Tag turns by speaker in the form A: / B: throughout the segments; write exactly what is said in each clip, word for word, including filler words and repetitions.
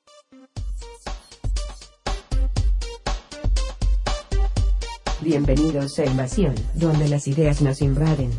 A: Bienvenidos a Invasión, donde las ideas nos invaden.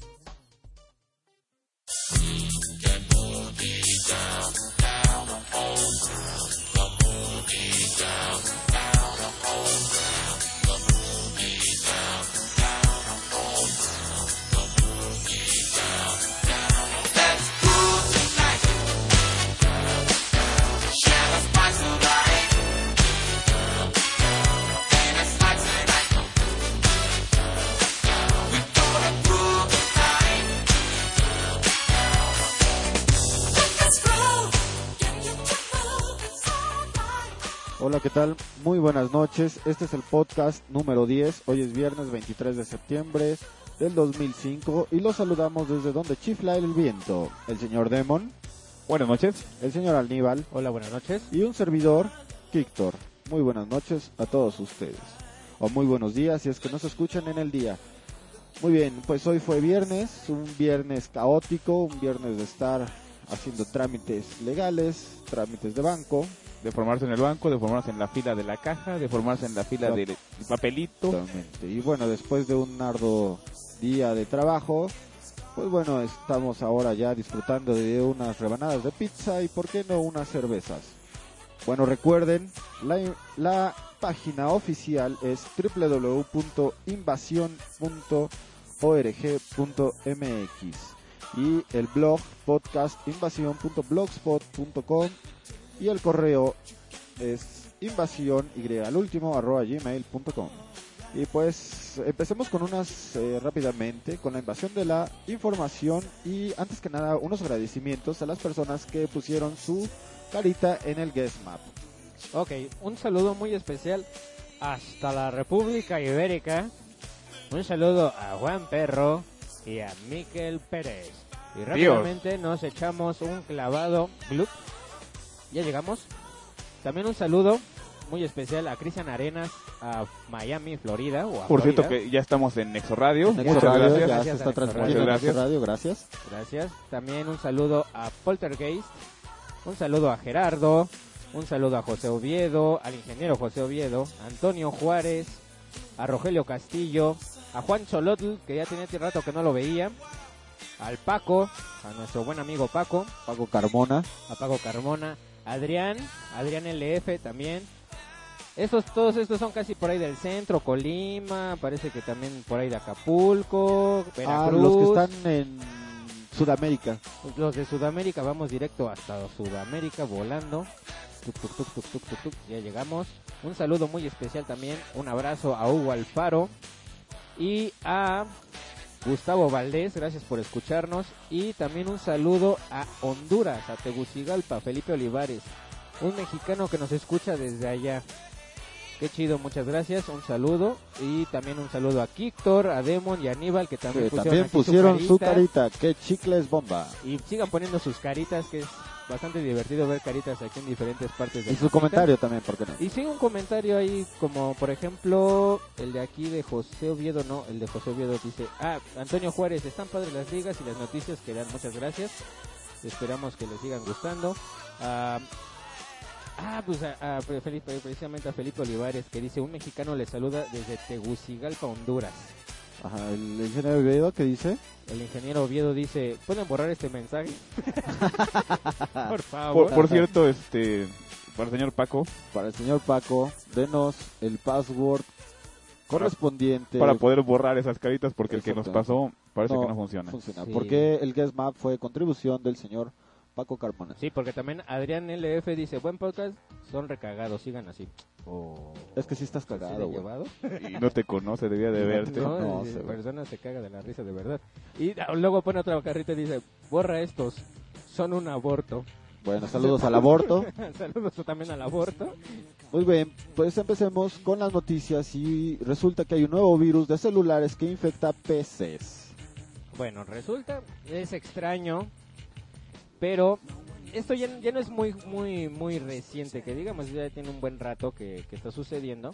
B: Hola, ¿qué tal? Muy buenas noches. Este es el podcast número diez. Hoy es viernes veintitrés de septiembre del dos mil cinco y los saludamos desde donde chifla el viento. El señor Demon.
C: Buenas noches.
B: El señor Aníbal.
D: Hola, buenas noches.
B: Y un servidor, Víctor. Muy buenas noches a todos ustedes. O muy buenos días si es que nos escuchan en el día. Muy bien, pues hoy fue viernes, un viernes caótico, un viernes de estar haciendo trámites legales, trámites de banco.
C: De formarse en el banco, de formarse en la fila de la caja, de formarse en la fila del papelito.
B: Exactamente. Y bueno, después de un arduo día de trabajo, pues bueno, estamos ahora ya disfrutando de unas rebanadas de pizza y por qué no unas cervezas. Bueno, recuerden, la, la página oficial es doble u doble u doble u punto invasión punto org punto m x y el blog podcast invasión punto blogspot punto com y el correo es invasión y al último arroba gmail punto com. Y pues empecemos con unas eh, rápidamente con la invasión de la información y antes que nada unos agradecimientos a las personas que pusieron su carita en el Guest Map.
D: Ok, un saludo muy especial hasta la República Ibérica. Un saludo a Juan Perro y a Miquel Pérez. Y rápidamente Dios. Nos echamos un clavado. Blup. Ya llegamos. También un saludo muy especial a Cristian Arenas, a Miami, Florida. O a
C: Por
D: Florida.
C: cierto que ya estamos en Nexo Radio.
B: Nexo
C: Muchas
B: Radio,
C: gracias.
B: ya
D: Gracias
B: se
D: a
B: está
D: Nexo
B: transmitiendo en
C: Radio.
B: Nexo Radio, gracias.
D: Gracias. También un saludo a Poltergeist. Un saludo a Gerardo. Un saludo a José Oviedo, al ingeniero José Oviedo, a Antonio Juárez, a Rogelio Castillo, a Juan Cholotl, que ya tenía rato que no lo veía, al Paco, a nuestro buen amigo Paco,
B: Paco Carmona,
D: a Paco Carmona, Adrián, Adrián L F también. Estos, todos estos son casi por ahí del centro, Colima, parece que también por ahí de Acapulco, Veracruz.
B: ah, los que están en Sudamérica.
D: Los de Sudamérica, vamos directo hasta Sudamérica volando. Tuc, tuc, tuc, tuc, tuc, tuc, tuc. Ya llegamos. Un saludo muy especial también, un abrazo a Hugo Alfaro y a Gustavo Valdés, gracias por escucharnos. Y también un saludo a Honduras, a Tegucigalpa, Felipe Olivares, un mexicano que nos escucha desde allá. Qué chido, muchas gracias, un saludo. Y también un saludo a Kíctor, a Demon y a Aníbal, que también
B: Que
D: pusieron,
B: también
D: aquí
B: pusieron
D: su
B: su
D: carita.
B: carita. Qué chicles bomba.
D: Y sigan poniendo sus caritas, que es bastante divertido ver caritas aquí en diferentes partes de
B: Y
D: la
B: su
D: casita.
B: comentario también, ¿por qué no?
D: Y sí, un comentario ahí, como por ejemplo, el de aquí de José Oviedo, no, el de José Oviedo dice, ah, Antonio Juárez, están padres las ligas y las noticias que dan, muchas gracias. Esperamos que les sigan gustando. Ah, ah pues a, a Felipe, precisamente a Felipe Olivares, que dice, un mexicano le saluda desde Tegucigalpa, Honduras.
B: Ajá, el ingeniero Oviedo, ¿qué dice?
D: El ingeniero Oviedo dice, ¿pueden borrar este mensaje? Por favor.
C: Por, por cierto, este, para el señor Paco,
B: Para el señor Paco, denos el password correspondiente.
C: para poder borrar esas caritas, porque el que nos
B: Exactamente.
C: pasó parece
B: No,
C: que no funciona.
B: funciona.
D: Sí.
B: Porque el Guest Map fue contribución del señor Paco Carmona.
D: Sí, porque también Adrián L F dice, buen podcast, son recagados, sigan así. Oh.
B: Es que sí estás
D: ¿Así de
B: cagado, güey.
D: llevado?
C: Y no te conoce, debía de verte.
D: No,
B: No,
D: la
B: se ve.
D: persona se caga de la risa de verdad. Y ah, luego pone otra carrita y dice, borra estos, son un aborto.
B: Bueno, saludos al aborto.
D: Saludos también al aborto.
B: Muy bien, pues empecemos con las noticias y resulta que hay un nuevo virus de celulares que infecta P Cs.
D: Bueno, resulta, es extraño, pero esto ya, ya no es muy muy muy reciente, que digamos, ya tiene un buen rato que, que está sucediendo.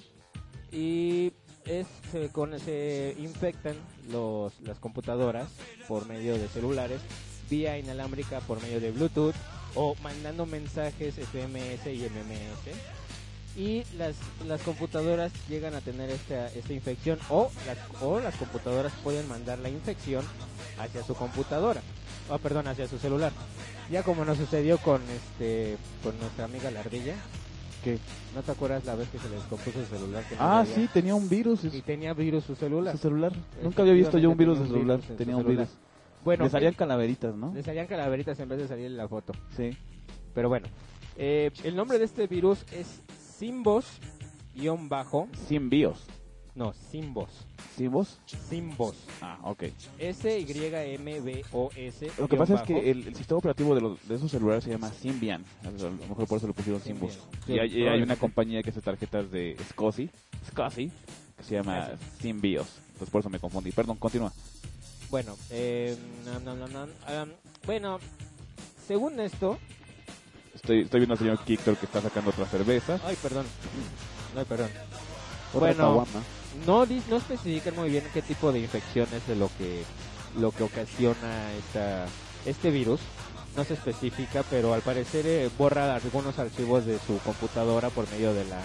D: Y es se, con, se infectan los, las computadoras por medio de celulares, vía inalámbrica por medio de Bluetooth, o mandando mensajes F M S y M M S. Y las, las computadoras llegan a tener esta, esta infección o las, o las computadoras pueden mandar la infección hacia su computadora, o perdón, hacia su celular. Ya como nos sucedió con este con nuestra amiga la ardilla,
C: ¿Qué?
D: ¿no te acuerdas la vez que se le descompuso el celular? Que no
C: Ah,
D: sabía?
C: sí, tenía un virus.
D: Y tenía virus su celular.
C: Su celular. Nunca había visto yo un virus de celular.
D: en su
C: Tenía un
D: celular.
C: virus.
D: Bueno,
C: Le salían
D: eh,
C: calaveritas, ¿no?
D: le salían calaveritas en vez de salir en la foto.
C: Sí.
D: Pero bueno, eh, el nombre de este virus es Simbos guión bajo,
C: Sin BIOS.
D: no, Simbos,
C: ¿Simbos?
D: Simbos,
C: Ah, ok.
D: S Y M B O S.
C: Lo que
D: guión
C: pasa es
D: bajo.
C: que el, el sistema operativo de, los, de esos celulares se llama Symbian. A lo mejor por eso le pusieron Simbos.
D: Symbian.
C: Y
D: Sí,
C: hay, y hay
D: probablemente.
C: una compañía que hace tarjetas de SCSI, SCSI que se llama
D: Gracias.
C: SymBIOS. Entonces por eso me confundí. Perdón, continúa.
D: Bueno, eh, nam, nam, nam, nam, um, bueno, según esto,
C: Estoy, estoy viendo al señor Kictor que está sacando otra cerveza.
D: ay, perdón, ay, perdón.
B: Otra
D: Bueno,
B: caguama.
D: no di- no especifican muy bien qué tipo de infección es de lo que lo que ocasiona esta este virus. No se especifica, pero al parecer eh, borra algunos archivos de su computadora por medio de la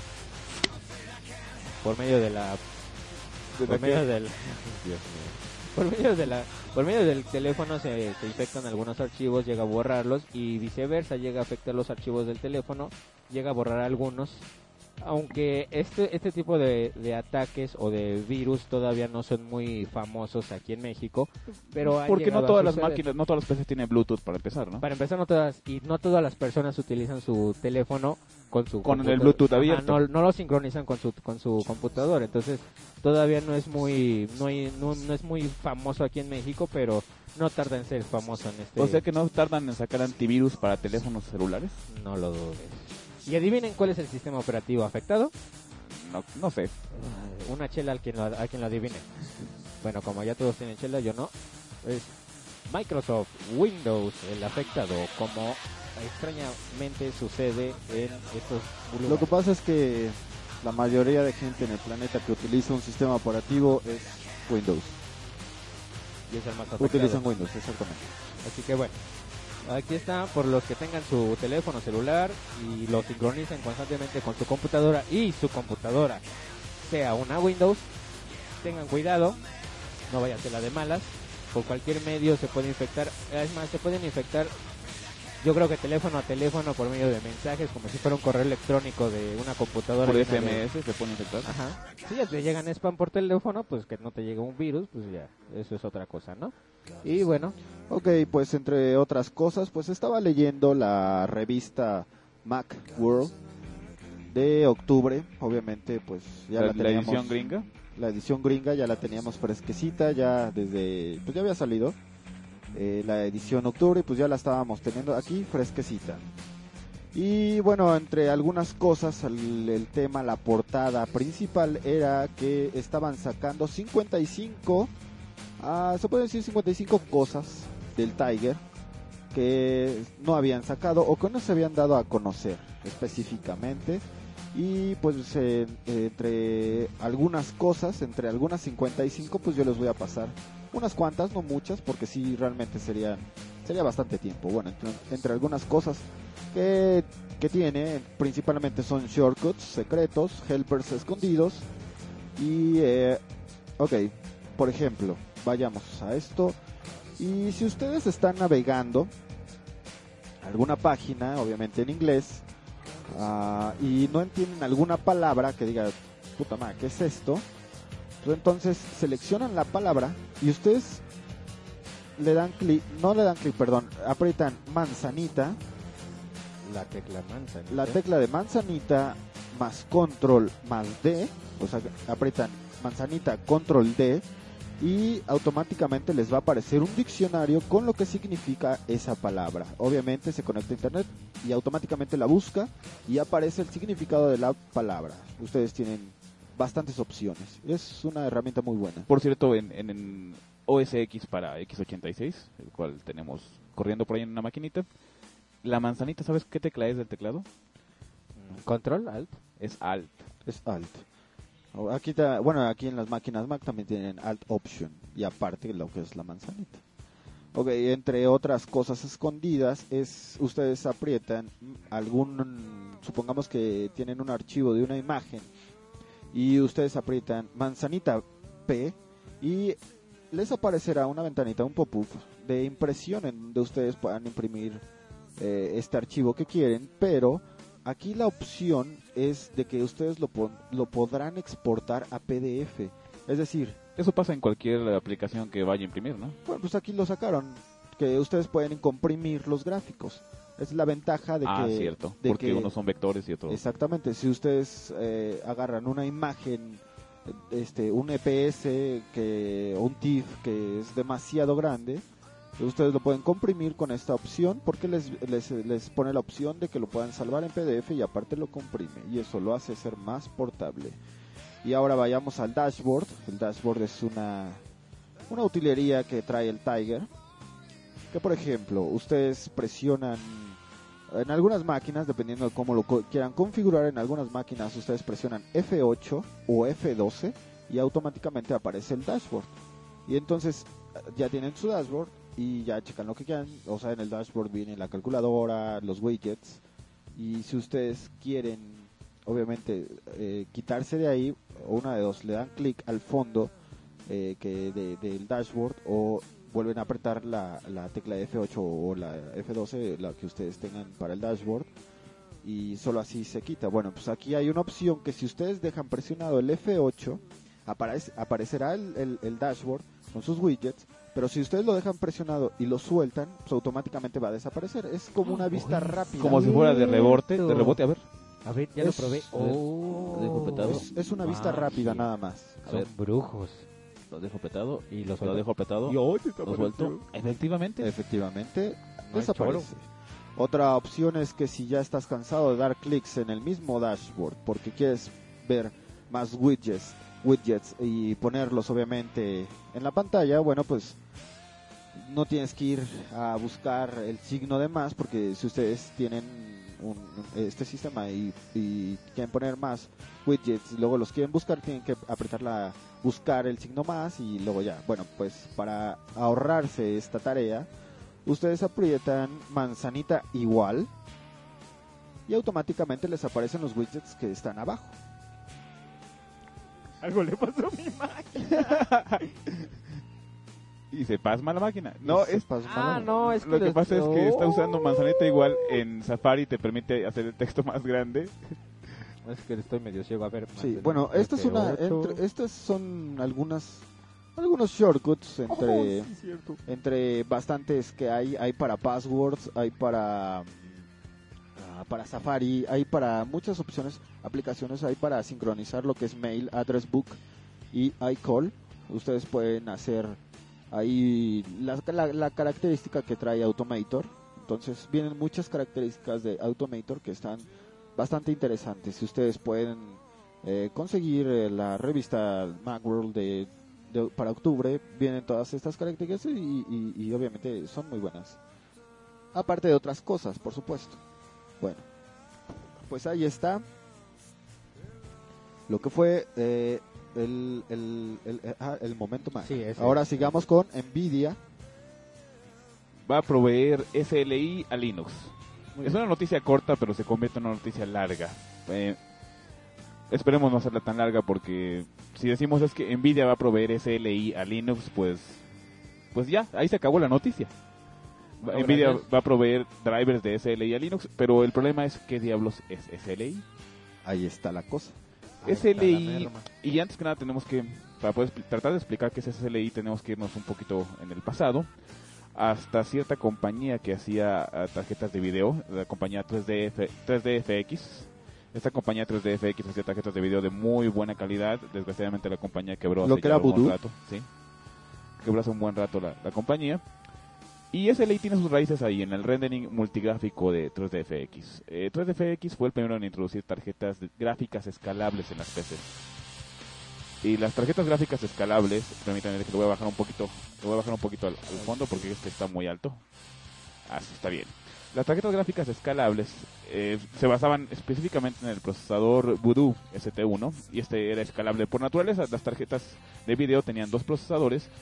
D: por medio de la por medio del por medio de la por medio del teléfono se, se infectan algunos archivos, llega a borrarlos y viceversa, llega a afectar los archivos del teléfono, llega a borrar algunos. Aunque este este tipo de, de ataques o de virus todavía no son muy famosos aquí en México, pero han
C: Porque no
D: llegado a
C: todas las
D: suceder.
C: máquinas, no todas las P Cs tienen Bluetooth para empezar, ¿no?
D: Para empezar, no todas y no todas las personas utilizan su teléfono con su
C: Con el
D: computador.
C: Bluetooth
D: Ajá,
C: abierto.
D: no, no lo sincronizan con su con su computador, entonces todavía no es muy no, hay- no, no es muy famoso aquí en México, pero no tarda en ser famoso en este.
C: O sea que no tardan en sacar antivirus para teléfonos celulares.
D: No lo dudes. Y adivinen cuál es el sistema operativo afectado.
C: No, no sé.
D: Una chela al quien lo, a quien lo adivine. Bueno, como ya todos tienen chela, yo no. Es Microsoft Windows el afectado, como extrañamente sucede en estos lugares.
B: Lo que pasa es que la mayoría de gente en el planeta que utiliza un sistema operativo es Windows.
D: Y es el más afectado.
B: Utilizan Windows, exactamente.
D: Así que bueno, aquí está, por los que tengan su teléfono celular y lo sincronicen constantemente con su computadora y su computadora sea una Windows, tengan cuidado, no vaya a ser la de malas, por cualquier medio se puede infectar, es más, se pueden infectar, yo creo que teléfono a teléfono por medio de mensajes, como si fuera un correo electrónico de una computadora.
C: Por
D: llena
C: F
D: de-
C: M S se pueden infectar.
D: Ajá. Si ya te llegan spam por teléfono, pues que no te llegue un virus, pues ya, eso es otra cosa, ¿no? Y bueno,
B: Ok, pues entre otras cosas, pues estaba leyendo la revista Macworld de octubre, obviamente pues ya
C: La,
B: la,
C: la
B: teníamos,
C: edición gringa.
B: la edición gringa ya la teníamos fresquecita, ya desde, pues ya había salido eh, la edición octubre, pues ya la estábamos teniendo aquí fresquecita. Y bueno, entre algunas cosas, el, el tema, la portada principal era que estaban sacando cincuenta y cinco, ah, se puede decir cincuenta y cinco cosas del Tiger que no habían sacado o que no se habían dado a conocer específicamente. Y pues eh, entre algunas cosas, entre algunas cincuenta y cinco, pues yo les voy a pasar unas cuantas, no muchas, porque sí realmente serían, sería bastante tiempo. Bueno, entre, entre algunas cosas que, que tiene, principalmente son shortcuts secretos, helpers escondidos y, eh, ok, por ejemplo, vayamos a esto. Y si ustedes están navegando alguna página, obviamente en inglés, uh, y no entienden alguna palabra que diga, puta madre, ¿qué es esto? Pues entonces seleccionan la palabra y ustedes le dan clic, no le dan clic, perdón, aprietan manzanita,
D: la tecla manzanita.
B: la tecla de manzanita más control más D, o sea, aprietan manzanita control D y automáticamente les va a aparecer un diccionario con lo que significa esa palabra. Obviamente se conecta a internet y automáticamente la busca y aparece el significado de la palabra. Ustedes tienen bastantes opciones. Es una herramienta muy buena.
C: Por cierto, en, en, en O S X para X ochenta y seis, el cual tenemos corriendo por ahí en una maquinita, la manzanita, ¿sabes qué tecla es del teclado?
D: Control, Alt.
C: Es Alt.
B: Es Alt. O Aquí ta- bueno, aquí en las máquinas Mac también tienen Alt Option y aparte lo que es la manzanita. Ok, entre otras cosas escondidas es ustedes aprietan algún, supongamos que tienen un archivo de una imagen y ustedes aprietan manzanita P y les aparecerá una ventanita, un pop-up de impresión en donde ustedes puedan imprimir eh, este archivo que quieren, pero aquí la opción es de que ustedes lo, po- lo podrán exportar a P D F, es decir,
C: Eso pasa en cualquier aplicación que vaya a imprimir, ¿no?
B: bueno, pues aquí lo sacaron, que ustedes pueden comprimir los gráficos. Es la ventaja de
C: ah,
B: que...
C: cierto,
B: de
C: porque
B: que-
C: unos son vectores y otros...
B: Exactamente, si ustedes eh, agarran una imagen, este, un E P S que, o un TIFF que es demasiado grande, ustedes lo pueden comprimir con esta opción porque les, les, les pone la opción de que lo puedan salvar en P D F y aparte lo comprime y eso lo hace ser más portable. Y ahora vayamos al dashboard. El dashboard es una, una utilería que trae el Tiger, que por ejemplo ustedes presionan en algunas máquinas, dependiendo de cómo lo co- quieran configurar, en algunas máquinas ustedes presionan F ocho o F doce y automáticamente aparece el dashboard. Y entonces ya tienen su dashboard y ya checan lo que quieran. O sea, en el dashboard viene la calculadora, los widgets. Y si ustedes quieren, obviamente, eh, quitarse de ahí, o una de dos, le dan clic al fondo eh, que de- del dashboard o vuelven a apretar la, la tecla F ocho o la F doce, la que ustedes tengan para el dashboard, y solo así se quita. Bueno, pues aquí hay una opción que si ustedes dejan presionado el F ocho, aparece, aparecerá el, el, el dashboard con sus widgets, pero si ustedes lo dejan presionado y lo sueltan, pues automáticamente va a desaparecer. Es como una vista rápida.
C: Como si fuera de rebote, de rebote, a ver.
D: A ver, ya lo
B: Es-
D: probé.
C: a ver,
D: Oh,
C: lo dejo petado.
B: Es, es una vista
D: magia.
B: rápida nada más.
C: A
D: Son
C: ver.
D: brujos.
C: Lo dejo apretado
D: Y lo
C: lo
D: suelto.
C: dejo apretado,
B: Y
C: lo
B: hoy
C: suelto. Efectivamente.
B: Efectivamente,
D: No hay
B: desaparece. Otra opción es que si ya estás cansado de dar clics en el mismo dashboard porque quieres ver más widgets, widgets y ponerlos obviamente en la pantalla, bueno, pues no tienes que ir a buscar el signo de más, porque si ustedes tienen un, este sistema y, y quieren poner más widgets y luego los quieren buscar, tienen que apretar la buscar el signo más y luego ya. Bueno, pues para ahorrarse esta tarea, ustedes aprietan manzanita igual y automáticamente les aparecen los widgets que están abajo.
C: Algo le pasó a mi máquina. Y se pasma la máquina. No,
B: Se
C: es
B: pasma
D: Ah,
B: la-
D: no, es que
C: lo que
D: los-
C: pasa es que está
D: Oh.
C: usando manzanita igual en Safari, te permite hacer el texto más grande.
D: Es que estoy medio ciego. A ver.
B: Sí,
D: manzanita,
B: bueno, esta es una,
D: F ocho.
B: entre- estas son algunas, algunos shortcuts entre,
C: cierto.
B: entre bastantes que hay, hay para passwords, hay para, mm, ah, para Safari, hay para muchas opciones, aplicaciones, hay para sincronizar lo que es Mail, Address Book y iCall. Ustedes pueden hacer ahí la, la, la característica que trae Automator. Entonces vienen muchas características de Automator que están bastante interesantes. Si ustedes pueden eh, conseguir eh, la revista Macworld de, de- para octubre, vienen todas estas características y, y- y obviamente son muy buenas. Aparte de otras cosas, por supuesto. Bueno, pues ahí está lo que fue eh, el, el, el, el- ah, el momento más.
D: Sí, ese.
B: Ahora sigamos con Nvidia.
C: Va a proveer S L I a Linux. Es una noticia corta, pero se convierte en una noticia larga. Eh, esperemos no hacerla tan larga, porque si decimos es que Nvidia va a proveer S L I a Linux, pues pues ya, ahí se acabó la noticia. Va-
D: No,
C: Nvidia
D: gracias.
C: va a proveer drivers de S L I a Linux, pero el problema es ¿qué diablos es S L I?
B: Ahí está la cosa.
D: Ahí está la
C: S L I,
D: merma.
C: y antes que nada tenemos que, para poder expli- tratar de explicar qué es S L I, tenemos que irnos un poquito en el pasado, hasta cierta compañía que hacía ah, tarjetas de video, la compañía tres D F, tres D F X. Esta compañía tres D F X hacía tarjetas de video de muy buena calidad. Desgraciadamente la compañía quebró
B: Lo
C: hace
B: que
C: ya
B: era
C: un buen
B: Voodoo.
C: rato, ¿sí? Quebró hace un buen rato la, la compañía. Y S L I tiene sus raíces ahí en el rendering multigráfico de tres D F X. Eh, tres D F X fue el primero en introducir tarjetas de- gráficas escalables en las P Cs. Y las tarjetas gráficas escalables, permítanme que lo voy a bajar un poquito, lo voy a bajar un poquito al, al fondo porque este está muy alto. Así está bien. Las tarjetas gráficas escalables eh, se basaban específicamente en el procesador Voodoo S T uno y este era escalable por naturaleza. Las tarjetas de video tenían dos procesadores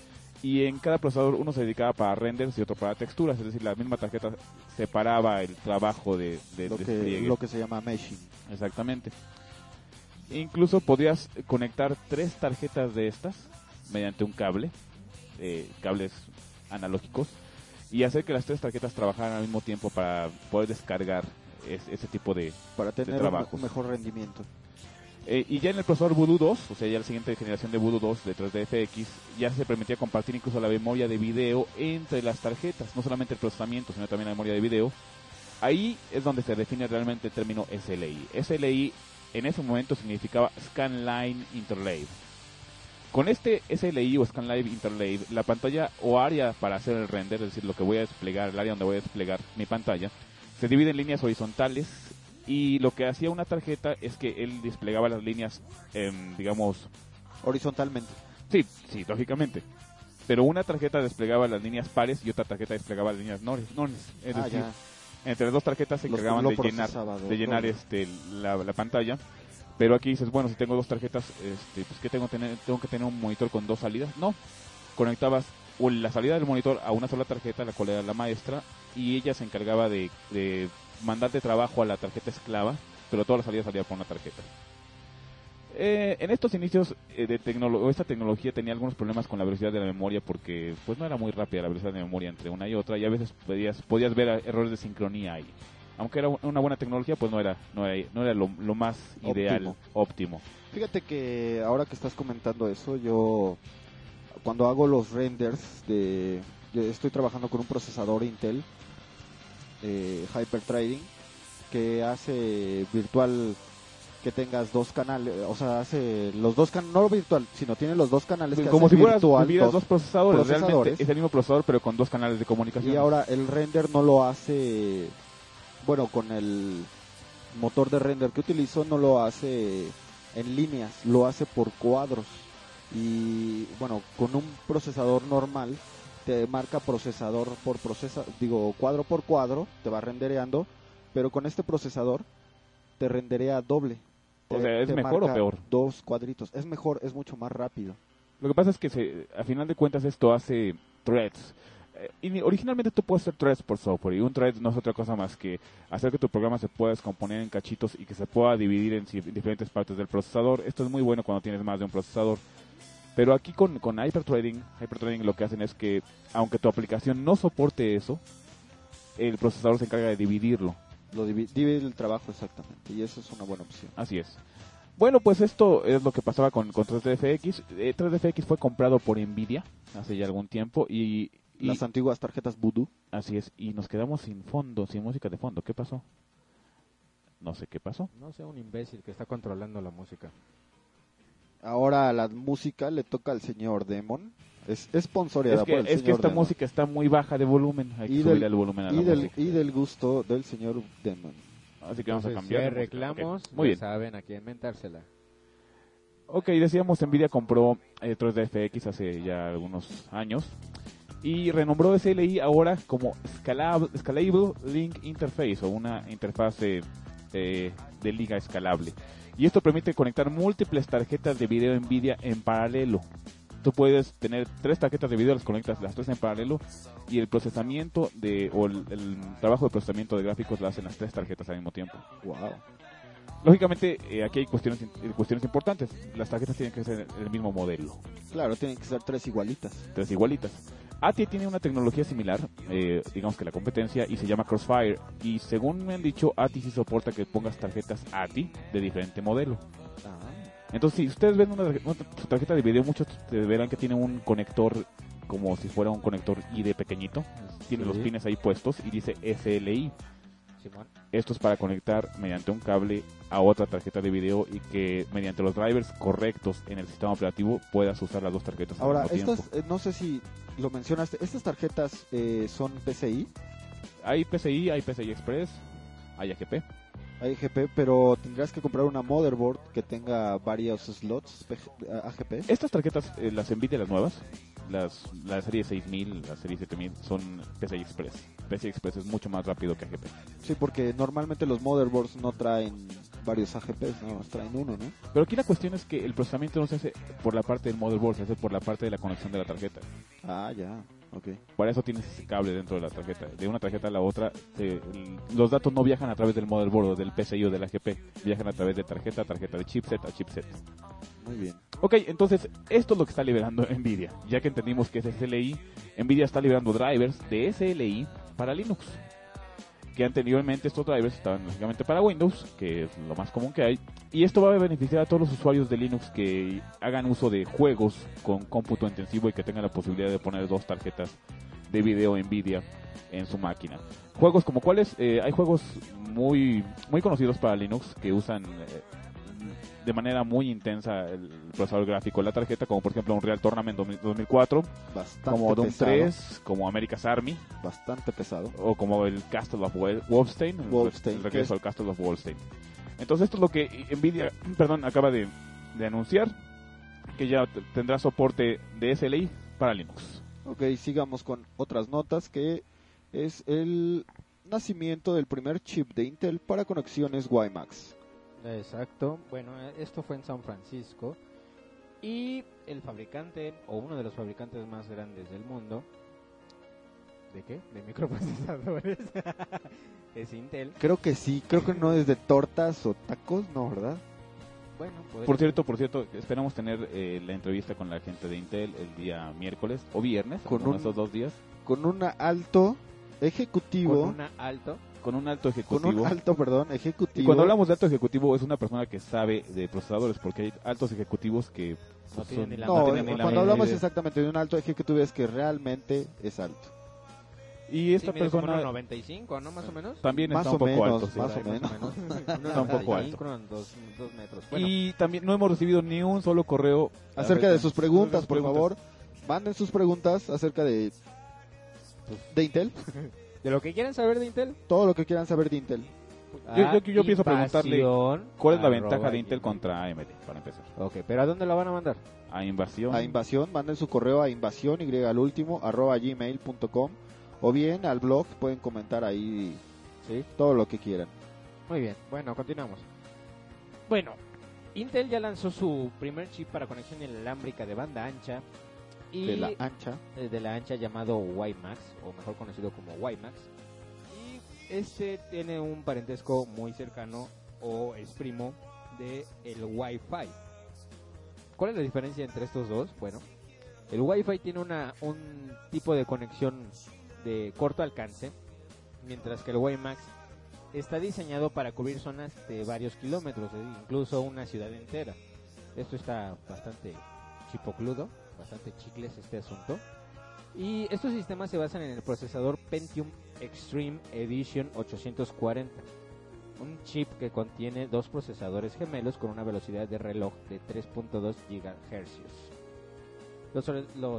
C: y en cada procesador uno se dedicaba para renders y otro para texturas, es decir, la misma tarjeta separaba el trabajo de, de
B: lo, que,
C: despliegue.
B: lo que se llama meshing.
C: Exactamente. Incluso podías conectar tres tarjetas de estas mediante un cable, eh, cables analógicos, y hacer que las tres tarjetas trabajaran al mismo tiempo para poder descargar es, ese tipo de,
B: para
C: de
B: tener
C: trabajos.
B: un mejor rendimiento.
C: Eh, y ya en el procesador Voodoo dos, o sea, ya la siguiente generación de Voodoo dos de tres D F X, ya se permitía compartir incluso la memoria de video entre las tarjetas, no solamente el procesamiento, sino también la memoria de video. Ahí es donde se define realmente el término S L I. S L I en ese momento significaba Scanline Interleave. Con este S L I o Scanline Interleave, la pantalla o área para hacer el render, es decir, lo que voy a desplegar, el área donde voy a desplegar mi pantalla, se divide en líneas horizontales. Y lo que hacía una tarjeta es que él desplegaba las líneas, eh, digamos...
B: horizontalmente.
C: Sí, sí, lógicamente. Pero una tarjeta desplegaba las líneas pares y otra tarjeta desplegaba las líneas nones. nones. Es
B: Ah,
C: decir,
B: ya.
C: entre las dos tarjetas se
B: Lo-
C: encargaban
B: lo
C: de llenar,
B: procesaba,
C: de llenar
B: doble.
C: este, la, la pantalla. Pero aquí dices, bueno, si tengo dos tarjetas, este, pues ¿qué tengo, tener, tengo que tener un monitor con dos salidas? No, conectabas o la salida del monitor a una sola tarjeta, la cual era la maestra, y ella se encargaba de, de mandarte trabajo a la tarjeta esclava, pero toda la salida salía por una tarjeta. Eh, en estos inicios eh, de tecnolo- esta tecnología tenía algunos problemas con la velocidad de la memoria, porque pues no era muy rápida la velocidad de memoria entre una y otra, y a veces podías, podías ver errores de sincronía ahí. Aunque era una buena tecnología, pues no era no era, no era lo, lo más ideal,
B: Óptimo.
C: óptimo.
B: Fíjate que ahora que estás comentando eso, yo cuando hago los renders de, de- estoy trabajando con un procesador Intel eh, Hyperthreading que hace virtual que tengas dos canales, o sea, hace los dos canales, no virtual, sino tiene los dos canales que
C: Como
B: hace
C: si fueras,
B: virtual,
C: tuvieras
B: dos-
C: dos procesadores,
B: procesadores.
C: realmente es el mismo procesador pero con dos canales de comunicación.
B: y ahora el render no lo hace, bueno, con el motor de render que utilizo no lo hace en líneas, lo hace por cuadros. Y bueno, con un procesador normal te marca procesador por procesa, digo cuadro por cuadro, te va rendereando, pero con este procesador te renderea doble.
C: O
B: Te-
C: sea, ¿es
B: te
C: mejor o
B: marca
C: peor?
B: Dos cuadritos. Es mejor, es mucho más rápido.
C: Lo que pasa es que se, a final de cuentas esto hace threads. Eh, y originalmente tú puedes hacer threads por software, y un thread no es otra cosa más que hacer que tu programa se pueda descomponer en cachitos y que se pueda dividir en si- diferentes partes del procesador. Esto es muy bueno cuando tienes más de un procesador. Pero aquí con, con Hyperthreading, Hyperthreading lo que hacen es que, aunque tu aplicación no soporte eso, el procesador se encarga de dividirlo.
B: Lo divi- divide el trabajo exactamente, y eso es una buena opción.
C: Así es. Bueno, pues esto es lo que pasaba con, con tres D F X. Eh, tres D F X fue comprado por Nvidia hace ya algún tiempo y, y
B: Las antiguas tarjetas Voodoo.
C: así es, y nos quedamos sin fondo, sin música de fondo. ¿Qué pasó? No sé qué pasó.
D: No sé, un imbécil que está controlando la música.
B: Ahora la música le toca al señor Demon. Es esponsoreada
C: Es que,
B: por el
C: es que
B: señor
C: esta
B: Demon.
C: música está muy baja de volumen. Hay que
B: Y
C: subirle
B: del-
C: el volumen a
B: y
C: la
B: del,
C: música.
B: y del gusto del señor Demon.
C: Así que vamos a
D: Entonces,
C: cambiar.
D: si hay
C: de música.
D: reclamos,
C: Ok, muy
D: ya
C: bien.
D: saben a quién mentársela.
C: Ok, decíamos, Nvidia compró eh, tres D F X hace ya algunos años y renombró S L I ahora como Scalable, Scalable Link Interface, o una interfaz de, de, de liga escalable. Y esto permite conectar múltiples tarjetas de video Nvidia en paralelo. Tú puedes tener tres tarjetas de video, las conectas las tres en paralelo, y el procesamiento de o el, el trabajo de procesamiento de gráficos lo hacen las tres tarjetas al mismo tiempo.
B: Wow.
C: Lógicamente, eh, aquí hay cuestiones, eh, cuestiones importantes. Las tarjetas tienen que ser el mismo modelo,
B: Claro, tienen que ser tres igualitas.
C: tres igualitas. A T I tiene una tecnología similar, eh, digamos que la competencia, y se llama Crossfire. Y según me han dicho, A T I sí soporta que pongas tarjetas A T I de diferente modelo.
B: Ah,
C: Entonces, si ustedes ven una, una tarjeta de video, muchos te verán que tiene un conector como si fuera un conector I D pequeñito. Tiene
D: Sí.
C: los pines ahí puestos y dice S L I.
D: Simón.
C: Esto es para conectar mediante un cable a otra tarjeta de video y que mediante los drivers correctos en el sistema operativo puedas usar las dos tarjetas
B: ahora,
C: al mismo
B: estas,
C: tiempo.
B: eh, no sé si lo mencionaste, estas tarjetas eh, son P C I,
C: Hay P C I, hay P C I Express, hay A G P.
B: hay A G P, pero tendrás que comprar una motherboard que tenga varios slots P G A G P.
C: Estas tarjetas, eh, las Nvidia, las nuevas, las, la serie seis mil, la serie siete mil, son P C I Express. P C I Express es mucho más rápido que A G P.
B: Sí, porque normalmente los motherboards no traen varios A G Ps, no nos traen uno, ¿no?
C: Pero aquí la cuestión es que el procesamiento no se hace por la parte del motherboard, se hace por la parte de la conexión de la tarjeta.
B: Ah, ya, ok.
C: Para eso tienes ese cable dentro de la tarjeta. De una tarjeta a la otra, se- el- los datos no viajan a través del motherboard o del P C I o del A G P, viajan a través de tarjeta a tarjeta, de chipset a chipset.
B: Muy bien.
C: Ok, entonces esto es lo que está liberando Nvidia. Ya que entendimos que es S L I, Nvidia está liberando drivers de S L I para Linux. Que anteriormente estos drivers estaban lógicamente para Windows, que es lo más común que hay. Y esto va a beneficiar a todos los usuarios de Linux que hagan uso de juegos con cómputo intensivo y que tengan la posibilidad de poner dos tarjetas de video Nvidia en su máquina. Juegos como cuáles, eh, hay juegos muy, muy conocidos para Linux que usan eh, de manera muy intensa el procesador gráfico de la tarjeta, como por ejemplo Unreal Tournament dos mil cuatro,
B: Bastante
C: como Doom
B: pesado.
C: tres, como America's Army,
B: Bastante pesado.
C: o como el Castle of Wel- Wolfenstein, el-
B: Wolfenstein,
C: el
B: que
C: regreso
B: es-
C: al Castle of Wolfenstein. Entonces esto es lo que Nvidia, perdón, acaba de, de anunciar, que ya t- tendrá soporte de S L I para Linux.
B: Ok, sigamos con otras notas, que es el nacimiento del primer chip de Intel para conexiones WiMAX.
D: Exacto. Bueno, eh, esto fue en San Francisco. Y el fabricante, o uno de los fabricantes más grandes del mundo, ¿de qué? De microprocesadores, es Intel.
B: Creo que sí, creo que no es de tortas o tacos, no, ¿verdad?
D: Bueno, podría
C: Por
D: ser.
C: cierto, por cierto, esperamos tener eh, la entrevista con la gente de Intel el día miércoles o viernes,
B: Con
C: con
B: un-
C: esos dos días,
B: Con un alto ejecutivo,
D: con una alto.
C: con un alto
B: con
C: ejecutivo.
B: un alto, perdón, ejecutivo.
C: Y cuando hablamos de alto ejecutivo es una persona que sabe de procesadores, porque hay altos ejecutivos que
D: No
C: pues,
D: tienen
C: son-
D: ni la
B: No,
C: tienen ni la
B: cuando
C: menor
B: hablamos
C: idea.
B: exactamente de un alto ejecutivo es que realmente es alto.
C: Y esta
D: Sí, mide como
C: persona
D: uno noventa y cinco, ¿no? Más o menos.
C: también
B: Más
C: está
B: o
C: un poco
B: menos,
C: alto. sí.
B: más
D: Por
B: o
D: ahí,
B: menos.
C: Está un poco alto.
D: Unos dos, dos metros. Bueno,
C: Y también no hemos recibido ni un solo correo
B: Acerca de sus preguntas,
C: sus
B: por
C: preguntas.
B: favor, manden sus preguntas acerca de, de Intel,
D: de lo que quieran saber de Intel.
B: todo lo que quieran saber de Intel.
C: Yo- yo- yo pienso preguntarle,
D: invasión
C: ¿Cuál es la
D: arroba
C: ventaja de Intel
D: gmail.
C: contra A M D, para empezar?
D: Ok, pero ¿a dónde la van a mandar?
C: A invasión.
B: A invasión, manden su correo a invasión y al último arroba gmail punto com o bien al blog, pueden comentar ahí
D: Sí.
B: todo lo que quieran.
D: Muy bien, bueno, continuamos. Bueno, Intel ya lanzó su primer chip para conexión inalámbrica de banda ancha y
B: De la ancha.
D: eh, de la ancha llamado WiMAX, o mejor conocido como WiMAX. Y este tiene un parentesco muy cercano o es primo de el Wi-Fi. ¿Cuál es la diferencia entre estos dos? Bueno, el Wi-Fi tiene una un tipo de conexión de corto alcance, mientras que el WiMAX está diseñado para cubrir zonas de varios kilómetros, eh, incluso una ciudad entera. Esto está bastante chipocludo, bastante chicles este asunto. Y estos sistemas se basan en el procesador Pentium Extreme Edition ochocientos cuarenta, un chip que contiene dos procesadores gemelos con una velocidad de reloj de tres punto dos gigahercios. Los, or- los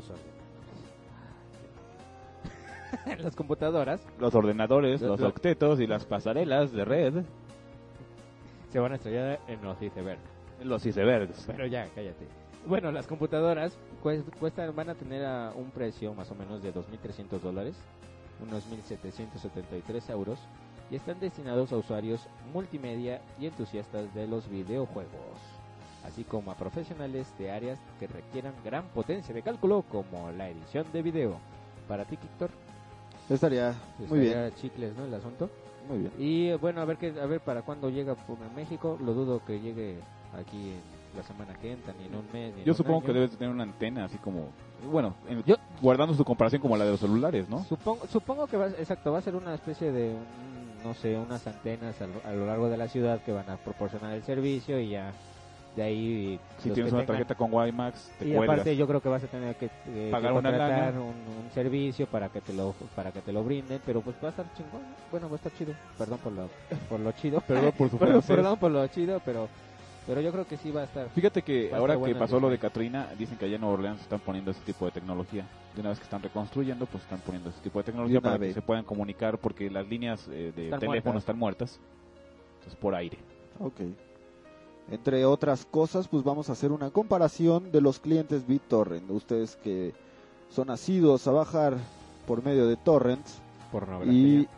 D: ordenadores. Las computadoras
C: Los ordenadores,
D: Lo-
C: los
D: lo-
C: octetos y las pasarelas de red.
D: se van a estrellar en los icebergs.
C: Los icebergs.
D: Pero ya, cállate. Bueno, las computadoras cues- cuestan, van a tener a un precio más o menos de dos mil trescientos dólares, unos mil setecientos setenta y tres euros, y están destinados a usuarios multimedia y entusiastas de los videojuegos, así como a profesionales de áreas que requieran gran potencia de cálculo, como la edición de video. Para ti, Víctor,
B: Estaría muy bien,
D: estaría chicles, ¿no? El asunto.
B: muy bien.
D: Y eh, bueno, a ver que, a ver para cuándo llega por México. Lo dudo que llegue aquí en la semana que entra, ni en un mes. Ni en
C: Yo
D: un
C: supongo
D: año.
C: que debes tener una antena así como, bueno, en-
D: Yo-
C: guardando su comparación como la de los celulares, ¿no?
D: Supongo, supongo que va, exacto, va a ser una especie de, un- no sé, unas antenas a lo, a lo largo de la ciudad que van a proporcionar el servicio y ya de ahí.
C: Si
D: los
C: tienes
D: que
C: una
D: tengan-
C: tarjeta con WiMAX, te
D: y
C: cuelgas.
D: aparte yo creo que vas a tener que, eh,
C: Pagar
D: que
C: una
D: contratar
C: lana.
D: un, un servicio para que te lo para que te lo brinden, pero pues va a estar chingón, ¿no? Bueno, va a estar chido. Perdón por lo por lo chido.
C: Perdón por su
D: Perdón,
C: francés.
D: perdón por lo chido, pero pero yo creo que sí va a estar.
C: Fíjate que
D: Va a estar
C: ahora que
D: bueno el
C: pasó lo de
D: diseño.
C: Katrina, dicen que allá en Nueva Orleans están poniendo ese tipo de tecnología. De una vez que están reconstruyendo, pues están poniendo ese tipo de tecnología
B: De una
C: para
B: vez.
C: que se puedan comunicar, porque las líneas eh, de
D: Están
C: teléfono
D: muertas.
C: están muertas. Entonces, por aire.
B: Ok. Entre otras cosas, pues vamos a hacer una comparación de los clientes BitTorrent. Ustedes que son asiduos a bajar por medio de torrents
D: Pornografía.
B: y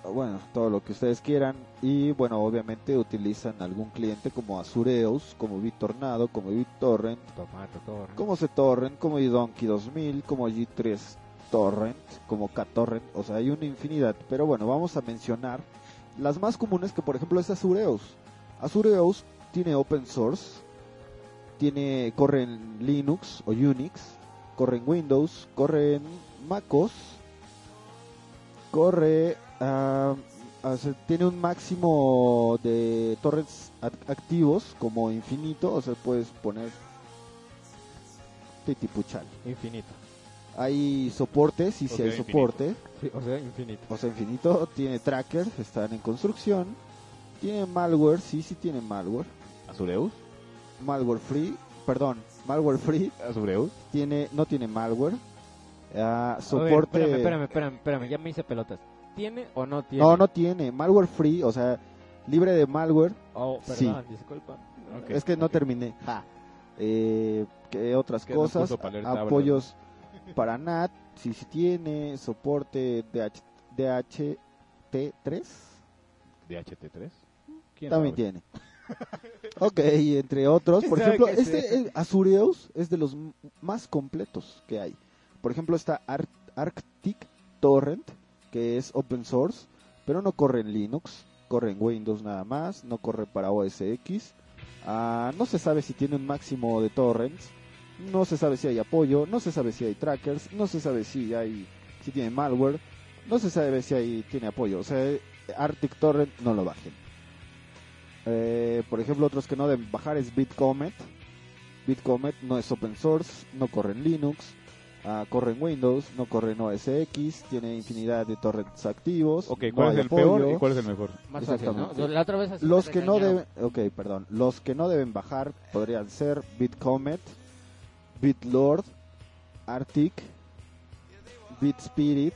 B: bueno, todo lo que ustedes quieran. Y bueno, obviamente utilizan algún cliente como Azureus, como BitTornado, como BitTorrent,
D: Tomato, torre.
B: como CTorrent, como iDonkey dos mil, como G tres Torrent, como KTorrent. O sea, hay una infinidad. Pero bueno, vamos a mencionar las más comunes, que por ejemplo es Azureus. Azureus tiene open source, tiene, corre en Linux o Unix, corre en Windows, corre en MacOS, corre, uh, o sea, tiene un máximo de torrents act- activos como infinito, o sea, puedes poner titipuchal.
D: Infinito.
B: Hay soporte, sí, sí
C: O sea,
B: hay
C: infinito.
B: soporte,
D: Sí, o sea, infinito.
B: o sea, infinito. Tiene trackers, están en construcción. Tiene malware, sí, sí tiene malware.
C: ¿Azureus?
B: Malware free, perdón, malware free.
C: ¿Azureus?
B: Tiene, no tiene malware. Ah,
D: A ver,
B: soporte.
D: espérame, espérame, espérame, espérame, ya me hice pelotas. ¿Tiene o no tiene?
B: No, no tiene. Malware free, o sea, libre de malware.
D: Oh,
B: Sí.
D: perdón, disculpa.
C: Ok.
B: Es que no terminé. Ja. Eh, ¿qué otras
C: Que no
B: cosas?
C: puso para leer tablas,
B: Apoyos para N A T, sí, sí tiene. Soporte D H, D H T tres.
C: ¿D H T tres? ¿Quién
B: También
C: sabe?
B: tiene. Ok, y entre otros, por
D: ¿Quién sabe
B: ejemplo,
D: qué es
B: este
D: eso?
B: eh, Azureus es de los m- más completos que hay. Por ejemplo, está Ar- Arctic Torrent, que es open source, pero no corre en Linux, corre en Windows nada más, no corre para O S X. Ah, no se sabe si tiene un máximo de torrents, no se sabe si hay apoyo, no se sabe si hay trackers, no se sabe si hay si tiene malware, no se sabe si hay tiene apoyo. O sea, Arctic Torrent no lo bajen. Eh, por ejemplo, otros que no deben bajar es Bitcomet. Bitcomet no es open source, no corre en Linux, ah, corre en Windows, no corre en O S X, tiene infinidad de torrents activos.
C: Ok,
B: no
C: ¿cuál
B: hay
C: es el
B: apoyo.
C: peor y cuál es el mejor?
D: Más fácil, ¿no?
B: Exactamente.
D: La otra vez así
B: Los
D: me
B: que no
D: regañaron.
B: deben, ok, perdón, los que no deben bajar podrían ser Bitcomet, Bitlord, Arctic, BitSpirit,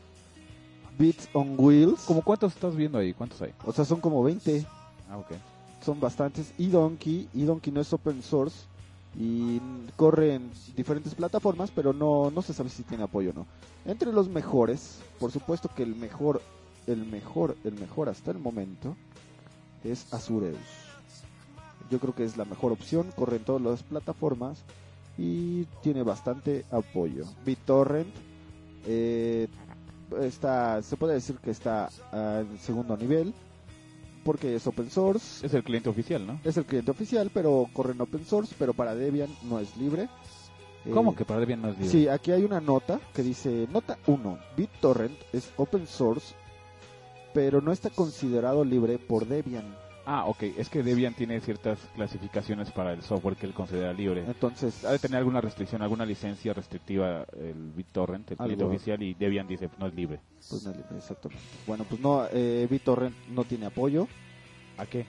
B: Bits on Wheels.
C: ¿Cómo cuántos estás viendo ahí? ¿Cuántos hay?
B: O sea, son como veinte.
C: Ah, ok.
B: Son bastantes. iDonkey, iDonkey no es open source y corre en diferentes plataformas, pero no, no se sabe si tiene apoyo o no. Entre los mejores, por supuesto que el mejor, el mejor, el mejor hasta el momento es Azureus. Yo creo que es la mejor opción, corre en todas las plataformas y tiene bastante apoyo. BitTorrent eh, está, se puede decir que está ah, en segundo nivel, porque es open source,
C: Es el cliente oficial, ¿no?
B: es el cliente oficial, pero corre en open source, pero para Debian no es libre.
C: ¿Cómo
B: Eh,
C: que para Debian no es libre?
B: Sí, aquí hay una nota que dice, nota uno, BitTorrent es open source, pero no está considerado libre por Debian.
C: Ah, ok. Es que Debian tiene ciertas clasificaciones para el software que él considera libre.
B: Entonces,
C: Ha de tener alguna restricción, alguna licencia restrictiva el BitTorrent, el cliente
B: Algo.
C: oficial, y Debian dice no es libre.
B: pues no es libre, exactamente. Bueno, pues no, eh, BitTorrent no tiene apoyo.
C: ¿A qué?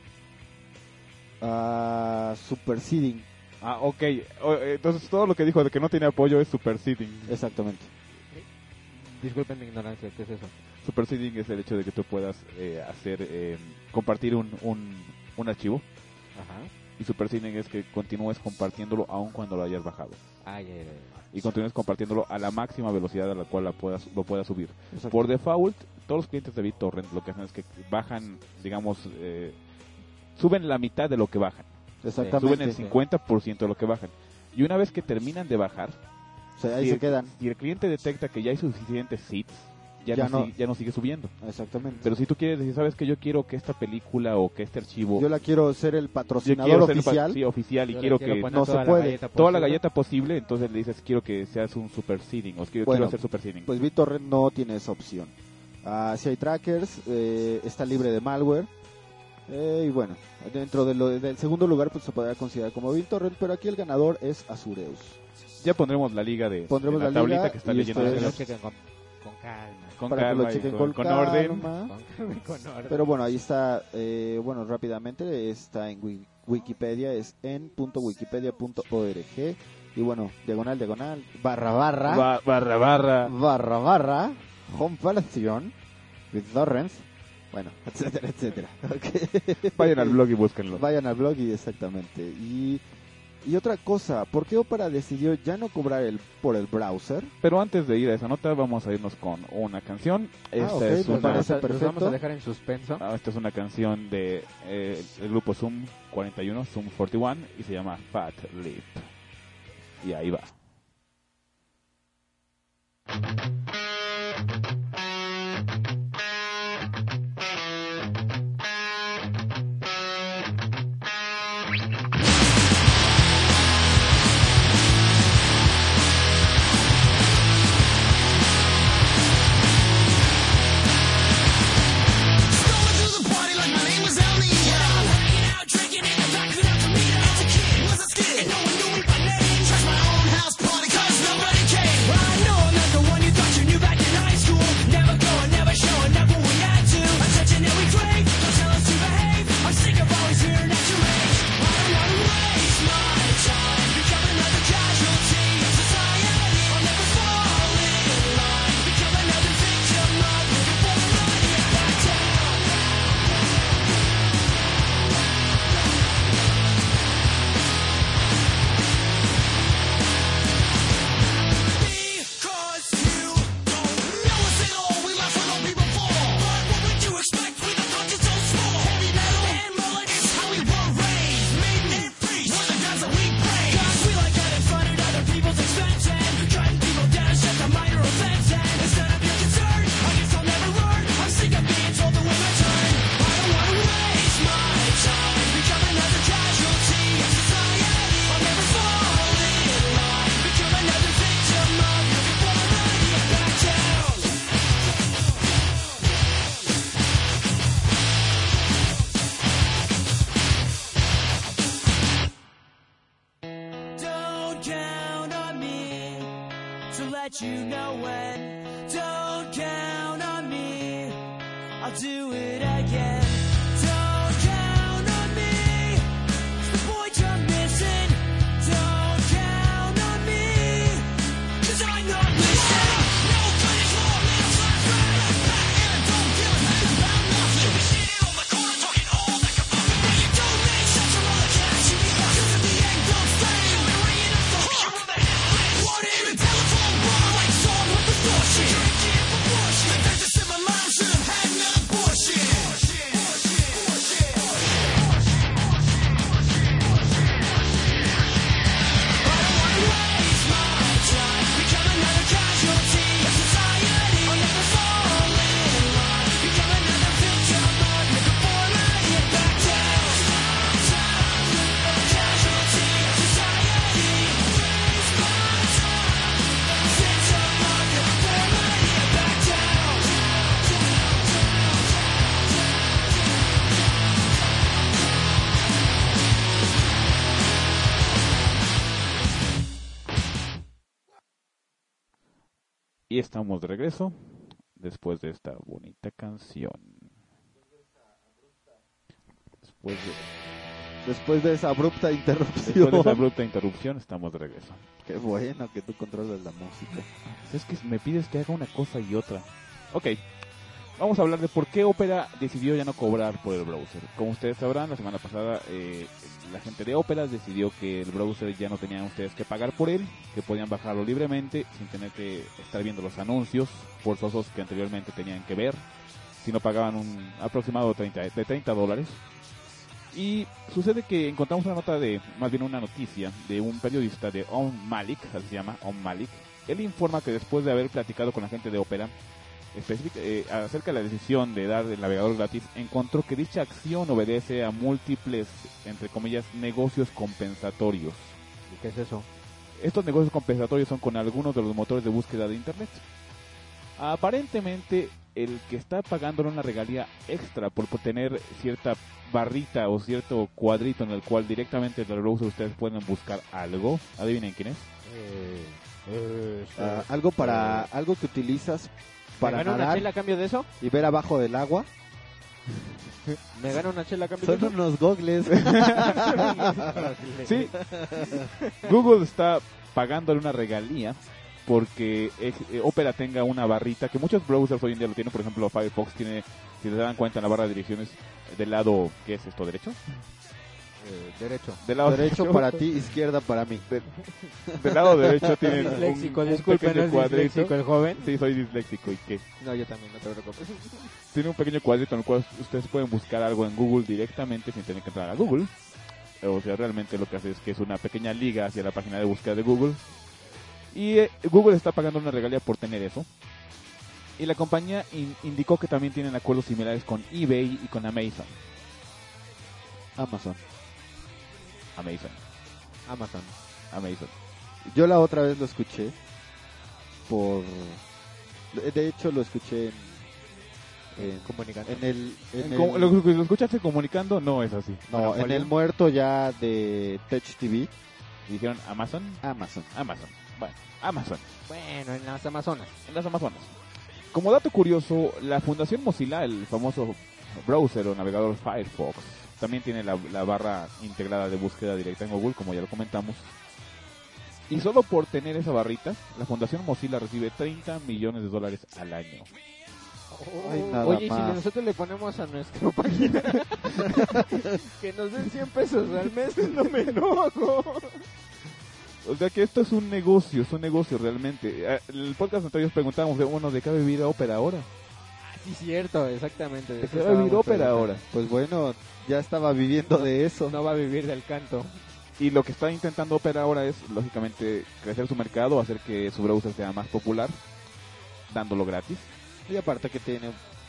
B: a Superseeding,
C: Ah, ok. O- eh, Entonces todo lo que dijo de que no tiene apoyo es superseeding.
B: exactamente.
D: Disculpen mi ignorancia, ¿qué es eso?
C: Superseeding es el hecho de que tú puedas eh, hacer, eh, compartir un, un, un archivo.
D: Ajá.
C: Y superseeding es que continúes compartiéndolo aun cuando lo hayas bajado.
D: Ay, ay, ay.
C: Y continúes compartiéndolo a la máxima velocidad a la cual la puedas, lo puedas subir.
B: Exacto.
C: Por default, todos los clientes de BitTorrent lo que hacen es que bajan, digamos, eh, suben la mitad de lo que bajan.
B: Exactamente.
C: Suben el cincuenta por ciento de lo que bajan. Y una vez que terminan de bajar,
B: O sea, ahí
C: si,
B: se
C: el,
B: quedan.
C: si el cliente detecta que ya hay suficientes seeds, ya,
B: Ya
C: no,
B: no.
C: sigue, ya no sigue subiendo.
B: Exactamente.
C: Pero si tú quieres decir, sabes que yo quiero que esta película o que este archivo,
B: Yo la quiero ser el
C: yo
B: patrocinador
C: quiero ser el pa-
B: oficial.
C: sí, oficial y
D: Yo le
C: quiero
D: quiero
C: que
D: poner
B: no
D: toda
B: se
D: la
B: puede.
D: galleta
C: toda la
D: posible.
C: galleta posible, entonces le dices quiero que seas un superseeding o quiero,
B: Bueno,
C: quiero hacer superseeding.
B: Pues BitTorrent no tiene esa opción. Ah, si hay trackers, eh, está libre de malware. Eh, y bueno, dentro de lo, del segundo lugar pues se podría considerar como BitTorrent, pero aquí el ganador es Azureus.
C: Ya pondremos la liga de,
B: Pondremos
C: de la,
B: la liga
C: tablita que está
B: y
C: leyendo
B: ustedes-
D: Que lo
C: las-
D: chequen con, con calma.
C: con
B: para que
C: calma
B: lo
C: y
B: chequen
C: con,
B: con,
C: con orden.
B: calma.
D: Con calma y con orden.
B: Pero bueno, ahí está, eh, bueno, rápidamente está en wi- Wikipedia, es en punto wikipedia punto org y bueno, diagonal, diagonal, barra, barra,
C: Ba- barra barra.
B: barra, barra, comparación, BitTorrent, bueno, etcétera, etcétera. Ok.
C: Vayan al blog y búsquenlo.
B: Vayan al blog y exactamente. Y Y otra cosa, ¿por qué Opera decidió ya no cobrar el por el browser?
C: Pero antes de ir a esa nota, vamos a irnos con una canción. Esta
B: ok,
C: es
B: me
C: una,
B: parece
D: Los
B: perfecto.
D: vamos a dejar en suspenso.
C: ah, esta es una canción de eh, el grupo Zoom cuarenta y uno, Zoom cuarenta y uno, y se llama Fat Lip. Y ahí va.
E: let you know when. Don't count on me, I'll do it again. Don't count on me, it's the point you're missing. Don't count on me, cause I'm not listening. No cutting floor, little flat back, back, and don't give a damn about nothing. You'll be sitting on the corner talking all that kabuffin'. But you don't make such a lot of cash, you be fucked. Cause at the end don't stay, you'll be ringing up the hook. You're on the hit list. Won't even telephone bar like song with the bullshit. Drinking for bullshit. The fact that my mom should have had another bullshit. Bullshit, bullshit, bullshit, I don't wanna waste my time, become another casualty of society. I'll never fall in line, become another victim of your conformity and back down. Casualty of society. Waste my time, victim of your conformity and back down.
C: Y estamos de regreso después de esta bonita canción. Después de,
B: Después de esa abrupta interrupción.
C: después de esa abrupta interrupción, estamos de regreso.
B: Qué bueno que tú controlas la música.
C: Es que me pides que haga una cosa y otra. Ok, vamos a hablar de por qué Opera decidió ya no cobrar por el browser. Como ustedes sabrán, la semana pasada eh, la gente de Opera decidió que el browser ya no tenían ustedes que pagar por él, que podían bajarlo libremente sin tener que estar viendo los anuncios forzosos que anteriormente tenían que ver, si no pagaban un aproximado de treinta, de treinta dólares. Y sucede que encontramos una nota de, más bien una noticia de un periodista de Om Malik, así se llama, Om Malik. Él informa que después de haber platicado con la gente de Opera específica, eh, acerca de la decisión de dar el navegador gratis, encontró que dicha acción obedece a múltiples, entre comillas, negocios compensatorios.
D: ¿Y qué es eso?
C: Estos negocios compensatorios son con algunos de los motores de búsqueda de Internet. Aparentemente, el que está pagándole una regalía extra por, por tener cierta barrita o cierto cuadrito en el cual directamente del browser ustedes pueden buscar algo, adivinen quién es.
D: Eh, eh,
B: Ah, algo para algo que utilizas para
D: ¿Me gano una
B: nadar
D: chela a cambio de eso?
B: y ver abajo del agua.
D: ¿Me gano una chela a cambio
B: Son
D: de eso?
B: unos gogles.
C: Sí, Google está pagándole una regalía porque eh, Opera tenga una barrita que muchos browsers hoy en día lo tienen. Por ejemplo, Firefox tiene, si se dan cuenta, en la barra de direcciones del lado, ¿qué es esto? ¿Derecho?
D: Eh, derecho.
C: Del lado
B: Derecho para ti, izquierda para mí.
C: Del, del lado derecho tienen un,
D: Disléxico,
C: un
D: disculpe, no
C: pequeño
D: es
C: cuadrito.
D: disléxico el joven.
C: Sí, soy disléxico y qué.
D: No, yo también, no te preocupes.
C: Tiene un pequeño cuadrito en el cual ustedes pueden buscar algo en Google directamente sin tener que entrar a Google. O sea, realmente lo que hace es que es una pequeña liga hacia la página de búsqueda de Google. Y eh, Google está pagando una regalía por tener eso. Y la compañía in- indicó que también tienen acuerdos similares con eBay y con Amazon.
B: Amazon.
C: Amazon.
D: Amazon.
C: Amazon.
B: Yo la otra vez lo escuché por... De, de hecho lo escuché en... en
D: Comunicando.
B: en el... En
C: En com-
B: el-
C: ¿Lo, lo escuchaste comunicando? No es así.
B: no, en
C: Monopolio.
B: el muerto ya de Tech T V,
C: Dijeron Amazon.
B: Amazon.
C: Amazon. Bueno, Amazon.
D: Bueno, en las Amazonas.
C: En las Amazonas. Como dato curioso, la Fundación Mozilla, el famoso browser o navegador Firefox, también tiene la, la barra integrada de búsqueda directa en Google, como ya lo comentamos. Y solo por tener esa barrita, la Fundación Mozilla recibe treinta millones de dólares al año.
B: Ay, nada
D: Oye, y si
B: más.
D: nosotros le ponemos a nuestra página que nos den cien pesos al mes, no me enojo.
C: O sea que esto es un negocio, es un negocio realmente. Eh, El podcast anterior preguntábamos, de, bueno, ¿de qué va a vivir Opera ahora?
D: Sí, cierto, exactamente.
C: ¿De
D: eso
C: qué va a vivir
D: estábamos
C: Opera
D: preguntando.
C: ahora?
B: Pues bueno, ya estaba viviendo de eso.
D: No va a vivir del canto.
C: Y lo que está intentando Opera ahora es, lógicamente, crecer su mercado, hacer que su browser sea más popular, dándolo gratis.
B: Y aparte que tiene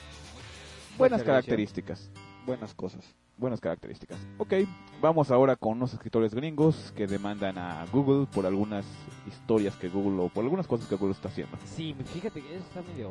C: Buenas
D: servicio.
C: características.
B: buenas cosas.
C: Buenas características. Ok, vamos ahora con unos escritores gringos que demandan a Google por algunas historias que Google, o por algunas cosas que Google está haciendo.
D: Sí, fíjate que eso está medio...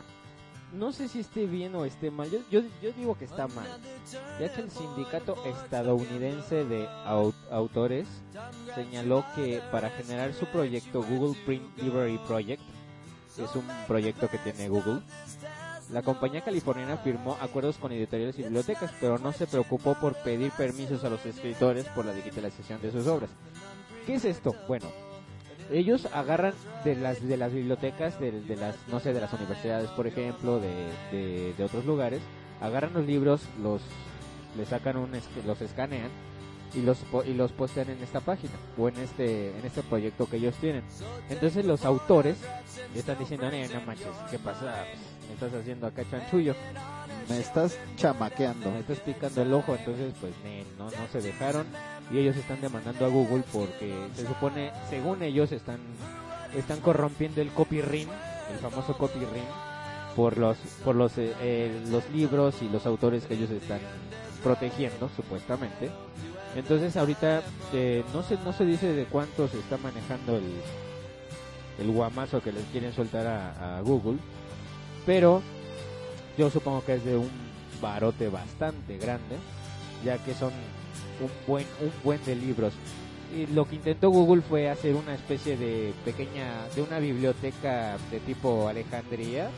D: No sé si esté bien o esté mal. Yo, yo, yo digo que está mal. Ya que el sindicato estadounidense de au- autores señaló que para generar su proyecto Google Print Library Project, que es un proyecto que tiene Google, la compañía californiana firmó acuerdos con editoriales y bibliotecas, pero no se preocupó por pedir permisos a los escritores por la digitalización de sus obras. ¿Qué es esto? Bueno, ellos agarran de las de las bibliotecas, de, de las, no sé, de las universidades, por ejemplo, de, de, de otros lugares, agarran los libros, los le sacan un, es- los escanean y los po- y los postean en esta página o en este en este proyecto que ellos tienen. Entonces los autores están diciendo, "Eh, no manches, ¿qué pasa? Me estás haciendo acá chanchullo,
B: Me estás chamaqueando.
D: me estás picando el ojo". Entonces pues ne, no no se dejaron y ellos están demandando a Google porque se supone, según ellos, están están corrompiendo el copyright, el famoso copyright, por los por los eh, eh, los libros y los autores que ellos están protegiendo supuestamente. Entonces ahorita eh, no se no se dice de cuánto se está manejando el el guamazo que les quieren soltar a, a Google, pero yo supongo que es de un barote bastante grande, ya que son un buen un buen de libros. Y lo que intentó Google fue hacer una especie de pequeña, de una biblioteca de tipo Alejandría,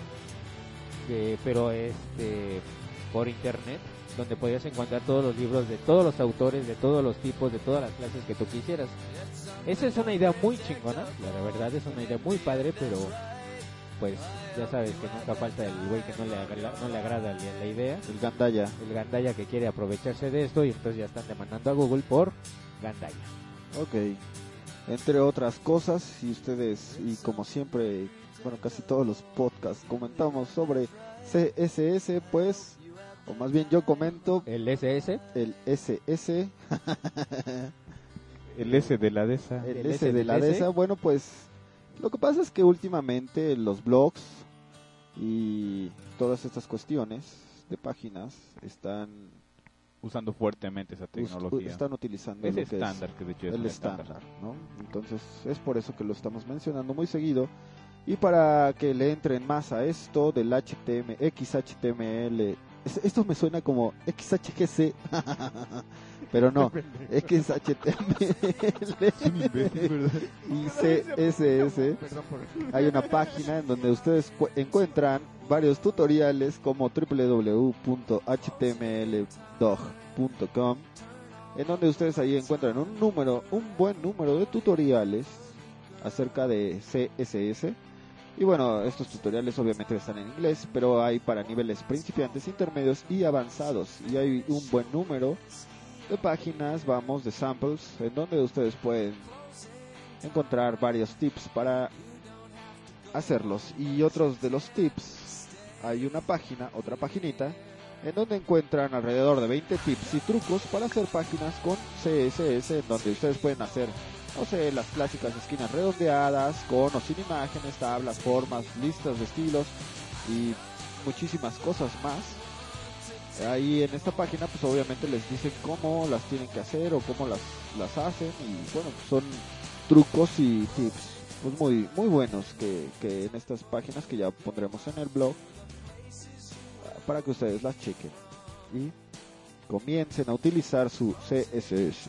D: que- pero este por internet, donde podías encontrar todos los libros de todos los autores, de todos los tipos, de todas las clases que tú quisieras. Esa es una idea muy chingona, la verdad es una idea muy padre, pero pues ya sabes que nunca falta el güey que no le agrada, no le agrada la, la idea,
B: El gandaya.
D: el gandaya que quiere aprovecharse de esto y entonces ya están demandando a Google por gandaya.
B: Ok. Entre otras cosas, y ustedes, y como siempre, bueno, casi todos los podcasts comentamos sobre C S S, pues, o más bien yo comento
D: El S S,
B: el S S,
C: El S de la DESA.
B: el
D: El
B: S
D: S
B: de
D: del
B: la
D: S.
B: D E S A. Bueno, pues, lo que pasa es que últimamente los blogs y todas estas cuestiones de páginas están,
C: Usando fuertemente esa
B: us-
C: tecnología.
B: están utilizando
C: Es
B: lo que
C: estándar, que de hecho es
B: el
C: un
B: estándar, ¿no? Entonces es por eso que lo estamos mencionando muy seguido y para que le entren más a esto del H T M L, X H T M L, es- esto me suena como X H G C, pero no, X H T M L y C S S.
D: perdón por...
B: Hay una página en donde ustedes cu- encuentran varios tutoriales como w w w punto h t m l dog punto com, en donde ustedes ahí encuentran un número, un buen número de tutoriales acerca de C S S. Y bueno, estos tutoriales obviamente están en inglés, pero hay para niveles principiantes, intermedios y avanzados. Y hay un buen número de páginas, vamos, de samples, en donde ustedes pueden encontrar varios tips para hacerlos. Y otros de los tips, hay una página, otra paginita, en donde encuentran alrededor de veinte tips y trucos para hacer páginas con C S S, en donde ustedes pueden hacer, no sé, las clásicas esquinas redondeadas, con o sin imágenes, tablas, formas, listas de estilos y muchísimas cosas más. Ahí en esta página pues obviamente les dicen cómo las tienen que hacer o cómo las, las hacen, y bueno, pues son trucos y tips pues muy muy buenos que, que en estas páginas que ya pondremos en el blog para que ustedes las chequen y comiencen a utilizar su C S S.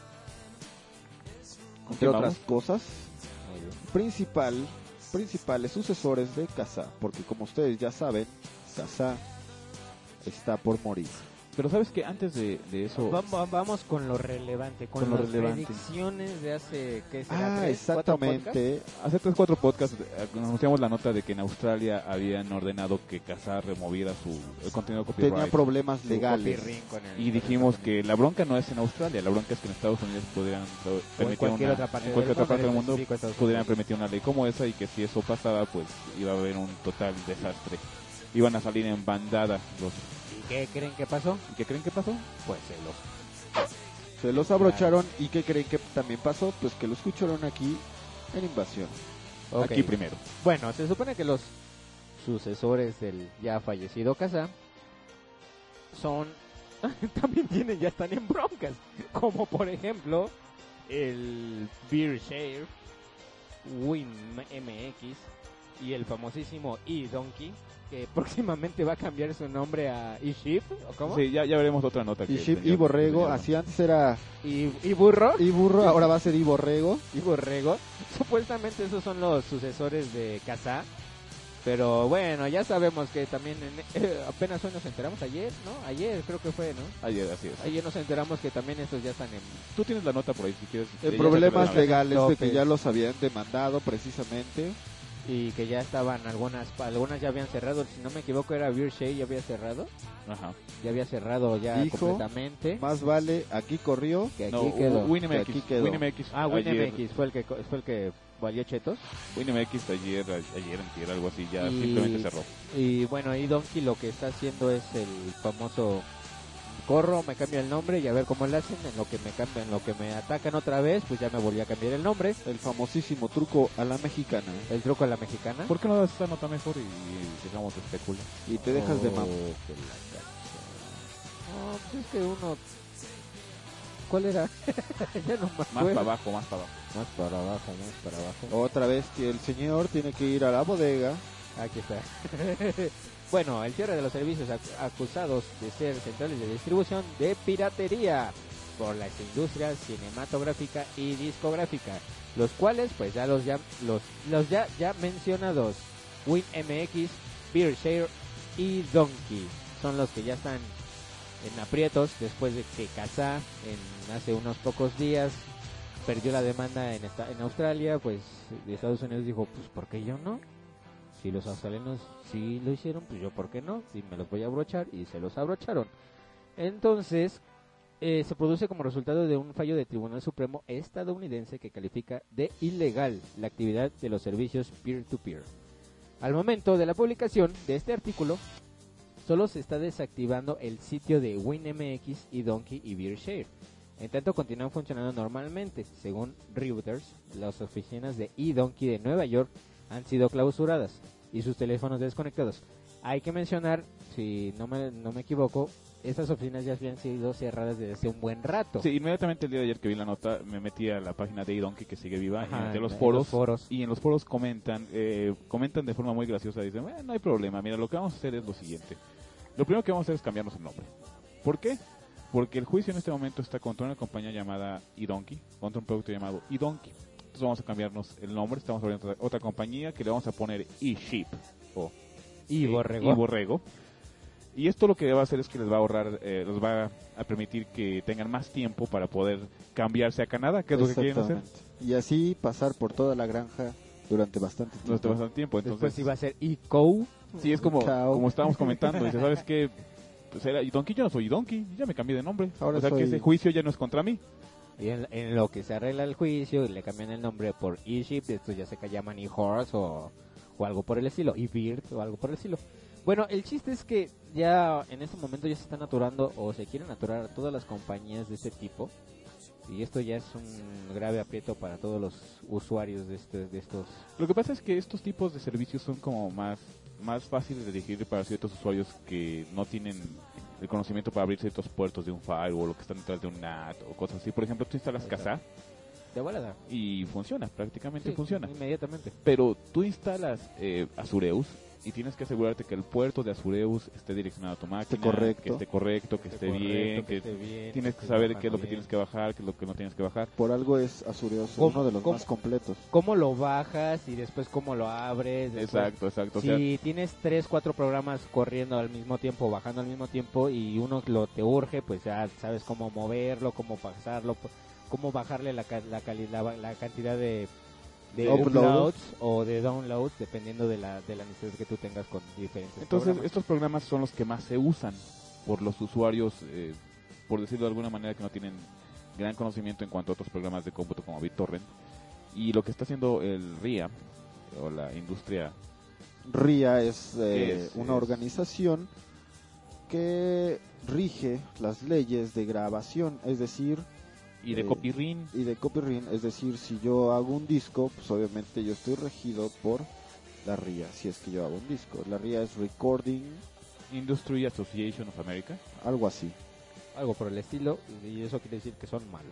B: Entre otras cosas, principal, principales sucesores de Kazaa, porque como ustedes ya saben, Kazaa está por morir.
C: Pero sabes que antes de, de eso...
D: Vamos, vamos con lo relevante, con,
C: Con lo
D: las
C: relevante.
D: predicciones de hace, ¿qué será?
B: Ah,
D: ¿Tres, cuatro podcasts?
B: exactamente.
C: Hace tres cuatro podcasts eh, anunciamos la nota de que en Australia habían ordenado que Kazaa removiera su el contenido copyright.
B: Tenía problemas
D: Su
B: legales.
D: copyright con el-
C: Y dijimos que la bronca no es en Australia, la bronca es que en Estados Unidos pudieran eh, permitir
D: cualquier
C: una,
D: otra parte
C: en cualquier
D: del
C: otra parte del
D: mundo,
C: mundo
D: específico Estados
C: pudieran
D: Unidos.
C: permitir una ley como esa, y que si eso pasaba pues iba a haber un total desastre. Iban a salir en bandada los...
D: ¿Y qué creen que pasó?
C: ¿Y qué creen que pasó?
D: Pues se los...
B: Se los abrocharon. ¿Y qué creen que también pasó? Pues que lo escucharon aquí en Invasión.
D: Ok.
C: Aquí primero.
D: Bueno, se supone que los sucesores del ya fallecido Kazaa son... también tienen, ya están en broncas. Como por ejemplo, el Beershare, WinMX y el famosísimo eDonkey, que próximamente va a cambiar su nombre a eShip, ¿o cómo?
C: Sí, ya, ya veremos otra nota.
B: Y
C: que
B: Ship
C: tenía-
B: y Borrego,
C: tenía-
B: así antes era
D: Y, y Burro,
B: y Burro, ahora va a ser y Borrego.
D: y Borrego. Supuestamente esos son los sucesores de Kazaa. Pero bueno, ya sabemos que también en- eh, apenas hoy nos enteramos ayer, ¿no? Ayer creo que fue, ¿no?
C: Ayer, así es.
D: Ayer nos enteramos que también estos ya están en...
C: Tú tienes la nota por ahí si quieres.
B: En
C: Ya
B: problemas
C: se te-
B: legales de que
D: Topes.
B: ya los habían demandado precisamente.
D: Y que ya estaban algunas, algunas ya habían cerrado, si no me equivoco era Beershare, ya había cerrado,
C: Ajá.
D: ya había cerrado ya
B: Dijo,
D: completamente.
B: Más vale, aquí corrió.
D: Que aquí
C: No,
D: quedó.
C: WinMX.
B: Que aquí quedó.
C: WinMX.
D: Ah,
C: ayer-
D: WinMX fue el que co- fue el que valió chetos.
C: WinMX ayer, a- ayer, antier, algo así, ya
D: Y-
C: simplemente cerró.
D: Y bueno, y Donkey lo que está haciendo es el famoso corro, me cambio el nombre y a ver cómo lo hacen, en lo que me cambian, en lo que me atacan otra vez, pues ya me volví a cambiar el nombre,
B: El famosísimo truco a la mexicana.
D: el truco a la mexicana.
C: ¿Por qué no das esta nota mejor y dejamos de especular?
B: Y te dejas de
D: Oh,
B: mamá.
D: que la cacha. No, pues es que uno... ¿Cuál era? ya no me
C: Más
D: acuerdo.
C: para abajo, más para abajo.
D: Más para abajo, más para abajo.
B: Otra vez que el señor tiene que ir a la bodega.
D: Aquí está. Bueno, el cierre de los servicios ac- acusados de ser centrales de distribución de piratería por la industria cinematográfica y discográfica, los cuales pues ya los ya los los ya ya mencionados WinMX, Beershare y Donkey son los que ya están en aprietos después de que Kazaa en hace unos pocos días perdió la demanda en esta, en Australia, pues de Estados Unidos dijo, pues ¿por qué yo no? Si los australianos sí lo hicieron, pues yo por qué no, si me los voy a abrochar, y se los abrocharon. Entonces, eh, se produce como resultado de un fallo del Tribunal Supremo estadounidense que califica de ilegal la actividad de los servicios peer-to-peer. Al momento de la publicación de este artículo, solo se está desactivando el sitio de WinMX y Donkey y Beershare. En tanto continúan funcionando normalmente. Según Reuters, las oficinas de eDonkey de Nueva York han sido clausuradas y sus teléfonos desconectados. Hay que mencionar, si no me, no me equivoco, estas oficinas ya habían sido cerradas desde hace un buen rato.
C: Sí, inmediatamente el día de ayer que vi la nota, me metí a la página de eDonkey, que sigue viva,
D: Ajá,
C: y me metí a los
D: en
C: foros,
D: los foros.
C: y en los foros comentan, eh, comentan de forma muy graciosa, dicen, bueno, no hay problema, mira, lo que vamos a hacer es lo siguiente. Lo primero que vamos a hacer es cambiarnos el nombre. ¿Por qué? Porque el juicio en este momento está contra una compañía llamada eDonkey, contra un producto llamado eDonkey. Entonces vamos a cambiarnos el nombre, estamos abriendo otra, otra compañía que le vamos a poner eShip o
D: Y
C: eh,
D: Borrego.
C: y Borrego. Y esto lo que va a hacer es que les va a ahorrar, eh, les va a permitir que tengan más tiempo para poder cambiarse a Canadá, que es lo que quieren hacer
B: Exactamente. Y así pasar por toda la granja durante bastante tiempo.
C: durante bastante tiempo. Entonces,
D: Después iba a ser eCo.
C: sí, es como,
B: Chao.
C: como estábamos comentando, dice, ¿sabes qué? pues era Donkey, yo no soy Donkey, ya me cambié de nombre.
B: Ahora
C: o sea
B: soy-
C: que ese juicio ya no es contra mí.
D: Y en, en lo que se arregla el juicio y le cambian el nombre por E-Ship, estos ya se llaman E-Horse o, o algo por el estilo, E-Bird o algo por el estilo. Bueno, el chiste es que ya en este momento ya se están aturando o se quieren aturar a todas las compañías de este tipo. Y esto ya es un grave aprieto para todos los usuarios de, este, de estos.
C: Lo que pasa es que estos tipos de servicios son como más, más fáciles de elegir para ciertos usuarios que no tienen el conocimiento para abrir ciertos puertos de un firewall o que están detrás de un N A T o cosas así. Por ejemplo, tú instalas
D: Exacto.
C: Kazaa
D: De volada.
C: y funciona, prácticamente
D: Sí,
C: funciona.
D: Inmediatamente.
C: Pero tú instalas eh, Azureus y tienes que asegurarte que el puerto de Azureus esté direccionado a tu máquina,
B: correcto.
C: que esté correcto, que esté
D: Correcto,
C: bien, que,
D: esté bien,
C: tienes que
D: esté
C: saber
D: trabajando
C: qué es lo que
D: bien.
C: tienes que bajar, qué es lo que no tienes que bajar.
B: Por algo es Azureos
D: ¿Cómo-
B: uno de los
D: cómo-
B: más completos.
D: ¿Cómo lo bajas y después cómo lo abres? Después,
C: Exacto, exacto. O
D: si
C: sea,
D: tienes tres, cuatro programas corriendo al mismo tiempo, bajando al mismo tiempo y uno lo te urge, pues ya sabes cómo moverlo, cómo pasarlo, p- cómo bajarle la, ca- la, cali- la, la cantidad de, de
B: Uploads.
D: uploads o de downloads, dependiendo de la, de la necesidad que tú tengas con diferentes
C: entonces
D: programas.
C: estos programas son los que más se usan por los usuarios, eh, por decirlo de alguna manera, que no tienen gran conocimiento en cuanto a otros programas de cómputo como BitTorrent. Y lo que está haciendo el R I A, o la industria,
B: R I A es, eh,
C: Es-
B: una
C: es-
B: organización que rige las leyes de grabación, es decir,
C: y de
B: Eh,
C: Copyrin,
B: y de copyright, es decir, si yo hago un disco, pues obviamente yo estoy regido por la R I A, si es que yo hago un disco. La R I A es Recording,
C: Industry Association of America.
B: algo así.
D: Algo por el estilo, y eso quiere decir que son malos.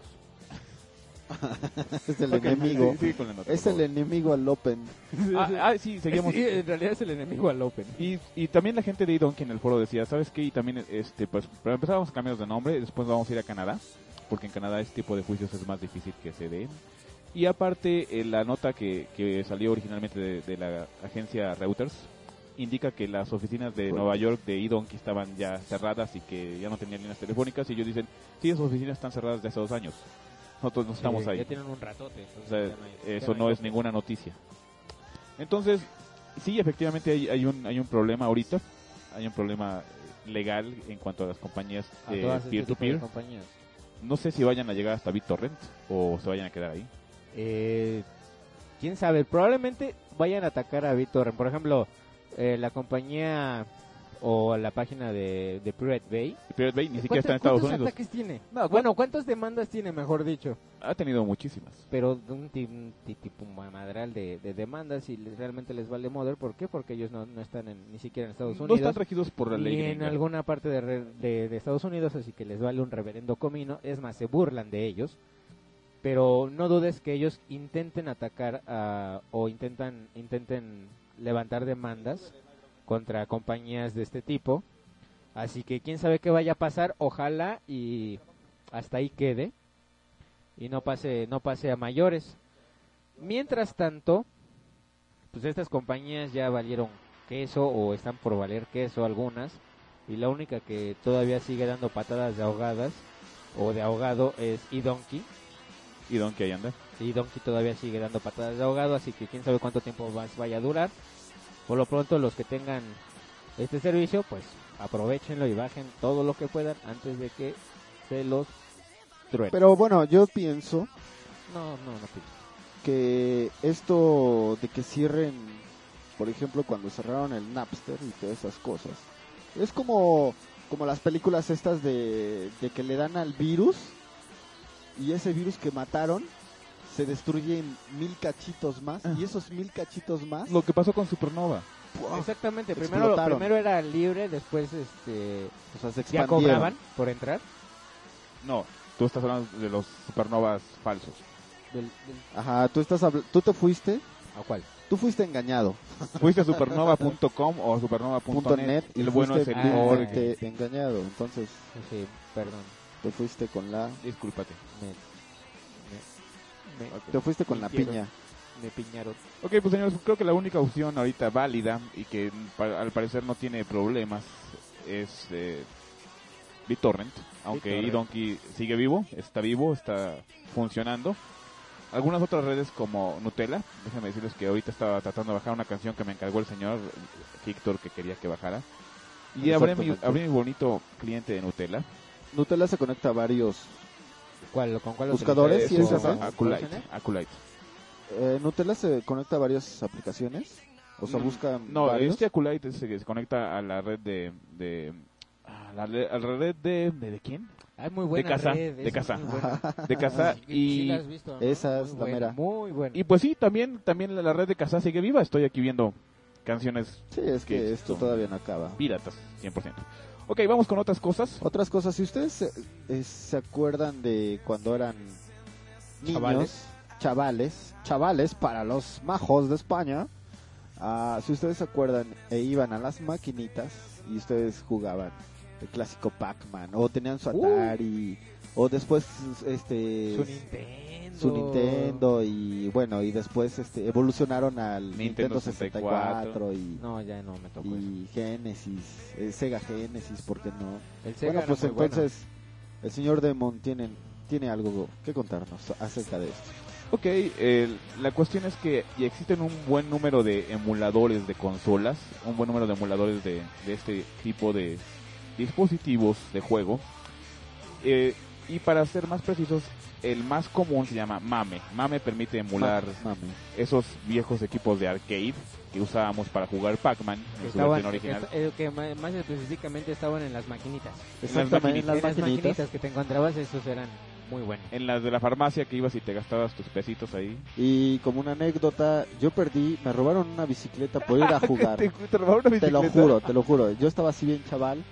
B: Es el
C: Ok,
B: enemigo.
C: sí, sí, con la nota,
B: Es
C: por
B: el
C: favor.
B: enemigo al Open.
C: Ah, ah, sí, seguimos.
D: Sí, en realidad es el enemigo al Open.
C: Y, y también la gente de Donkey en el foro decía, ¿sabes qué? Y también, este, pues, para empezar vamos a cambiar de nombre, después vamos a ir a Canadá, porque en Canadá este tipo de juicios es más difícil que se den. Y aparte, eh, la nota que, que salió originalmente de, de la agencia Reuters indica que las oficinas de
B: Bueno.
C: Nueva York de eDonkey estaban ya cerradas y que ya no tenían líneas telefónicas, y ellos dicen, sí, esas oficinas están cerradas desde hace dos años. Nosotros no estamos
D: Sí,
C: ahí.
D: Ya tienen un ratote. entonces
C: O sea,
D: ya no hay- ya
C: eso
D: hay
C: no es
D: Open.
C: ninguna noticia. Entonces, sí, efectivamente hay, hay un hay un problema ahorita, hay un problema eh, legal en cuanto a las compañías
D: A
C: de
D: todas este tipo de
C: peer-to-peer.
D: compañías.
C: No sé si vayan a llegar hasta BitTorrent o se vayan a quedar ahí.
D: Eh, quién sabe, probablemente vayan a atacar a BitTorrent. Por ejemplo, eh, la compañía o la página de, de Pirate Bay.
C: Pirate Bay ni siquiera está en
D: ¿Cuántos
C: Estados Unidos.
D: ataques tiene?
C: No,
D: Bueno, ¿cuántas demandas tiene, mejor dicho?
C: Ha tenido muchísimas.
D: Pero de un, ti- un ti- tipo madral de, de demandas y les- realmente les vale model. ¿Por qué? Porque ellos no, no están en- ni siquiera en Estados
C: No
D: Unidos.
C: están regidos por la ley
D: ni en
C: gringa.
D: alguna parte de, re- de, de Estados Unidos, así que les vale un reverendo comino. Es más, se burlan de ellos. Pero no dudes que ellos intenten atacar a- o intentan intenten levantar demandas contra compañías de este tipo. Así que quién sabe qué vaya a pasar. Ojalá y hasta ahí quede y no pase no pase a mayores. Mientras tanto, pues estas compañías ya valieron queso o están por valer queso algunas, y la única que todavía sigue dando patadas de ahogadas o de ahogado es eDonkey.
C: Y Donkey ahí anda.
D: eDonkey todavía sigue dando patadas de ahogado, así que quién sabe cuánto tiempo más vaya a durar. Por lo pronto, los que tengan este servicio, pues aprovechenlo y bajen todo lo que puedan antes de que se los truene.
B: Pero bueno, yo pienso
D: no, no, no pienso.
B: que esto de que cierren, por ejemplo, cuando cerraron el Napster y todas esas cosas, es como, como las películas estas de, de que le dan al virus y ese virus que mataron se destruye en mil cachitos más y esos mil cachitos más
C: Lo que pasó con Supernova.
B: ¡pua!
D: Exactamente, primero,
B: explotaron.
D: primero era libre, después este
B: O sea, se
D: ya
B: expandieron.
D: cobraban por entrar.
C: No, tú estás hablando de los supernovas falsos.
D: Del, del-
B: Ajá, tú estás habl- tú te fuiste,
D: ¿A cuál?
B: tú fuiste engañado.
C: Fuiste a supernova punto com o supernova punto
B: Punto
C: net.
B: net
C: Y
B: y
C: lo bueno es
B: fuiste
C: el
D: Ah,
C: org.
B: fuiste engañado, entonces
D: Sí, perdón.
B: te fuiste con la
C: Discúlpate.
D: Me, me, me,
B: te fuiste con la
D: Mintieron.
B: piña.
D: me piñaron.
C: Ok, pues señores, creo que la única opción ahorita válida y que pa- al parecer no tiene problemas es eh, BitTorrent. Aunque
D: BitTorrent.
C: eDonkey sigue vivo, está vivo, está funcionando. Algunas otras redes como Nutella, déjenme decirles que ahorita estaba tratando de bajar una canción que me encargó el señor Víctor que quería que bajara. Y abrí mi,
B: Exactamente.
C: abrí mi bonito cliente de Nutella.
B: Nutella se conecta a varios.
D: ¿Cuál, ¿Con cuál
B: Buscadores,
D: utilizas?
B: sí,
C: es
B: ¿sí?
D: ¿Con-
C: Aculite,
D: con-
C: Aculite.
B: Eh, Nutella se conecta a varias aplicaciones. O sea,
C: Mm,
B: busca.
C: No,
B: varios.
C: este Aculite es el que se conecta a la red de... de a la, re- a la red de, de... ¿De quién?
D: Hay muy buena
C: casa,
D: red,
C: de
D: es
C: casa.
D: muy buena.
C: De casa.
D: Sí, sí
C: y,
D: la has visto, ¿no?
B: Esa es
D: Muy
B: la
D: buena,
B: mera.
D: Muy buena.
C: y pues sí, también, también la, la red de casa sigue viva. Estoy aquí viendo canciones
B: Sí, es que
C: que
B: esto
C: son
B: todavía no acaba.
C: piratas, cien por ciento. Ok, vamos con otras cosas.
B: Otras cosas, si ustedes se, eh, se acuerdan de cuando eran niños,
D: Chavales.
B: chavales, chavales para los majos de España, ah, si ustedes se acuerdan e iban a las maquinitas y ustedes jugaban el clásico Pac-Man o tenían su
D: Uh.
B: Atari o después este
D: Su Nintendo.
B: su Nintendo y bueno y después este evolucionaron al
C: Nintendo
B: Nintendo sesenta y cuatro y
D: No, ya no me tocó eso.
B: y Genesis, eh, Sega Genesis, ¿por qué no?
D: El Sega
B: Bueno,
D: era
B: pues
D: muy bueno.
B: entonces el señor Demon tiene, tiene algo que contarnos acerca de esto.
C: Ok, el- la cuestión es que ya existen un buen número de emuladores de consolas, un buen número de emuladores de, de este tipo de dispositivos de juego. Eh, y para ser más precisos, el más común se llama MAME. MAME permite emular
B: Ma- mame.
C: esos viejos equipos de arcade que usábamos para jugar Pac-Man
D: Que
C: en su
D: estaban,
C: versión original.
D: que, eh, que ma- más específicamente estaban en las maquinitas.
B: Exactamente, en las
D: En las
B: maquinitas.
D: maquinitas que te encontrabas, esos eran muy buenos.
C: En las de la farmacia que ibas y te gastabas tus pesitos ahí.
B: Y como una anécdota, yo perdí, me robaron una bicicleta por ir a jugar.
C: ¿Te, te robaron una
B: Te lo
C: bicicleta?
B: juro, te lo juro. Yo estaba así bien chaval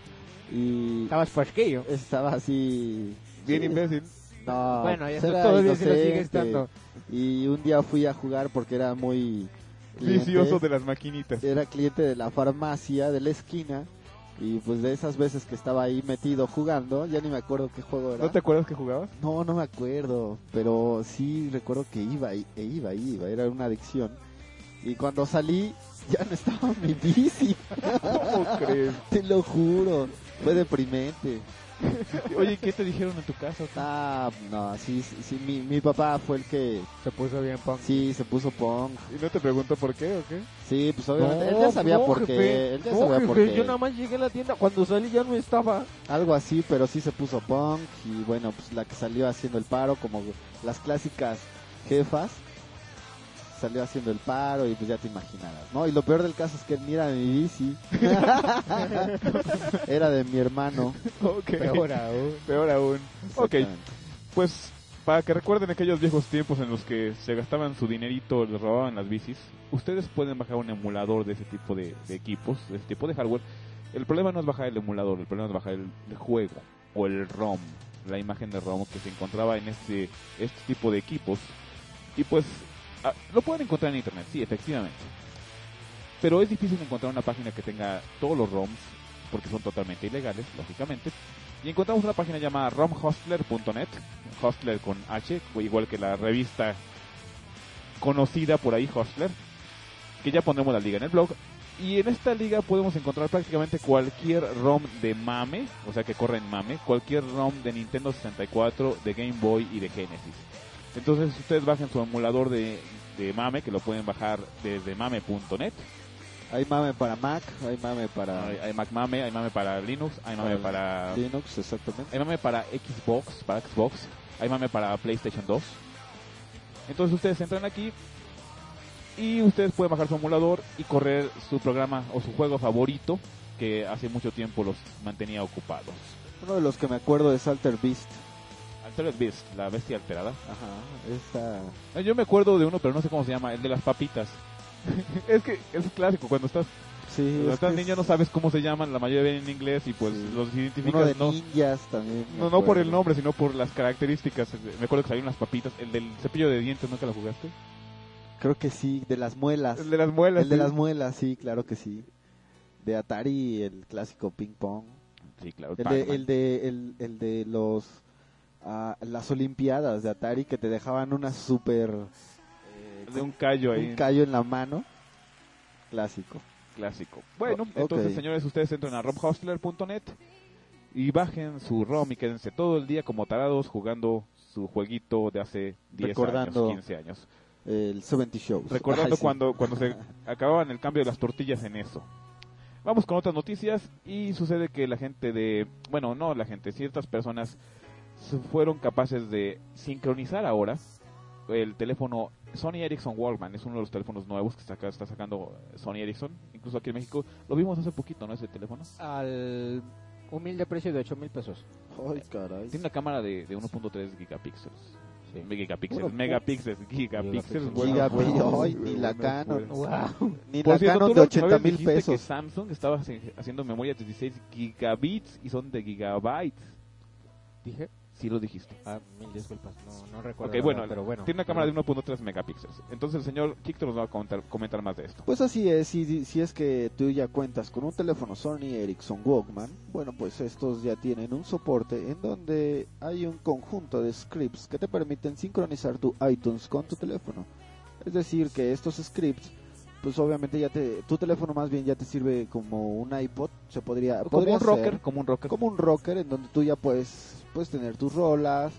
B: y
D: Estabas fresquillo.
B: estaba así...
C: Bien
B: sí,
C: imbécil.
B: No,
D: Bueno, ya
B: pues era
D: todavía sí lo sigue
B: inocente.
D: estando.
B: Y un día fui a jugar porque era muy... cliente.
C: Vicioso de las maquinitas.
B: Era cliente de la farmacia de la esquina y pues de esas veces que estaba ahí metido jugando, ya ni me acuerdo qué juego era.
C: ¿No te acuerdas que jugabas?
B: No, no me acuerdo, pero sí recuerdo que iba y- e iba, iba, era una adicción. Y cuando salí ya no estaba mi bici,
C: ¿Cómo crees?
B: te lo juro, fue deprimente.
C: Oye, ¿qué te dijeron en tu casa?
B: Ah, no, sí, sí, sí, mi, mi papá fue el que
D: Se puso bien punk.
B: sí se puso punk.
C: ¿Y no te preguntó por qué o qué?
B: Sí, pues obviamente él ya sabía
D: no,
B: por
D: jefe.
B: qué, él ya
D: No,
B: sabía por
D: jefe,
B: qué.
D: Yo nada más llegué a la tienda, cuando salí ya no estaba.
B: Algo así, pero sí se puso punk y bueno, pues la que salió haciendo el paro, como las clásicas jefas, salió haciendo el paro y pues ya te imaginarás, ¿no? Y lo peor del caso es que ni era de mi bici, era de mi hermano.
C: Ok.
D: Peor aún.
C: Peor aún. Ok,
B: Exactamente.
C: pues para que recuerden aquellos viejos tiempos en los que se gastaban su dinerito, les robaban las bicis, ustedes pueden bajar un emulador de ese tipo de, de equipos, de ese tipo de hardware. El problema no es bajar el emulador, el problema es bajar el, el juego o el ROM, la imagen de ROM que se encontraba en este, este tipo de equipos. Y pues ah, lo pueden encontrar en internet, sí, efectivamente. Pero es difícil encontrar una página que tenga todos los ROMs, porque son totalmente ilegales, lógicamente. Y encontramos una página llamada rom hostler punto net, Hostler con H, igual que la revista conocida por ahí, Hostler, que ya pondremos la liga en el blog. Y en esta liga podemos encontrar prácticamente cualquier ROM de MAME, o sea que corre en MAME, cualquier ROM de Nintendo sesenta y cuatro, de Game Boy y de Genesis. Entonces ustedes bajen su emulador de, de MAME, que lo pueden bajar desde mame punto net.
B: Hay mame para Mac, hay mame para
C: Hay, hay Mac MAME, hay MAME para Linux, hay MAME para...
B: Linux, exactamente.
C: Hay mame para Xbox, para Xbox, hay mame para PlayStation dos. Entonces ustedes entran aquí y ustedes pueden bajar su emulador y correr su programa o su juego favorito que hace mucho tiempo los mantenía ocupados.
B: Uno de los que me acuerdo es Alter Beast.
C: Altered Beast, la bestia alterada.
B: Ajá, esa...
C: Eh, Yo me acuerdo de uno, pero no sé cómo se llama, el de las papitas. Es que es clásico, cuando estás,
B: Sí,
C: cuando
B: es
C: estás
B: que
C: niño
B: es
C: no sabes cómo se llaman, la mayoría vienen en inglés y pues
B: Sí.
C: los
B: uno
C: identificas
B: de
C: no,
B: ninjas también. me
C: no, no por el
B: acuerdo.
C: nombre, sino por las características. Me acuerdo que salían las papitas, el del cepillo de dientes, ¿nunca lo jugaste?
B: Creo que sí, de las muelas.
C: El de las muelas.
B: El de
C: sí.
B: las muelas, sí, claro que sí. De Atari, el clásico ping pong.
C: Sí, claro.
B: El de,
C: Pac-Man.
B: el de, el, el de los ah, las Olimpiadas de Atari que te dejaban una super eh,
C: de un callo ahí.
B: un callo en la mano. Clásico.
C: Clásico. Bueno,
B: O-
C: entonces
B: ok.
C: señores, ustedes entran a rom hostler punto net y bajen su ROM y quédense todo el día como tarados jugando su jueguito de hace diez
B: Recordando.
C: años, quince años.
B: El setenta Shows.
C: Recordando
B: Ay, sí.
C: cuando, cuando se acababan el cambio de las tortillas en eso. Vamos con otras noticias y sucede que la gente de, bueno, no la gente, ciertas personas se fueron capaces de sincronizar ahora el teléfono Sony Ericsson Walkman. Es uno de los teléfonos nuevos que saca, está sacando Sony Ericsson, incluso aquí en México lo vimos hace poquito, ¿no? Ese teléfono
D: Al humilde precio de ocho mil pesos.
B: Ay, caray.
C: tiene una cámara de, de uno punto tres gigapíxeles.
D: Sí.
C: Megapíxeles,
B: Bueno,
C: megapíxeles, gigapíxeles.
D: Gigapíxeles.
C: bueno,
B: Gigapi-
C: bueno,
B: ay,
C: bueno,
B: ni la
C: bueno,
B: Canon.
C: bueno.
D: Wow.
B: Ni
C: Por
B: la
C: cierto,
B: Canon
C: tú
B: de
C: la última
B: ochenta
C: vez
B: mil
C: dijiste
B: pesos.
C: que Samsung estaba haci- haciendo memorias de dieciséis gigabits y son de gigabytes.
D: Dije,
C: Sí lo dijiste.
D: ah, mil disculpas, no, no recuerdo.
C: Ok,
D: la
C: bueno,
D: verdad, pero bueno.
C: tiene una cámara de uno punto tres megapíxeles. Entonces el señor Kikto nos va a comentar, comentar más de esto.
B: Pues así es, si, si es que tú ya cuentas con un teléfono Sony Ericsson Walkman, bueno, pues estos ya tienen un soporte en donde hay un conjunto de scripts que te permiten sincronizar tu iTunes con tu teléfono. Es decir, que estos scripts, pues obviamente ya te, tu teléfono más bien ya te sirve como un iPod, se podría,
C: Como
B: podría
C: un rocker,
B: ser
C: como un rocker.
B: como un rocker en donde tú ya puedes, puedes tener tus rolas,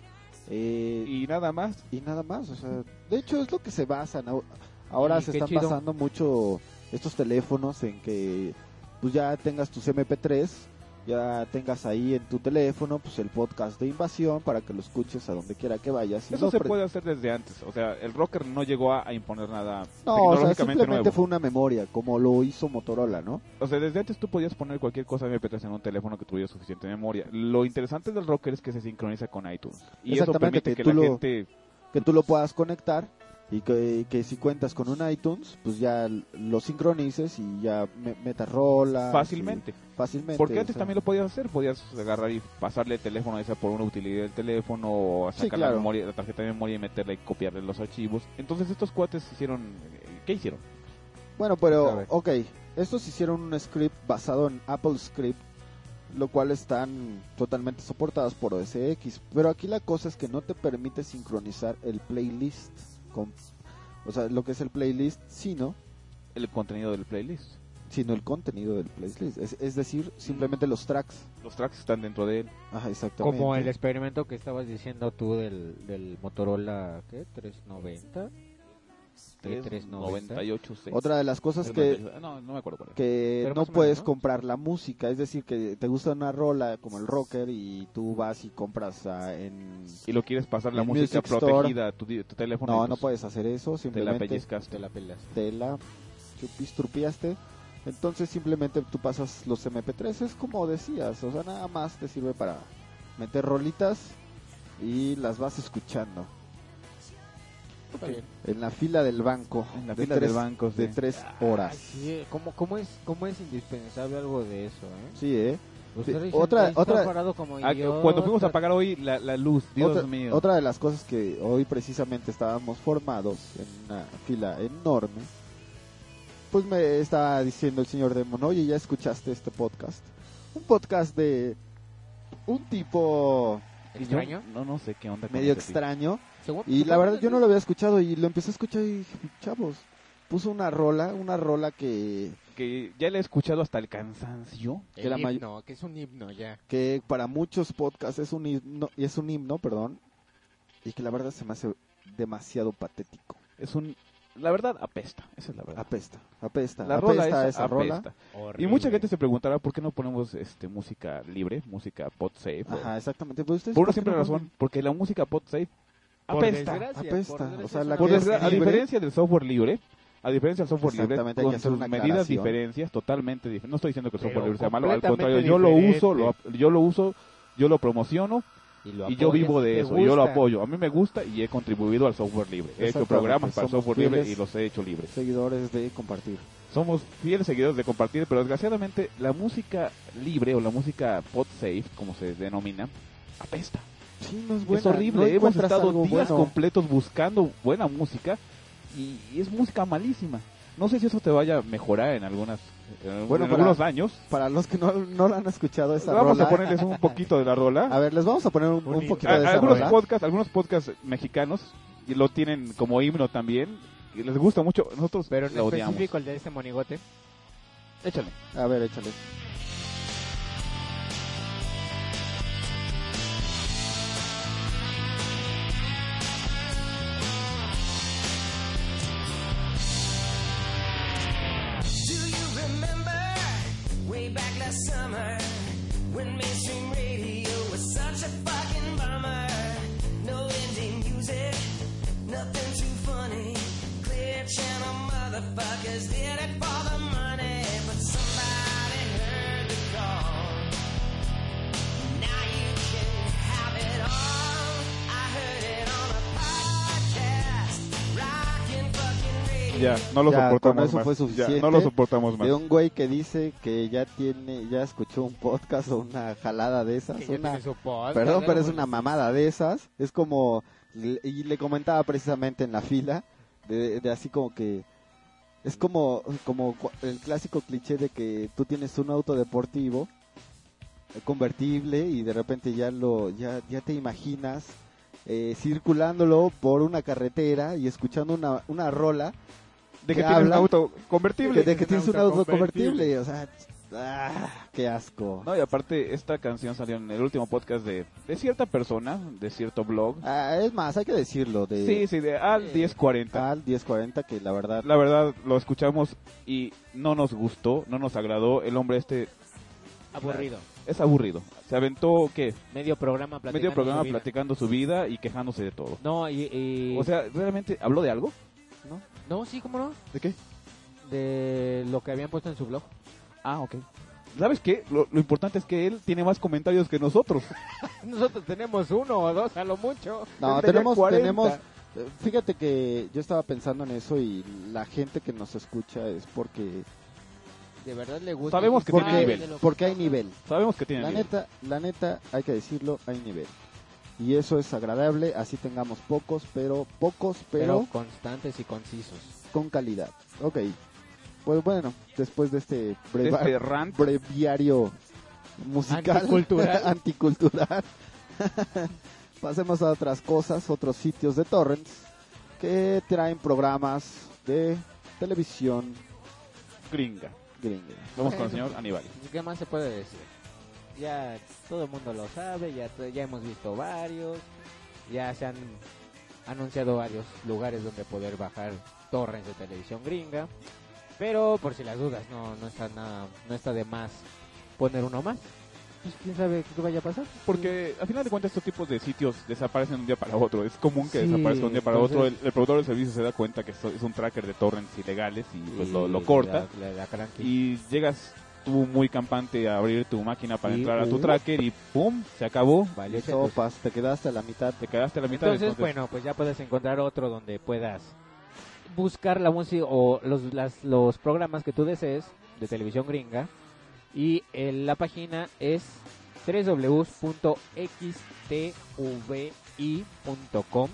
B: eh,
C: Y nada más.
B: y nada más, o sea, de hecho es lo que se basan. Au- Ahora
D: Y
B: se
D: qué
B: están
D: chido.
B: basando mucho estos teléfonos en que pues ya tengas tus eme pe tres, ya tengas ahí en tu teléfono pues el podcast de Invasión para que lo escuches a donde quiera que vayas. y
C: Eso
B: lo
C: se
B: pre-
C: puede hacer desde antes. O sea, el rocker no llegó a, a imponer nada
B: No, o sea,
C: tecnológicamente
B: simplemente
C: nuevo.
B: fue una memoria, como lo hizo Motorola, ¿no?
C: O sea, desde antes tú podías poner cualquier cosa eme pe tres en un teléfono que tuviera suficiente memoria. Lo interesante del rocker es que se sincroniza con iTunes. Y eso
B: Exactamente,
C: permite
B: que
C: que,
B: tú
C: la
B: lo-
C: gente...
B: Que tú lo puedas conectar y que, que si cuentas con un iTunes, pues ya lo sincronices y ya me- metas rolas.
C: Fácilmente.
B: y- Fácilmente.
C: Porque antes
B: o sea.
C: también lo podías hacer, podías agarrar y pasarle el teléfono esa por una utilidad del teléfono o
B: Sí,
C: sacar
B: claro.
C: la, memoria, la tarjeta de memoria y meterla y copiarle los archivos. Entonces estos cuates hicieron... ¿Qué hicieron?
B: Bueno, pero,
D: Sabe.
B: ok, estos hicieron un script basado en Apple Script, lo cual están totalmente soportados por o ese equis, pero aquí la cosa es que no te permite sincronizar el playlist, con, o sea, lo que es el playlist, sino,
C: El contenido del playlist.
B: sino el contenido del playlist, es, es decir, simplemente los tracks.
C: Los tracks están dentro de él.
B: Ajá, exactamente.
D: Como el experimento que estabas diciendo tú del, del Motorola, ¿qué? ¿trescientos noventa?
C: tres noventa y ocho C.
B: Otra de las cosas que,
C: No, no me acuerdo cuál era.
B: que
D: Pero
B: no
D: más o menos,
B: puedes
D: ¿no?
B: comprar la música, es decir, que te gusta una rola como el rocker y tú vas y compras ah, en...
C: Y lo quieres pasar la
B: en
C: música
B: Music Store.
C: protegida a tu, di- tu teléfono.
B: No,
C: y
B: no
C: pues
B: puedes hacer eso,
C: Te la
B: simplemente
C: pellizcaste.
D: Te la pelas.
B: te la chupistrupiaste. Entonces simplemente tú pasas los eme pe tres, es como decías, o sea, nada más te sirve para meter rolitas y las vas escuchando
D: Está bien.
B: en la fila del banco,
C: En la
B: de
C: fila
B: tres,
C: del banco, sí.
B: de tres horas.
D: Sí, ¿cómo, cómo, es, ¿Cómo es indispensable algo de eso, eh?
B: Sí, eh.
D: Usted
B: Sí,
D: dice,
B: otra-
D: ahí está
B: otra-
D: parado como
C: Ah,
D: idiota.
C: cuando fuimos a apagar hoy la, la luz, Dios
B: otra,
C: mío.
B: otra de las cosas que hoy precisamente estábamos formados en una fila enorme, pues me estaba diciendo el señor Demon, oye, ¿ya escuchaste este podcast? Un podcast de un tipo
D: ¿Extraño?
C: No, no sé qué onda. con
B: medio
C: ese tipo.
B: extraño,
D: Según-
B: y la verdad yo no lo había escuchado y lo empecé a escuchar y dije, chavos, puso una rola, una rola que,
C: Que ya le he escuchado hasta el cansancio.
B: que la
D: El
B: may-
D: himno, que es un himno ya.
B: que para muchos podcasts es un himno, es un himno, perdón, y que la verdad se me hace demasiado patético.
C: Es un... La verdad, apesta. Esa es la verdad.
B: Apesta, apesta,
C: La rola
B: apesta
C: esa
B: esa rola.
C: apesta. Y
D: Horrible.
C: mucha gente se preguntará por qué no ponemos este música libre, música pod safe. o-
B: Ajá, exactamente. Pues ustedes
C: Por una
B: ¿por qué
C: simple
B: no
C: razón, porque la música pod safe
D: Por
C: apesta.
D: desgracia,
B: Apesta,
D: por desgracia
B: o sea,
D: es
B: la
D: una
C: Por
B: que es
C: desgra- a
B: libre.
C: diferencia del software libre, a diferencia del software libre,
B: Exactamente, hay que
C: con
B: hacer
C: sus
B: una
C: medidas
B: aclaración.
C: diferencias, totalmente diferentes. No estoy diciendo que el
D: Pero
C: software libre sea malo, al
D: completamente
C: contrario, yo lo
D: diferente.
C: uso, lo, ap- yo lo uso, yo lo promociono
D: Y, lo
C: y yo
D: apoyas,
C: vivo de
D: te
C: eso, y yo lo
D: gusta.
C: apoyo. A mí me gusta y he contribuido al software libre. He hecho
B: Exactamente,
C: programas para el
B: somos
C: software libre
B: fieles.
C: y los he hecho libres.
B: Seguidores de compartir.
C: Somos fieles seguidores de compartir, pero desgraciadamente la música libre o la música pod safe, como se denomina, apesta.
B: Sí, no es buena.
C: es horrible,
B: no
C: hemos
B: encuentras
C: estado
B: algo
C: días
B: bueno.
C: completos buscando buena música y, y es música malísima. No sé si eso te vaya a mejorar en algunas en,
B: Bueno,
C: en
B: para-
C: algunos años.
B: Para los que no, no la han escuchado esa
C: Vamos
B: rola.
C: a ponerles un poquito de la rola.
B: A ver, les vamos a poner un, un
D: Un
B: poquito
C: A-
B: de esa
C: algunos
B: rola.
C: podcasts, algunos podcasts mexicanos y lo tienen como himno también y les gusta mucho. Nosotros
D: Pero en
C: lo odiamos.
D: específico el de este monigote.
C: Échale.
B: A ver, échale.
E: Do you remember summer when mainstream radio was such a fucking bummer. No indie music, nothing too funny. Clear channel motherfuckers did it for the money, but somebody heard the call. Now you can have it all. I heard it on a podcast, rockin' fucking radio.
C: Ya, no lo
B: Ya, con
C: soportamos
B: eso
C: más.
B: fue
C: Ya,
B: suficiente.
C: no lo soportamos más.
B: De un güey que dice que ya tiene, ya escuchó un podcast o una jalada de esas.
D: Que ya
B: Una,
D: tiene su podcast,
B: perdón,
D: ¿no?
B: pero es una mamada de esas. Es como, y le comentaba precisamente en la fila, de, de así como que, es como, como cu- el clásico cliché de que tú tienes un auto deportivo eh, convertible y de repente ya lo, ya, ya te imaginas eh, circulándolo por una carretera y escuchando una, una rola
C: De que
B: que
C: tienes un
B: hablan-
C: auto convertible.
B: de que tienes un auto convertible, o sea, ah, qué asco.
C: No, y aparte, esta canción salió en el último podcast de, de cierta persona, de cierto blog.
B: Ah, es más, hay que decirlo, de
C: Sí, sí, de Al diez cuarenta.
B: Al diez cuarenta, que la verdad,
C: La verdad, lo escuchamos y no nos gustó, no nos agradó. El hombre este
D: Aburrido.
C: es aburrido. Se aventó, ¿qué?
D: Medio programa platicando.
C: Medio programa
D: su vida.
C: platicando su vida y quejándose de todo.
D: No, y, y-
C: O sea, ¿realmente habló de algo? ¿No?
D: No, sí, ¿cómo no?
C: ¿De qué?
D: De lo que habían puesto en su blog.
C: Ah, ok. ¿Sabes qué? Lo, lo importante es que él tiene más comentarios que nosotros.
D: Nosotros tenemos uno o dos a lo mucho.
B: no,
C: Él tenía
B: tenemos,
C: cuarenta.
B: tenemos, eh, fíjate que yo estaba pensando en eso y la gente que nos escucha es porque,
D: De verdad le gusta.
C: Sabemos que
B: porque,
C: tiene nivel.
B: porque hay nivel.
C: Sabemos que tiene
B: La
C: nivel.
B: neta, la neta, hay que decirlo, hay nivel. Y eso es agradable, así tengamos pocos, pero pocos,
D: Pero
B: pero
D: constantes y concisos.
B: con calidad. Ok, pues bueno, después de este,
C: De
B: breva-
C: este rant,
B: breviario musical
D: Anticultural.
B: anticultural. Pasemos a otras cosas, otros sitios de torrents que traen programas de televisión
C: gringa.
B: gringa.
C: Vamos con el señor Aníbal.
D: ¿Qué más se puede decir? Ya todo el mundo lo sabe, ya, to- ya hemos visto varios, ya se han anunciado varios lugares donde poder bajar torrents de televisión gringa, pero por si las dudas, no, no está nada, no está de más poner uno más. Pues quién sabe qué vaya a pasar.
C: Porque al final de cuentas estos tipos de sitios desaparecen de un día para otro. Es común que
D: Sí,
C: desaparezca de un día para
D: entonces-
C: otro. El, el productor del servicio se da cuenta que esto es un tracker de torrents ilegales y pues lo, lo
D: Y
C: corta.
D: la- la- la cranky.
C: Y llegas tú muy campante a abrir tu máquina para
D: Y,
C: entrar a tu
D: uh.
C: tracker y ¡pum! Se acabó.
D: Valió
B: Y
D: chetos.
B: sopas, te quedaste a la mitad.
C: Te quedaste a la mitad.
D: Entonces, bueno, pues ya puedes encontrar otro donde puedas buscar la música o los, las, los programas que tú desees de televisión gringa. Y eh, la página es doble u doble u doble u punto x t v i punto com.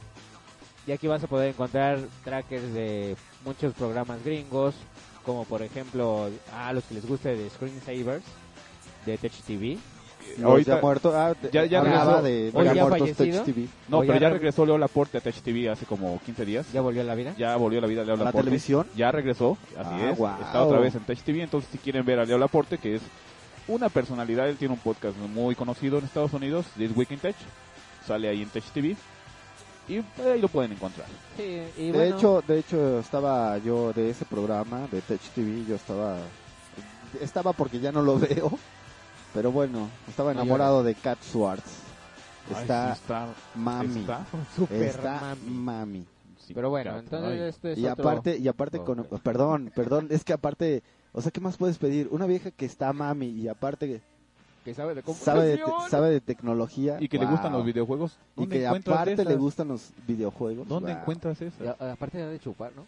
D: Y aquí vas a poder encontrar trackers de muchos programas gringos, como por ejemplo a los que les guste de Screensavers, de Tech T V.
B: Los
C: ahorita-
B: ya muertos, ah, te-
C: ya- ya
B: hablaba
C: regresó.
B: de,
D: Hoy
B: ya
D: ya
B: muertos
D: fallecido.
B: Tech T V.
C: No,
D: Oye,
C: pero ya
D: ahora-
C: regresó Leo Laporte a Touch T V hace como quince días.
D: ¿Ya volvió a la vida?
C: Ya volvió a la vida Leo
B: ¿A la
C: Laporte.
B: televisión?
C: Ya regresó, así
B: Ah,
C: es.
B: guau.
C: Está otra vez en Touch T V. Entonces, si quieren ver a Leo Laporte, que es una personalidad, él tiene un podcast muy conocido en Estados Unidos, This Week in Tech. Sale ahí en Touch T V. Y pues, ahí lo pueden encontrar.
D: Sí, y
B: De
D: bueno,
B: hecho, de hecho estaba yo de ese programa de Tech T V, yo estaba estaba porque ya no lo veo, pero bueno, estaba
D: No
B: enamorado de Cat Swartz. Está
C: Ay, sí, está,
B: mami,
C: está,
D: super
B: está
D: mami.
B: mami.
C: sí,
D: Pero bueno,
C: Cat,
D: entonces
C: ay.
D: este es
B: Y
D: otro-
B: aparte, y aparte
D: Oh,
B: con,
D: ok.
B: perdón, perdón, es que aparte, o sea, ¿qué más puedes pedir? Una vieja que está mami y aparte
D: que sabe de
B: sabe de, te-
D: computación.
B: sabe de tecnología.
C: Y que le gustan
B: wow.
C: los videojuegos.
B: Y
C: ¿Dónde
B: que
C: encuentras
B: aparte
C: esas?
B: le gustan los videojuegos.
C: ¿Dónde
B: wow.
C: encuentras
D: Y
C: eso?
D: a- aparte de chupar, ¿no?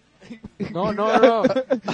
D: No, no, no.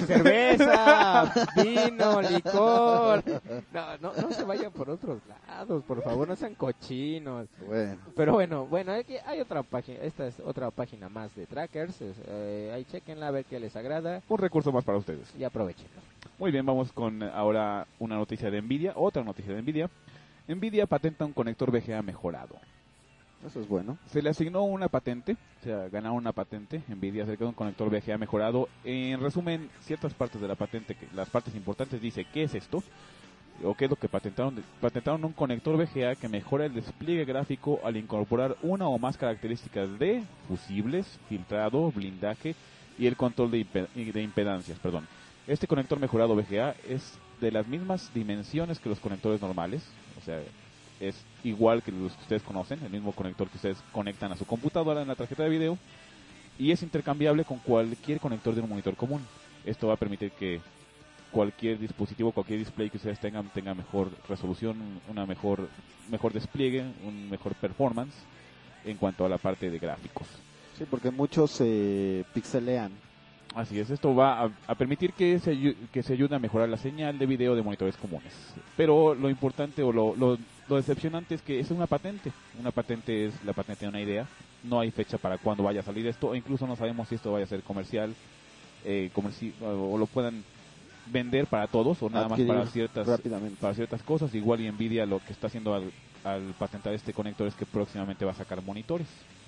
D: Cerveza, vino, licor. No, no, no se vayan por otros lados, por favor, no sean cochinos.
B: Bueno,
D: Pero bueno, bueno, aquí hay otra página, esta es otra página más de trackers. es, eh, ahí chequenla a ver qué les agrada
C: Un recurso más para ustedes.
D: y aprovechenlo.
C: Muy bien, vamos con ahora una noticia de Nvidia, otra noticia de Nvidia. Nvidia patenta un conector V G A mejorado.
B: eso es bueno.
C: Se le asignó una patente, o sea, ganaron una patente, Nvidia acerca de un conector V G A mejorado. En resumen, ciertas partes de la patente, que las partes importantes dice, ¿qué es esto? O qué es lo que patentaron. Patentaron un conector V G A que mejora el despliegue gráfico al incorporar una o más características de fusibles, filtrado, blindaje y el control de, impe- de impedancias, perdón. Este conector mejorado V G A es de las mismas dimensiones que los conectores normales, o sea, es igual que los que ustedes conocen, el mismo conector que ustedes conectan a su computadora en la tarjeta de video, y es intercambiable con cualquier conector de un monitor común. Esto va a permitir que cualquier dispositivo, cualquier display que ustedes tengan, tenga mejor resolución, una mejor, mejor despliegue, un mejor performance en cuanto a la parte de gráficos.
B: Sí, porque muchos se pixelean.
C: Así es, esto va a, a permitir que se, ayu- que se ayude a mejorar la señal de video de monitores comunes. Pero lo importante o lo, lo, lo decepcionante es que es una patente. Una patente es la patente de una idea. No hay fecha para cuándo vaya a salir esto, o incluso no sabemos si esto vaya a ser comercial, eh, comerci- o, o lo puedan vender para todos o nada
B: Adquirir
C: más para ciertas
B: rápidamente.
C: para ciertas cosas. Igual y Nvidia lo que está haciendo al, al patentar este conector es que próximamente va a sacar monitores.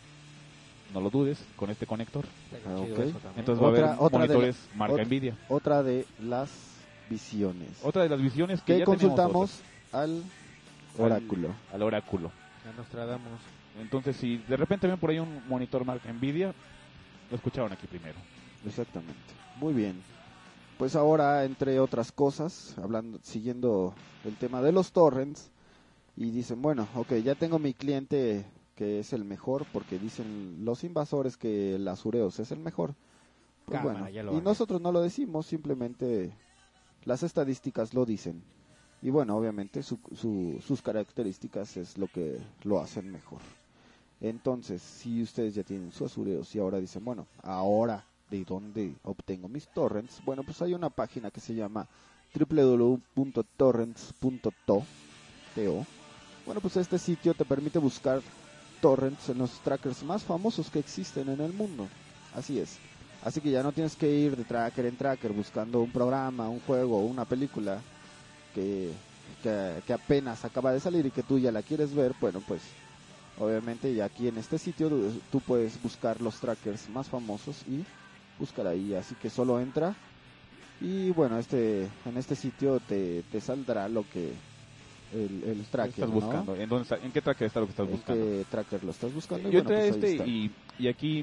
C: No lo dudes con este conector.
D: Está
B: Ah,
D: chido
B: ok.
D: eso también.
C: Entonces va a
B: Otra-
C: haber
B: otra de la-
C: monitores marca
B: otra-
C: Nvidia.
B: Otra de las visiones.
C: Otra de las visiones que
B: que
C: ya
B: consultamos al
C: tenemos
B: oráculo.
C: al, al oráculo.
D: A Nostradamus.
C: Entonces, si de repente ven por ahí un monitor marca Nvidia, lo escucharon aquí primero.
B: Exactamente. Muy bien. Pues ahora, entre otras cosas, hablando, siguiendo el tema de los torrents, y dicen, bueno, ok, ya tengo mi cliente que es el mejor, porque dicen los invasores que el Azureos es el mejor. Pues
D: Cámara,
B: bueno,
D: ya lo
B: y
D: van.
B: nosotros no lo decimos, simplemente las estadísticas lo dicen. Y bueno, obviamente su, su- sus características es lo que lo hacen mejor. Entonces, si ustedes ya tienen su Azureos y ahora dicen, bueno, ahora, ¿de dónde obtengo mis torrents? Bueno, pues hay una página que se llama doble u doble u doble u punto torrents punto to. Bueno, pues este sitio te permite buscar torrents en los trackers más famosos que existen en el mundo. Así es. Así que ya no tienes que ir de tracker en tracker buscando un programa, un juego o una película que, que, que apenas acaba de salir y que tú ya la quieres ver. Bueno, pues obviamente ya aquí en este sitio tú, tú puedes buscar los trackers más famosos y buscar ahí. Así que solo entra y bueno, este en este sitio te, te saldrá lo que el, el
C: ¿Qué
B: tracker,
C: estás
B: ¿no?
C: buscando? ¿En, dónde está- ¿En qué tracker está lo que estás
B: ¿En
C: buscando?
B: qué tracker lo estás buscando? Y
C: Yo
B: bueno,
C: entré a
B: pues ahí
C: este
B: está.
C: y, y aquí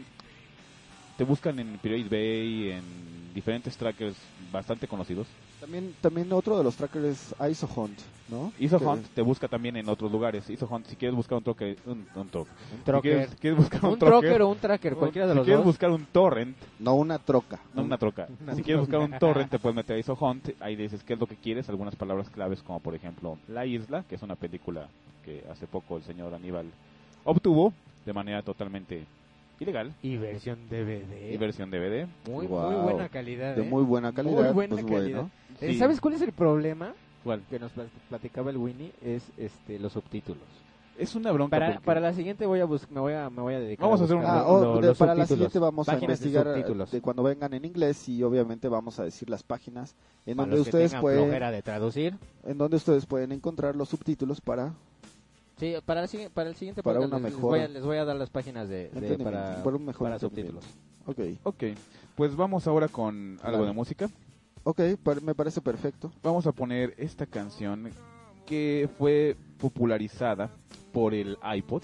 C: te buscan en Pirate Bay, en diferentes trackers bastante conocidos.
B: También, también otro de los trackers es ISOHunt, ¿no?
C: ISOHunt
B: Que-
C: te busca también en otros lugares. ISOHunt, si quieres buscar un troque, un, un troque.
D: Un
C: Si
D: trocker.
C: quieres, quieres buscar un,
D: Un
C: trocker,
D: trocker o un tracker, cualquiera de
C: si
D: los
C: quieres
D: dos.
C: buscar un torrent,
B: No una troca.
C: no una troca.
D: Una
C: Si quieres buscar
D: troca.
C: un torrent, te puedes meter a ISOHunt. Ahí dices qué es lo que quieres, algunas palabras claves como por ejemplo La Isla, que es una película que hace poco el señor Aníbal obtuvo de manera totalmente ilegal,
D: Y versión D V D.
C: y versión D V D.
D: Muy,
B: Wow.
D: muy buena calidad.
B: De
D: ¿eh?
B: muy buena calidad.
D: Muy buena
B: pues
D: calidad.
B: bueno.
D: Eh,
C: Sí.
D: ¿Sabes cuál es el problema
C: ¿Cuál?
D: que nos plat- platicaba el Winnie? Es este los subtítulos.
C: Es una bronca.
D: Para,
C: porque-
D: para la siguiente voy a bus me voy a me voy a dedicar
C: Vamos a hacer un-
D: buscar
B: Ah,
D: lo-
B: o
D: lo-
B: de-
D: los
B: para la
D: subtítulos,
B: siguiente vamos a
D: páginas de
B: investigar
D: subtítulos.
B: de cuando vengan en inglés y obviamente vamos a decir las páginas en
D: Para
B: donde
D: los que
B: ustedes
D: tengan
B: pueden
D: flojera de traducir.
B: en donde ustedes pueden encontrar los subtítulos para
D: Sí, para el, sigui- para el siguiente
B: Para
D: podcast
B: una
D: les, les
B: mejor-
D: voy a, les voy a dar las páginas de, de-
B: entendimiento,
D: para,
B: para un mejor
D: para
B: entendimiento.
D: subtítulos.
B: Ok,
C: Ok, pues vamos ahora con algo
B: Claro.
C: de música.
B: ok, par- me parece perfecto.
C: Vamos a poner esta canción que fue popularizada por el iPod,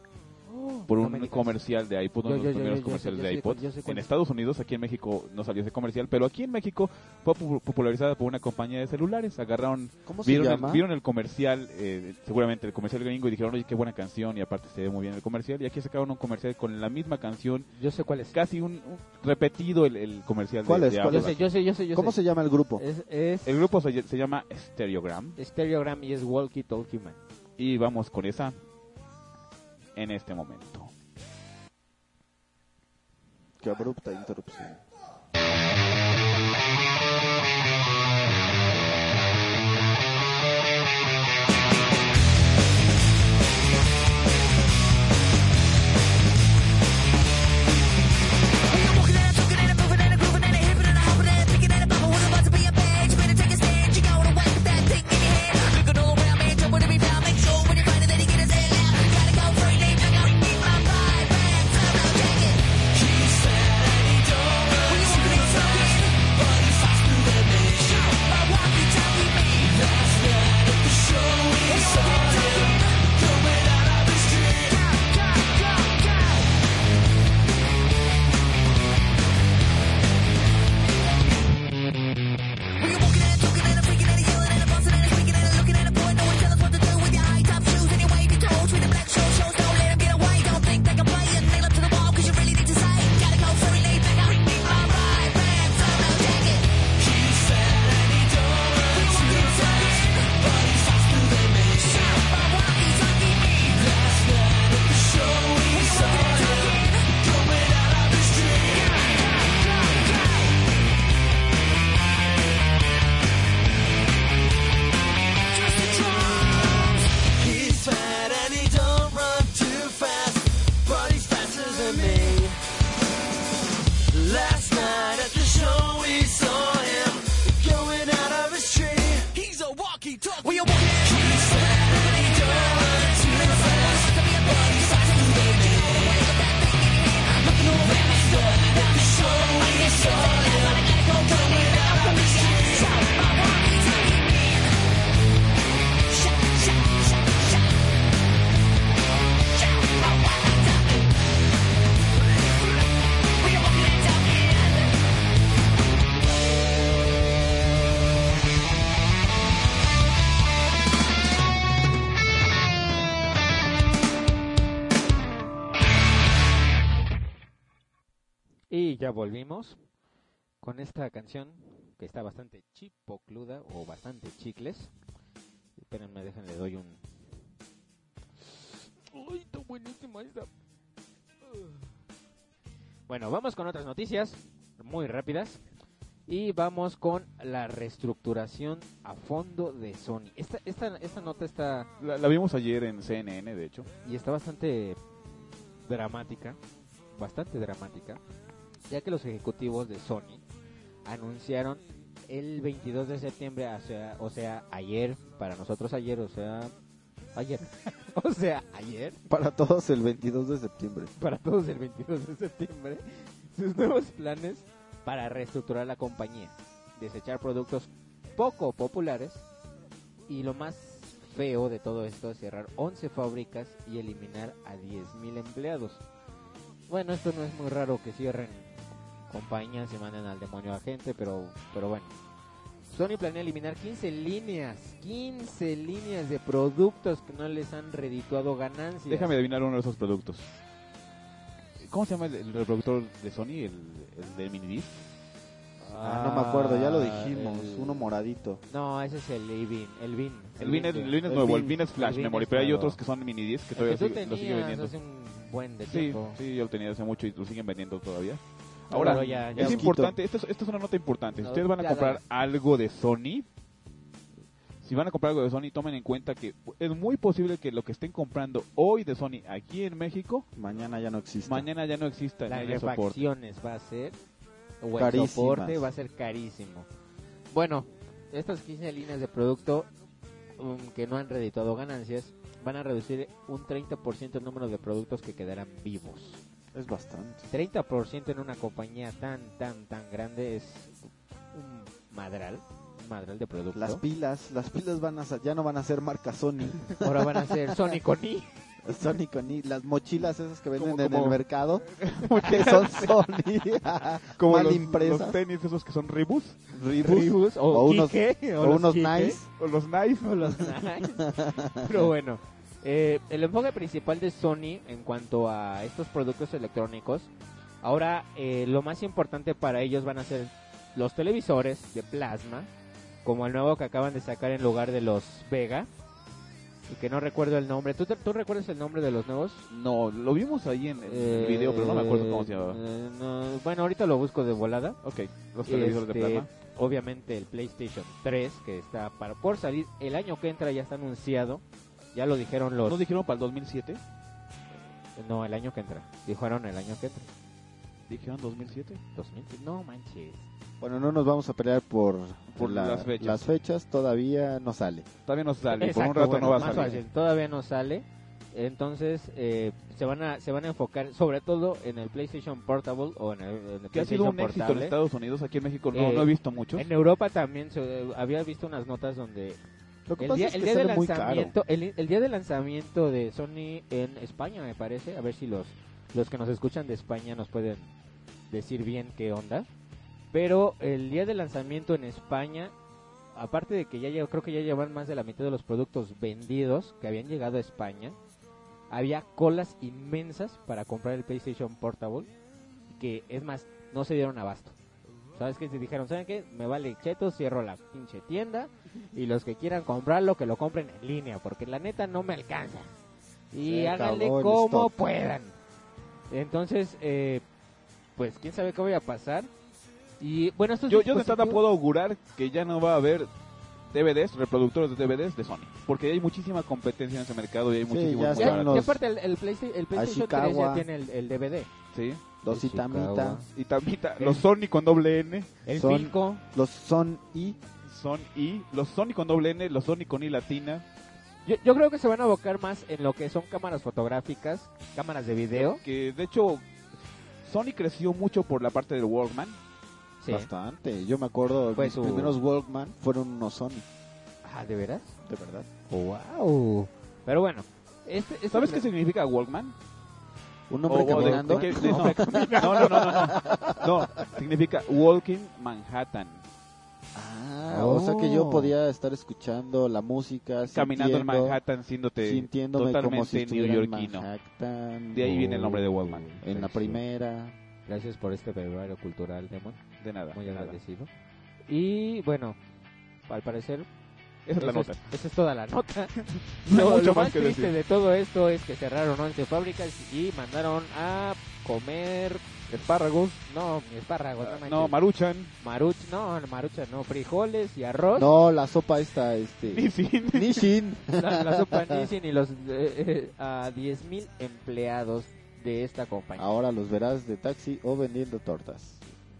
C: por
D: no
C: un
D: me digas.
C: comercial de iPod, uno
D: Yo-
C: de los
D: yo- yo-
C: primeros
D: yo- yo
C: comerciales
D: sé-
C: de
D: yo sé
C: iPod.
D: cuál- yo sé cuál
C: En
D: es.
C: Estados Unidos, aquí en México no salió ese comercial, pero aquí en México fue pu- popularizada por una compañía de celulares. Agarraron,
B: ¿Cómo se
C: vieron,
B: llama?
C: El, vieron el comercial, eh, seguramente el comercial gringo, y dijeron, oye, qué buena canción, y aparte se ve muy bien el comercial. Y aquí sacaron un comercial con la misma canción,
D: Yo sé cuál es.
C: casi un, un repetido el, el comercial
B: ¿Cuál
C: de,
B: es?
C: de
B: ¿Cuál
D: Yo
C: Apple.
D: sé, yo sé, yo sé, yo
B: ¿Cómo
D: sé.
B: se llama el grupo?
D: Es, es
C: El grupo se, se llama Stereogram.
D: Stereogram y es Walkie Talkie Man.
C: Y vamos con esa en este momento.
B: Qué abrupta interrupción.
E: He said, and he don't We are walking out the door to the forest to be a bloody sight to the man. Looking over at the door, at the shore, at the shore. I gotta go, go without the machine. Shut, shut, shut, shut. Shut, oh, what a time. We are walking out the door.
D: Y ya volvimos con esta canción que está bastante chipocluda o bastante chicles. Espérenme, déjenle, doy un... ¡Uy, está buenísima esta! Bueno, vamos con otras noticias muy rápidas. Y vamos con la reestructuración a fondo de Sony. Esta, esta, esta nota está...
C: La, la vimos ayer en C N N, de hecho.
D: Y está bastante dramática. Bastante dramática. Ya que los ejecutivos de Sony anunciaron el veintidós de septiembre, o sea, o sea, ayer, para nosotros ayer, o sea, ayer, o sea, ayer,
B: Para todos el veintidós de septiembre.
D: para todos el veintidós de septiembre, sus nuevos planes para reestructurar la compañía, desechar productos poco populares y lo más feo de todo esto es cerrar once fábricas y eliminar a diez mil empleados. Bueno, esto no es muy raro que cierren compañías y manden al demonio a gente, pero pero bueno. Sony planea eliminar quince líneas, quince líneas de productos que no les han redituado ganancias.
C: Déjame adivinar uno de esos productos. ¿Cómo se llama el, el reproductor de Sony? ¿El, el de minidisc?
B: Ah, no me acuerdo, ya lo
D: Ah,
B: dijimos.
D: el-
B: Uno moradito.
D: No, ese es el Vin, el Vin.
C: El Vin es, el Vin es
B: el
C: nuevo,
B: Vin.
C: el Vin es Flash
D: El Vin
C: Memory,
D: es
C: pero hay
D: nuevo.
C: otros que son minidisc que
D: El
C: todavía
D: que tú
C: sigue- lo sigue
D: tenías
C: vendiendo.
D: hace un buen de
C: Sí,
D: tiempo.
C: sí, yo lo tenía hace mucho y lo siguen vendiendo todavía.
D: No,
C: Ahora,
D: pero ya- ya
C: es
D: lo
C: importante, esta es, esta es una nota importante. Si
D: No,
C: ustedes van a
D: ya
C: comprar
D: dale.
C: algo de Sony, si van a comprar algo de Sony, tomen en cuenta que es muy posible que lo que estén comprando hoy de Sony aquí en México,
B: Mañana ya no existe.
C: mañana ya no exista
D: Las
C: ni haya soporte.
D: refacciones va a ser, o el
B: Carísimas.
D: soporte va a ser carísimo. Bueno, estas quince líneas de producto um, que no han redituado ganancias van a reducir un treinta por ciento el número de productos que quedarán vivos.
B: Es bastante.
D: treinta por ciento en una compañía tan, tan, tan grande es un madral, un madral de producto.
B: Las pilas, las pilas van a sa- ya no van a ser marca Sony.
D: Ahora van a ser Sony con I.
B: Sony con i- las mochilas esas que venden
C: Como-
B: en
C: como-
B: el mercado, que son Sony,
C: Como
B: mal
C: los,
B: impresas,
C: los tenis esos que son Reebok
B: Reebok,
D: Reebok, o,
B: o unos-
D: Kike,
B: o
D: los
B: unos
D: Kike.
B: Nice.
C: o los Nice.
D: O los Nice. Pero bueno, eh, el enfoque principal de Sony en cuanto a estos productos electrónicos, ahora eh, lo más importante para ellos van a ser los televisores de plasma, como el nuevo que acaban de sacar en lugar de los Vega, y que no recuerdo el nombre. ¿Tú, te- ¿Tú recuerdas el nombre de los nuevos?
C: No, lo vimos ahí en, en el
D: Eh,
C: video, pero no me acuerdo cómo se llamaba.
D: eh, no, bueno, ahorita lo busco de volada.
C: Ok, los televisores de
D: Este,
C: plasma.
D: Obviamente el PlayStation tres, que está para por salir el año que entra, ya está anunciado. Ya lo dijeron los...
C: ¿No dijeron para el dos mil siete?
D: No, el año que entra. Dijeron el año que entra.
C: ¿Dijeron dos mil siete?
D: dos mil. No manches.
B: Bueno, no nos vamos a pelear por,
C: Por
B: la-
C: las fechas.
B: las fechas, todavía no sale.
C: Todavía no sale, por un
D: Exacto,
C: rato
D: bueno,
C: no va a
D: más
C: salir.
D: fácil, todavía no sale. Entonces eh, se van a se van a enfocar sobre todo en el PlayStation Portable o en el, en el
C: Que ha sido
D: PlayStation
C: un éxito en
D: Portable.
C: Estados Unidos, aquí en México no,
D: Eh,
C: no he visto muchos.
D: En Europa también se, había visto unas notas donde
B: Lo que
D: el
B: pasa
D: día,
B: es
D: el
B: que
D: día de
B: sale muy caro.
D: lanzamiento, el, el día de lanzamiento de Sony en España, me parece, a ver si los los que nos escuchan de España nos pueden decir bien qué onda. Pero el día de lanzamiento en España, aparte de que ya lle- creo que ya llevan más de la mitad de los productos vendidos que habían llegado a España, había colas inmensas para comprar el PlayStation Portable, que es más, no se dieron abasto. ¿Sabes qué? Se dijeron, ¿saben qué? Me vale cheto, cierro la pinche tienda y los que quieran comprarlo, que lo compren en línea, porque la neta no me alcanza. Y
B: Se
D: háganle
B: acabó el
D: como
B: stock.
D: puedan. Entonces, eh, pues quién sabe qué voy a pasar. Y bueno, estos
C: Yo, yo de entrada
D: dispositivos-
C: puedo augurar que ya no va a haber D V Ds, reproductores de D V Ds de Sony. Porque hay muchísima competencia en ese mercado y hay
B: Sí,
C: muchísimos
B: ya
C: muy
D: Ya,
B: están
C: baratos.
D: y
B: los
D: aparte el, el PlayStation, el PlayStation tres
B: Ashikawa.
D: ya tiene el, el D V D.
C: Sí.
B: Los
D: Sí,
B: Itamita,
D: Chicago.
C: Y también ta- los Sony con doble N.
D: El
B: Son-
D: Filco.
B: los Son y
C: Son I, los Sony con doble N, los Sony con I latina.
D: Yo, yo creo que se van a abocar más en lo que son cámaras fotográficas, cámaras de video.
C: Que de hecho, Sony creció mucho por la parte del Walkman.
D: Sí.
B: Bastante. Yo me acuerdo,
D: Fue
B: mis
D: su-
B: primeros Walkman fueron unos Sony,
D: Ah, ¿de veras?
B: de verdad.
D: Wow. Pero bueno, este, este
C: ¿Sabes qué significa Walkman?
B: Un hombre
C: O- o de-
B: caminando.
C: de qué- de- no, no, no, no, no. No, significa Walking Manhattan.
B: Ah, o sea que yo
D: Oh.
B: podía estar escuchando la música,
C: Caminando en
B: sintiendo-
C: Manhattan, siéndote
B: sintiéndome como si
C: totalmente
B: estuviera en
C: neoyorquino.
B: Manhattan,
C: De ahí viene el nombre de Walkman.
B: en la primera.
D: Gracias por este brevario cultural, Demon.
C: De nada.
D: Muy
C: de nada.
D: agradecido. Y bueno, al parecer,
C: Esa es la
D: eso
C: nota.
D: es- esa es toda la nota.
C: No hay
D: Lo,
C: mucho
D: lo
C: más
D: más
C: que
D: triste
C: decir.
D: de todo esto es que cerraron once fábricas y mandaron a comer
C: Espárragos.
D: no, espárragos, no,
C: No,
D: manches.
C: Maruchan.
D: Maruch, no, marucha, no, frijoles y arroz.
B: No, la sopa esta, este...
C: Nissin.
B: Nissin.
D: La, la sopa Nissin y los eh, eh, a diez mil empleados de esta compañía.
B: Ahora los verás de taxi o vendiendo tortas.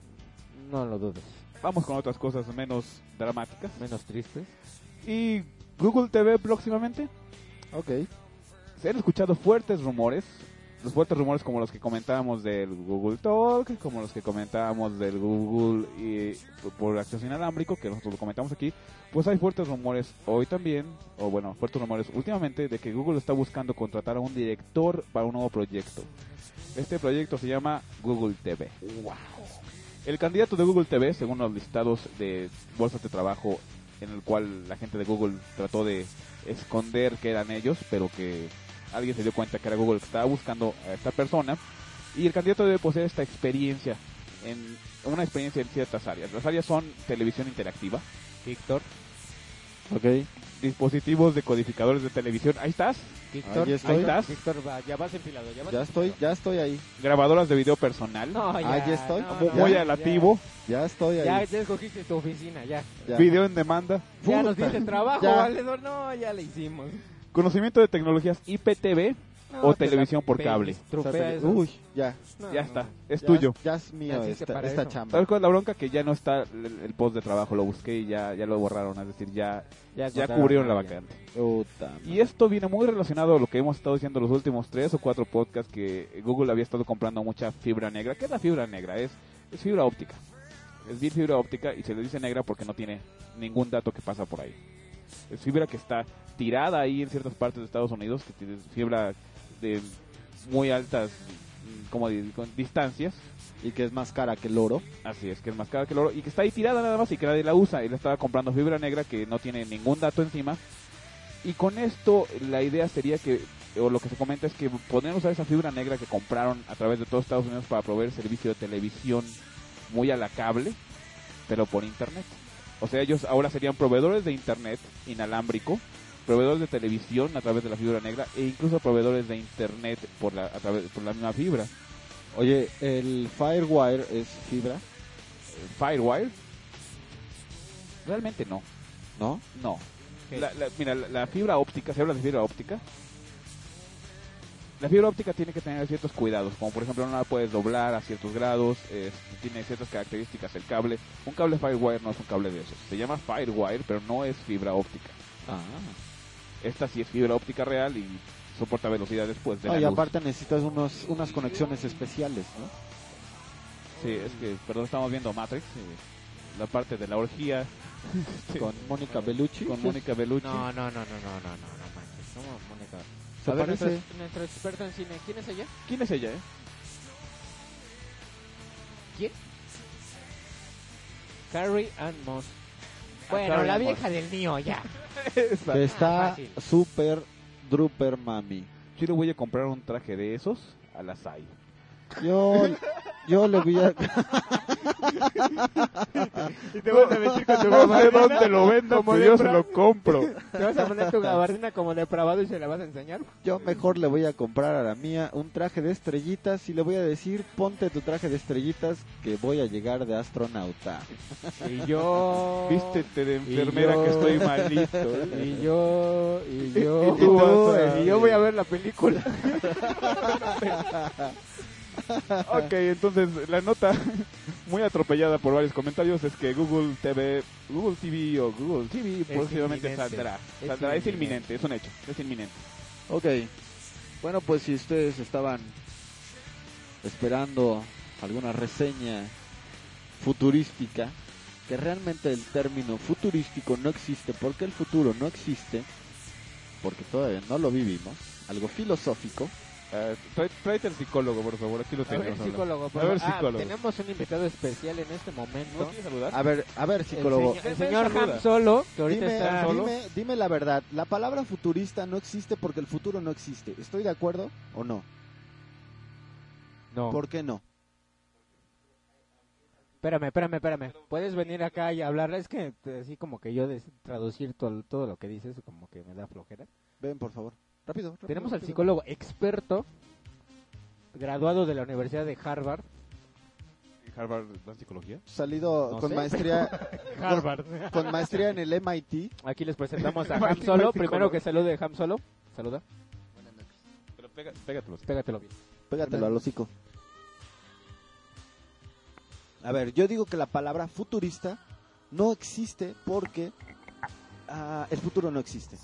D: No lo dudes.
C: Vamos con otras cosas menos dramáticas.
D: Menos tristes.
C: Y Google T V próximamente.
B: Ok.
C: Se han escuchado fuertes rumores. Los fuertes rumores como los que comentábamos del Google Talk, como los que comentábamos del Google y por acceso inalámbrico, que nosotros lo comentamos aquí. Pues hay fuertes rumores hoy también, o bueno, fuertes rumores últimamente, de que Google está buscando contratar a un director para un nuevo proyecto. Este proyecto se llama Google T V. ¡Wow! El candidato de Google T V, según los listados de bolsas de trabajo en el cual la gente de Google trató de esconder que eran ellos, pero que alguien se dio cuenta que era Google que estaba buscando a esta persona, y el candidato debe poseer esta experiencia, en una experiencia en ciertas áreas. Las áreas son televisión interactiva,
D: Víctor,
B: Ok.
C: dispositivos decodificadores de televisión, ahí estás,
D: Víctor,
B: Ahí estoy.
C: ahí estás,
D: Víctor, va, ya vas enfilado, ya vas
B: Ya estoy,
D: enfilado.
B: ya estoy ahí.
C: grabadoras de video personal,
D: No, ya,
B: Ah, ya estoy.
D: no,
C: mu-
D: no,
C: muy
D: ya,
C: alativo,
B: Ya estoy
D: Ya,
B: ahí.
D: ya escogiste tu oficina, ya.
B: Ya.
C: video en demanda,
D: Ya nos
B: Puta.
D: diste trabajo,
B: Ya.
D: valedor. No, ya le hicimos.
C: conocimiento de tecnologías I P T V,
D: No,
C: o
D: te la
C: televisión por cable.
B: O sea,
D: Trufea eso.
B: Uy, ya.
D: No,
C: ya
D: no.
C: está, es
B: Ya
C: tuyo.
B: Ya es mío
D: Naciste
B: esta,
D: para
B: esta
D: eso.
B: chamba.
C: ¿Sabes cuál es la bronca? Que ya no está el, el post de trabajo, lo busqué y ya, ya lo borraron, es decir, ya, ya
D: encontraron
C: cubrieron la
D: a alguien.
C: vacante.
B: Puta
C: Y esto viene muy relacionado a lo que hemos estado diciendo los últimos tres o cuatro podcasts, que Google había estado comprando mucha fibra negra. ¿Qué es la fibra negra? Es, es fibra óptica. Es bien fibra óptica y se le dice negra porque no tiene ningún dato que pasa por ahí. Es fibra que está tirada ahí en ciertas partes de Estados Unidos, que tiene fibra de muy altas mm, como di- con distancias.
B: Y que es más cara que el oro.
C: Así es, que es más cara que el oro y que está ahí tirada nada más y que nadie la usa. Él estaba comprando fibra negra que no tiene ningún dato encima. Y con esto la idea sería que, o lo que se comenta es que podrían usar esa fibra negra que compraron a través de todo Estados Unidos para proveer servicio de televisión muy a la cable, pero por internet. O sea, ellos ahora serían proveedores de internet inalámbrico, proveedores de televisión a través de la fibra negra e incluso proveedores de internet por la, a través, por la misma fibra.
B: Oye, el Firewire es fibra,
C: Firewire, realmente no.
B: ¿no?
C: No.
D: Ok.
C: La, la- mira, la, la fibra óptica, se habla de fibra óptica. La fibra óptica tiene que tener ciertos cuidados, como por ejemplo no la puedes doblar a ciertos grados, eh, tiene ciertas características el cable. Un cable Firewire no es un cable de esos. Se llama Firewire, pero no es fibra óptica.
B: Ah.
C: Esta sí es fibra óptica real y soporta velocidad después de
B: No,
C: la
B: y
C: luz.
B: aparte necesitas unos, unas conexiones especiales, ¿no?
C: Sí, es que, perdón, estamos viendo Matrix, eh, la parte de la orgía
B: Con Mónica Bellucci.
C: con Mónica Bellucci.
D: No, no, no, no, no, no, no, no manches. ¿Cómo, Mónica?
B: Se
D: A ver,
B: parece.
D: nuestro, nuestro experto en cine, ¿quién es ella?
C: ¿Quién es ella, eh?
D: ¿Quién? Carrie Ann Moss. Bueno,
C: Carrie
D: la
C: Ann
D: vieja del mío, ya.
C: Esa.
B: Que está
D: fácil.
B: super druper mami.
C: Yo le voy a comprar un traje de esos a la S A I.
B: Yo, yo le voy a...
D: Y te vas a vestir con tu
C: No sé
D: gabardina
C: dónde lo vendan,
D: como
C: pero
D: de
C: yo se
D: pra-
C: lo compro.
D: Te vas a poner tu gabardina como depravado y se la vas a enseñar.
B: Yo mejor le voy a comprar a la mía un traje de estrellitas y le voy a decir, ponte tu traje de estrellitas que voy a llegar de astronauta.
D: Y yo...
C: Vístete de enfermera
D: yo-
C: que estoy malito. ¿eh?
D: Y yo... Y yo...
C: Y tú vas a-
D: y yo voy a ver la película.
C: Ok, entonces la nota muy atropellada por varios comentarios es que Google T V, Google T V o Google T V próximamente
D: inminente.
C: saldrá.
D: Es
C: Saldrá, es
D: inminente.
C: inminente, es un hecho, es inminente.
B: Ok. Bueno, pues si ustedes estaban esperando alguna reseña futurística, que realmente el término futurístico no existe, porque el futuro no existe, porque todavía no lo vivimos, algo filosófico.
C: Uh, trae, tráete al psicólogo, por favor, aquí lo
D: A
C: tenemos.
D: ver, psicólogo, por
C: A ver,
D: favor. Ah,
C: psicólogo.
D: tenemos un invitado especial en este
C: ¿No
D: momento.
C: quieres saludar?
B: A ver, a ver,
D: El,
B: psicólogo.
D: señor- el señor
C: Saluda.
D: Ham Solo, que ahorita
B: Dime,
D: está...
C: solo.
B: dime, dime la verdad, la palabra futurista no existe porque el futuro no existe. ¿Estoy de acuerdo o no?
D: No,
B: ¿Por qué no?
D: espérame, espérame, espérame. ¿Puedes venir acá y hablar? Es que eh, así como que yo des- traducir todo, todo lo que dices como que me da flojera.
B: Ven, por favor. Rápido, rápido.
D: Tenemos al
B: rápido.
D: psicólogo experto, graduado de la Universidad de Harvard.
C: ¿Harvard da psicología?
B: Salido
D: No
B: con
D: sé.
B: maestría
D: Harvard.
B: con maestría en el M I T.
D: Aquí les presentamos a
C: Martín,
D: Ham Solo.
C: Martín,
D: Primero
C: ¿cómo?
D: que salude Ham Solo. Saluda.
C: Pero pega, pégatelo.
D: Pégatelo bien.
B: Pégatelo al hocico. A ver, yo digo que la palabra futurista no existe porque ah, el futuro no existe.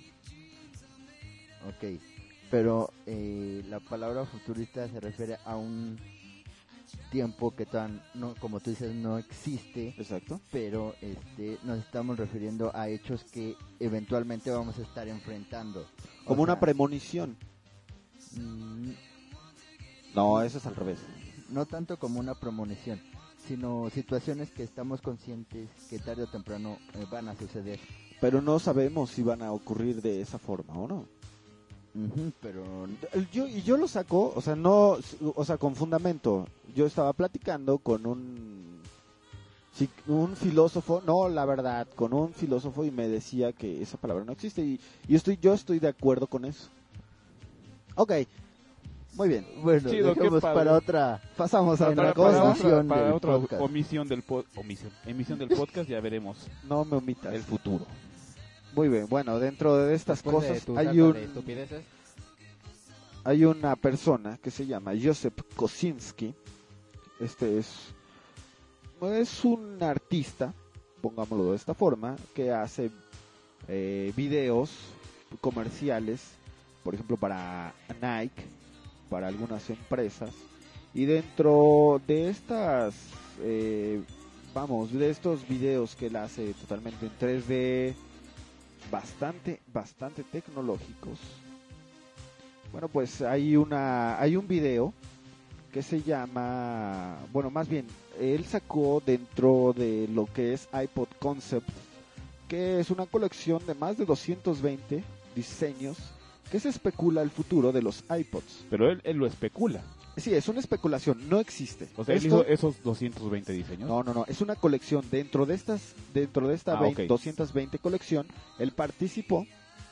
F: Ok, pero eh, la palabra futurista se refiere a un tiempo que tan, no, como tú dices, no existe,
B: Exacto.
F: pero este, nos estamos refiriendo a hechos que eventualmente vamos a estar enfrentando. O
B: Como una
F: sea,
B: premonición.
F: mm,
B: No, eso es al revés.
F: no tanto como una premonición, sino situaciones que estamos conscientes que tarde o temprano eh, van a suceder.
B: Pero no sabemos si van a ocurrir de esa forma o no.
F: Ujú, pero
B: Yo, y yo lo saco, o sea, no, o sea, con fundamento. Yo estaba platicando con un, sí, un filósofo, no, la verdad, con un filósofo y me decía que esa palabra no existe y, y estoy, yo estoy de acuerdo con eso. Ok, muy bien,
F: bueno,
C: Chido, qué
F: dejemos
C: padre.
F: para otra.
B: pasamos a
C: Para,
B: otra
C: para
B: cosa.
C: otra,
F: Omisión
C: para
F: del
C: otra
F: podcast.
C: omisión del po- omisión, emisión del podcast ya veremos
B: No me omitas.
C: el futuro.
B: Muy bien, bueno, dentro de estas
D: Después de
B: cosas
D: tu
B: hay
D: sarta
B: un...
D: de estupideces.
B: Hay una persona que se llama Joseph Kosinski. Este es, es un artista, pongámoslo de esta forma, que hace eh, videos comerciales, por ejemplo para Nike, para algunas empresas. Y dentro de estas, eh, vamos, de estos videos que él hace totalmente en tres D, bastante, bastante tecnológicos. Bueno, pues hay una hay un video que se llama, bueno, más bien, él sacó dentro de lo que es iPod Concept, que es una colección de más de doscientos veinte diseños que se especula el futuro de los iPods.
C: Pero él, él lo especula.
B: Sí, es una especulación, no existe.
C: O sea, él
B: Esto-
C: hizo esos doscientos veinte diseños.
B: No, no, no, es una colección dentro de estas dentro de esta
C: Ah,
B: veinte
C: ok.
B: doscientos veinte colección, él participó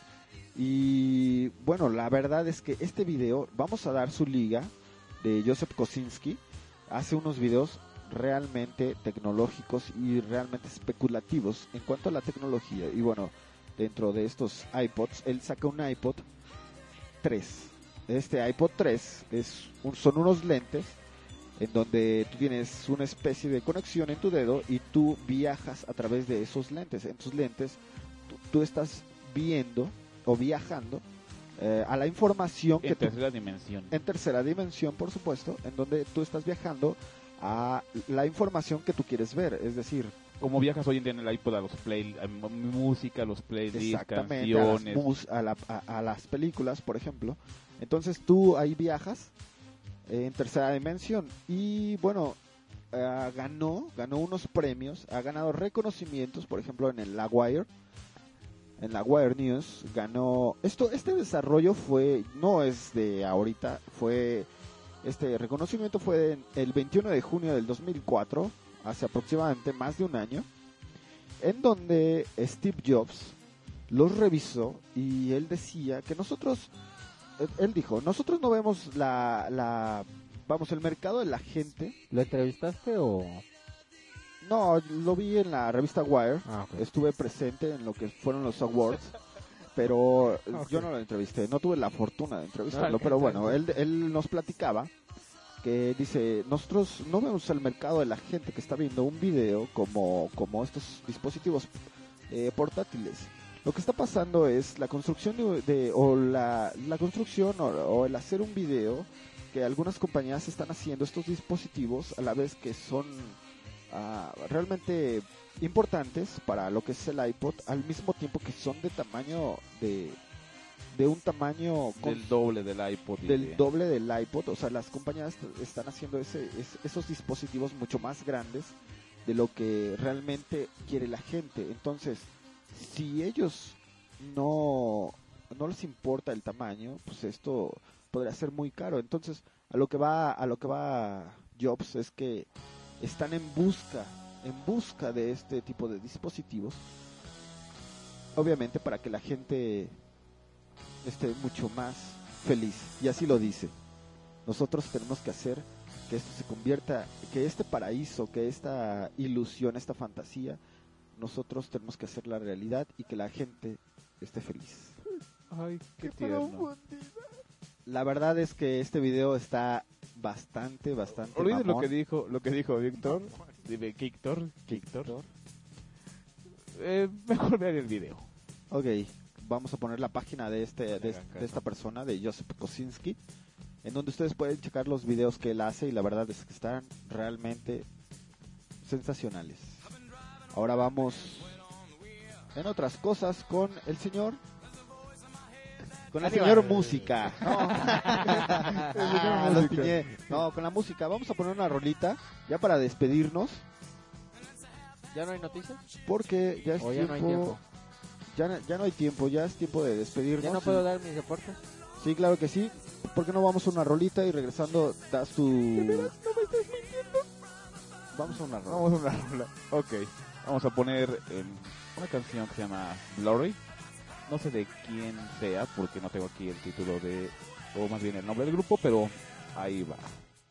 B: y bueno, la verdad es que este video, vamos a dar su liga de Joseph Kosinski, hace unos videos realmente tecnológicos y realmente especulativos en cuanto a la tecnología. Y bueno, dentro de estos iPods, él saca un iPod tres. Este iPod tres es un, son unos lentes en donde tú tienes una especie de conexión en tu dedo y tú viajas a través de esos lentes. En tus lentes tú, tú estás viendo o viajando eh, a la información que
C: En
B: tú,
C: tercera dimensión.
B: en tercera dimensión, por supuesto, en donde tú estás viajando a la información que tú quieres ver, es decir,
C: Como viajas hoy en día en el iPod a los play, a m- música, a los playlists,
B: exactamente a las,
C: canciones.
B: mus- a, la- a- a las películas, por ejemplo. Entonces tú ahí viajas eh, en tercera dimensión y bueno, eh, ganó, ganó unos premios, ha ganado reconocimientos, por ejemplo en el La Wire, en la Wire News ganó esto, este desarrollo fue, no es de ahorita, fue este reconocimiento fue de- el veintiuno de junio del dos mil cuatro, hace aproximadamente más de un año, en donde Steve Jobs los revisó y él decía que nosotros, él- él dijo, nosotros no vemos la, la, vamos, el mercado de la gente.
D: ¿Lo entrevistaste o...?
B: No, lo vi en la revista Wire,
D: Ah, ok.
B: estuve presente en lo que fueron los awards, pero
D: Ok.
B: yo no lo entrevisté, no tuve la fortuna de entrevistarlo,
D: No,
B: pero
D: ok,
B: bueno,
D: ok.
B: él, él nos platicaba que dice, nosotros no vemos el mercado de la gente que está viendo un video como, como estos dispositivos eh, portátiles. Lo que está pasando es la construcción de, de- o la, la construcción o, o el hacer un video, que algunas compañías están haciendo estos dispositivos a la vez que son ah, realmente importantes para lo que es el iPod, al mismo tiempo que son de tamaño de de un tamaño con-
C: Del doble del iPod. y
B: del
C: de-
B: doble del iPod. O sea, las compañías están haciendo ese, es- esos dispositivos mucho más grandes de lo que realmente quiere la gente. Entonces, si ellos no, no les importa el tamaño, pues esto podría ser muy caro. Entonces, a lo que va, a lo que va Jobs es que están en busca, en busca de este tipo de dispositivos, obviamente para que la gente esté mucho más feliz. Y así lo dice. Nosotros tenemos que hacer que esto se convierta, que este paraíso, que esta ilusión, esta fantasía, nosotros tenemos que hacer la realidad y que la gente esté feliz.
C: Ay, qué tierno.
B: La verdad es que este video está bastante, bastante
C: Olviden lo
B: mamón.
C: que dijo, lo que dijo Víctor. Dime, Víctor. Víctor. Eh, mejor ver el video.
B: Ok, vamos a poner la página de este de, este- de esta persona, de Joseph Kosinski, en donde ustedes pueden checar los videos que él hace y la verdad es que están realmente sensacionales. Ahora vamos en otras cosas con el señor, con el
D: Aníbal.
B: señor música. No, Ah, los piñé. No, con la música. Vamos a poner una rolita ya para despedirnos,
D: ¿Ya no hay noticias?
B: porque ya es
D: ¿O ya no hay tiempo?
B: Ya, no- ya no hay tiempo, ya es tiempo de despedirnos.
D: ¿Ya no puedo dar mis reportes?
B: Sí, claro que sí. ¿Por qué no vamos a una rolita y regresando das tu... Vamos a una rola.
C: Vamos a una rola. Ok. Vamos a poner em, una canción que se llama Glory. No sé de quién sea porque no tengo aquí el título de, o más bien el nombre del grupo, pero ahí va.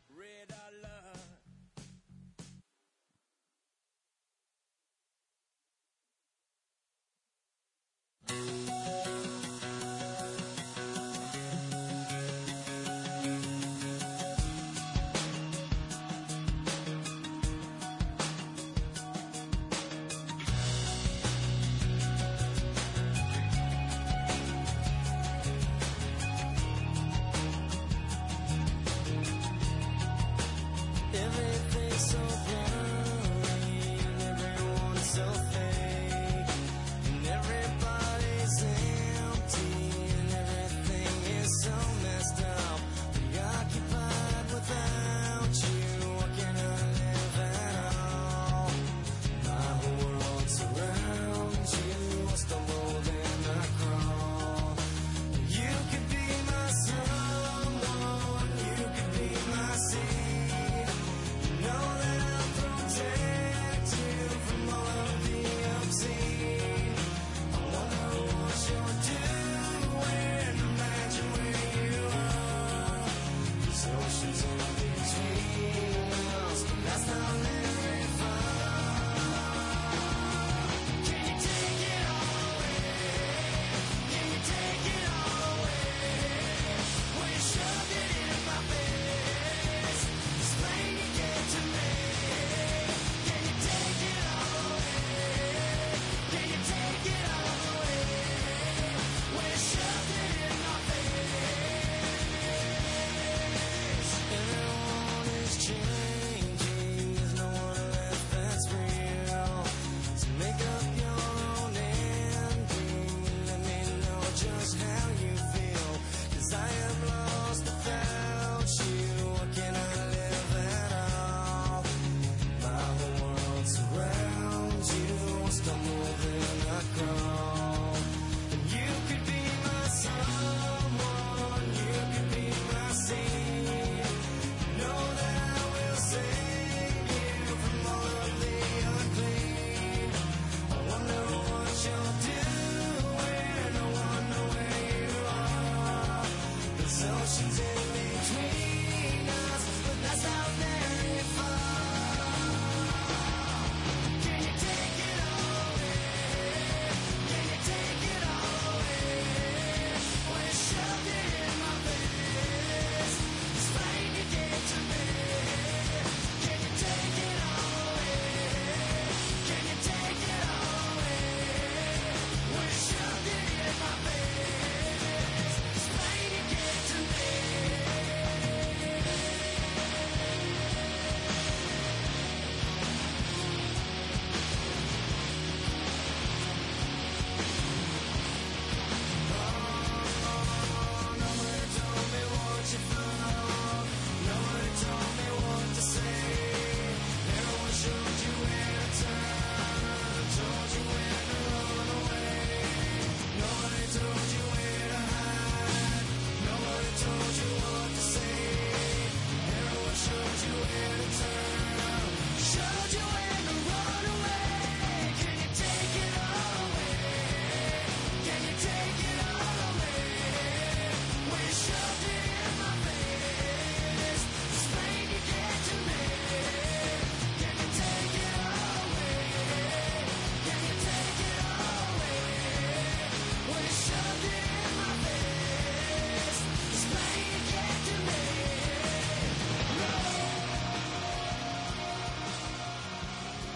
E: Everything's so blurry and everyone's so fake and everybody's empty and everything is so messed up. Preoccupied without you, what can I live at all? My whole world surrounds you, I stumbled and I crawl. You could be my someone, you could be my seed. Know that I'll protect you from all of the obscene. I wonder what you're doing. Imagine where you are. There's oceans in between us, but that's not very far. Can you take it all away? Can you take it all away? When you shoved it in my face, explain again to me. Can you take it all away? Can you take it all away? When you shoved it in my face. Everyone is changing. There's no one left that's real. So make up your own ending. Let me know just how you feel. 'Cause I am lost without you. What can I live at all? My whole world surrounds you. I stumble then I crawl. And you could be my someone. You could be my seed. Know that I will save you from all of the unclean. I wonder what you're doing. I wonder where you are. There's oceans in between us, but that's not very far. Can you take it all away? Can you take it all away? When you shoved it in my face, explain again to me.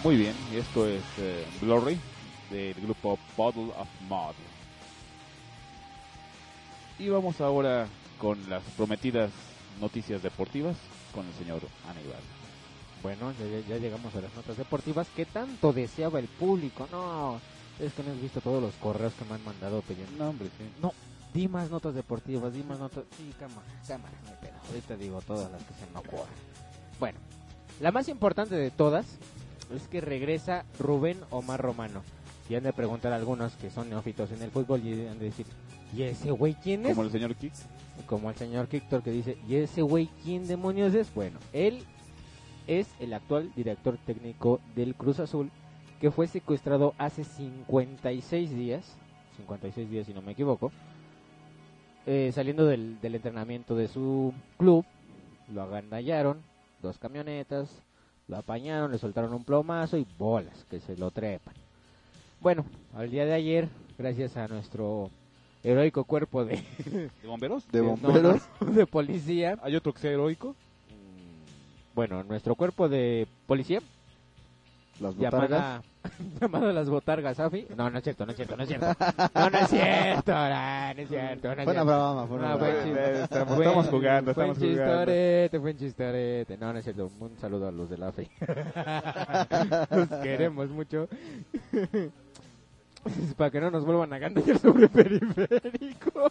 C: Muy bien, y esto es eh, Glory del grupo Bottle of Mud. Y vamos ahora con las prometidas noticias deportivas con el señor Aníbal.
D: Bueno, ya, ya llegamos a las notas deportivas que tanto deseaba el público. No, es que no has visto todos los correos que me han mandado pidiendo.
C: No, hombre, sí.
D: No, di más notas deportivas, di más notas. Sí, cámara, cámara, no hay pedo. Ahorita digo todas las que se me ocurran. Bueno, la más importante de todas es que regresa Rubén Omar Romano. Y han de preguntar a algunos que son neófitos en el fútbol y han de decir, ¿y ese güey quién es?
C: Como el señor Kick.
D: Como el señor Víctor que dice, ¿y ese güey quién demonios es? Bueno, él es el actual director técnico del Cruz Azul, que fue secuestrado hace cincuenta y seis días, cincuenta y seis días si no me equivoco, eh, saliendo del, del entrenamiento de su club. Lo agandallaron, dos camionetas, lo apañaron, le soltaron un plomazo y bolas, que se lo trepan. Bueno, al día de ayer, gracias a nuestro heroico cuerpo de...
C: ¿De bomberos?
B: De
D: no,
B: bomberos.
D: no, de policía.
C: ¿Hay otro que sea heroico?
D: Bueno, nuestro cuerpo de policía,
B: Las botargas.
D: llamada, llamado las botargas, Afi. No, no es cierto, no es cierto, no es cierto. No, no es cierto, no, no es cierto. No es
B: Buena
D: cierto.
B: broma, buena
D: No,
B: broma.
D: fue chis-
C: Eh, estamos-
D: fue-
C: estamos jugando,
D: fue
C: estamos
D: un
C: jugando.
D: chistorete, fue un chistorete. No, no es cierto. Un saludo a los de la Afi. Los queremos mucho. Para que no nos vuelvan a gandallar sobre periférico.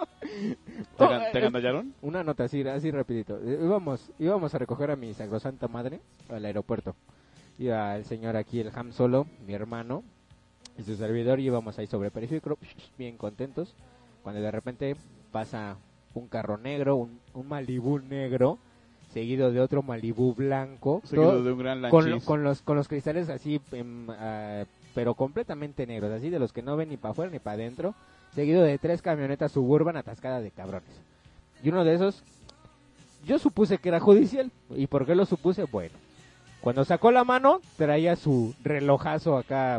C: ¿Te, agan- te agandallaron?
D: Una nota así, así rapidito. Eh, Íbamos, íbamos a recoger a mi sacrosanta madre al aeropuerto. Iba el señor aquí, el Ham Solo, mi hermano, y su servidor, y íbamos ahí sobre periférico, bien contentos, cuando de repente pasa un carro negro, un, un Malibú negro, seguido de otro Malibú blanco,
C: Seguido
D: todo-
C: de un gran
D: con,
C: lanchis.
D: con los con los cristales así, em, ah, pero completamente negros, así de los que no ven ni para afuera ni para adentro, seguido de tres camionetas Suburban atascadas de cabrones. Y uno de esos, yo supuse que era judicial. ¿Y por qué lo supuse? Bueno, cuando sacó la mano, traía su relojazo acá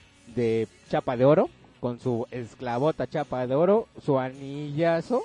D: de chapa de oro, con su esclavota chapa de oro, su anillazo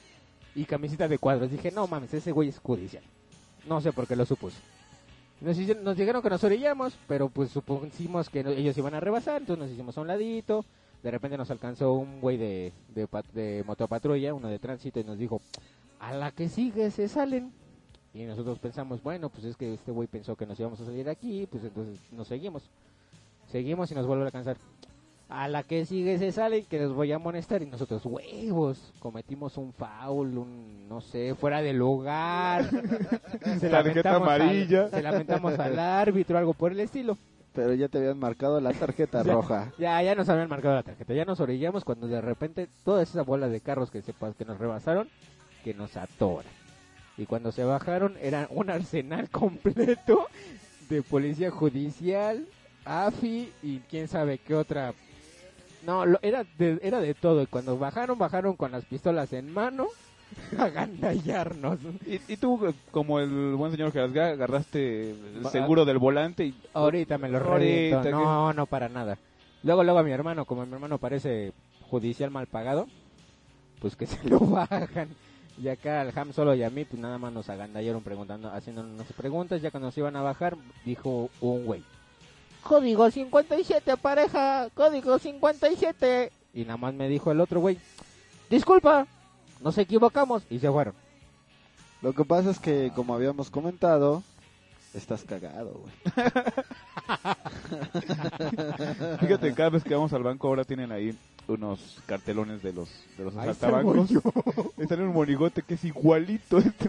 D: y camiseta de cuadros. Dije, no mames, ese güey es judicial. No sé por qué lo supuse. Nos, hicieron- nos dijeron que nos orillamos, pero pues supusimos que no- ellos iban a rebasar, entonces nos hicimos a un ladito. De repente nos alcanzó un güey de, de, pat- de motopatrulla, uno de tránsito, y nos dijo, a la que sigue se salen. Y nosotros pensamos, bueno, pues es que este güey pensó que nos íbamos a salir de aquí, pues entonces nos seguimos. Seguimos y nos vuelve a alcanzar. A la que sigue se sale, que les voy a amonestar. Y nosotros, huevos, cometimos un foul, un, no sé, fuera de lugar. Se
C: Tarjeta
D: lamentamos al-
C: amarilla.
D: se lamentamos al árbitro, algo por el estilo.
B: Pero ya te habían marcado la tarjeta
D: Ya.
B: roja.
D: Ya, ya nos habían marcado la tarjeta, ya nos orillamos cuando de repente toda esa bola de carros que se pas- que nos rebasaron, que nos atoran. Y cuando se bajaron era un arsenal completo de policía judicial, A F I y quién sabe qué otra. No, lo- era de, era de todo. Y cuando bajaron, bajaron con las pistolas en mano a gandallarnos.
C: Y, y tú, eh, como el buen señor Gerasga, agarraste el
D: Va-
C: seguro del volante y...
D: Ahorita me lo
C: Ahorita,
D: reviento.
C: ¿qué?
D: No, no, para nada. Luego, luego a mi hermano, como mi hermano parece judicial mal pagado, pues que se lo bajan. Y acá al Ham Solo y a mí, pues nada más nos agandallaron preguntando, haciéndonos unas preguntas. Ya que nos iban a bajar, dijo un güey, código cincuenta y siete, pareja, código cincuenta y siete. Y nada más me dijo el otro güey, disculpa, nos equivocamos. Y se fueron.
B: Lo que pasa es que, como habíamos comentado, estás cagado, güey.
C: Fíjate, cada vez que vamos al banco ahora tienen ahí unos cartelones de los de los
D: Ahí está el
C: asaltabancos. Están en un monigote que es igualito. Este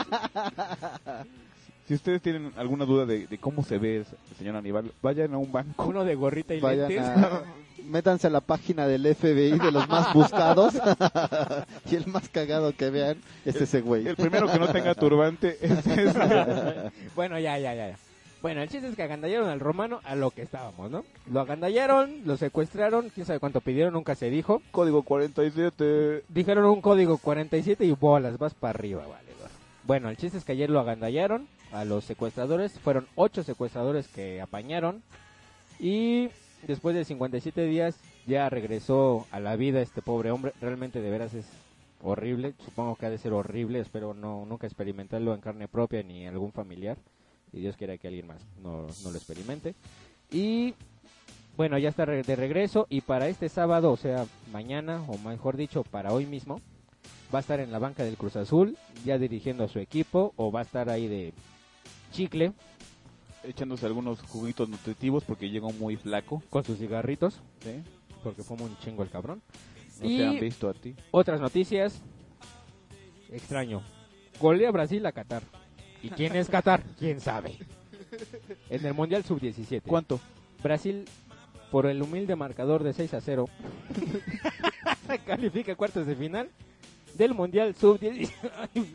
C: si ustedes tienen alguna duda de, de cómo se ve el señor Aníbal, vayan a un banco.
D: Uno de gorrita y
B: Vayan
D: lentes.
B: a... Métanse a la página del F B I de los más buscados. Y el más cagado que vean es ese güey.
C: El primero que no tenga turbante es ese.
D: Bueno, ya, ya, ya, ya. Bueno, el chiste es que agandallaron al romano a lo que estábamos, ¿no? Lo agandallaron, lo secuestraron, quién sabe cuánto pidieron, nunca se dijo.
C: Código cuarenta y siete.
D: Dijeron un código cuarenta y siete y bolas, vas para arriba, vale. Bueno, el chiste es que ayer lo agandallaron a los secuestradores. Fueron ocho secuestradores que apañaron. Y después de cincuenta y siete días ya regresó a la vida este pobre hombre. Realmente de veras es horrible. Supongo que ha de ser horrible. Espero no nunca experimentarlo en carne propia ni algún familiar. y Dios quiera que alguien más no, no lo experimente. Y bueno, ya está re- de regreso, y para este sábado, o sea, mañana, o mejor dicho, para hoy mismo, va a estar en la banca del Cruz Azul, ya dirigiendo a su equipo, o va a estar ahí de chicle,
C: Echándose algunos juguitos nutritivos porque llegó muy flaco.
D: con sus cigarritos,
C: ¿Sí?
D: porque fuma un chingo el cabrón.
C: No
D: Y-
C: te han visto a ti.
D: Otras noticias, extraño, golea Brasil a Qatar. ¿Y quién es Qatar? ¿Quién sabe? En el Mundial sub diecisiete.
C: ¿Cuánto?
D: Brasil, por el humilde marcador de seis a cero, califica cuartos de final del Mundial sub diecisiete.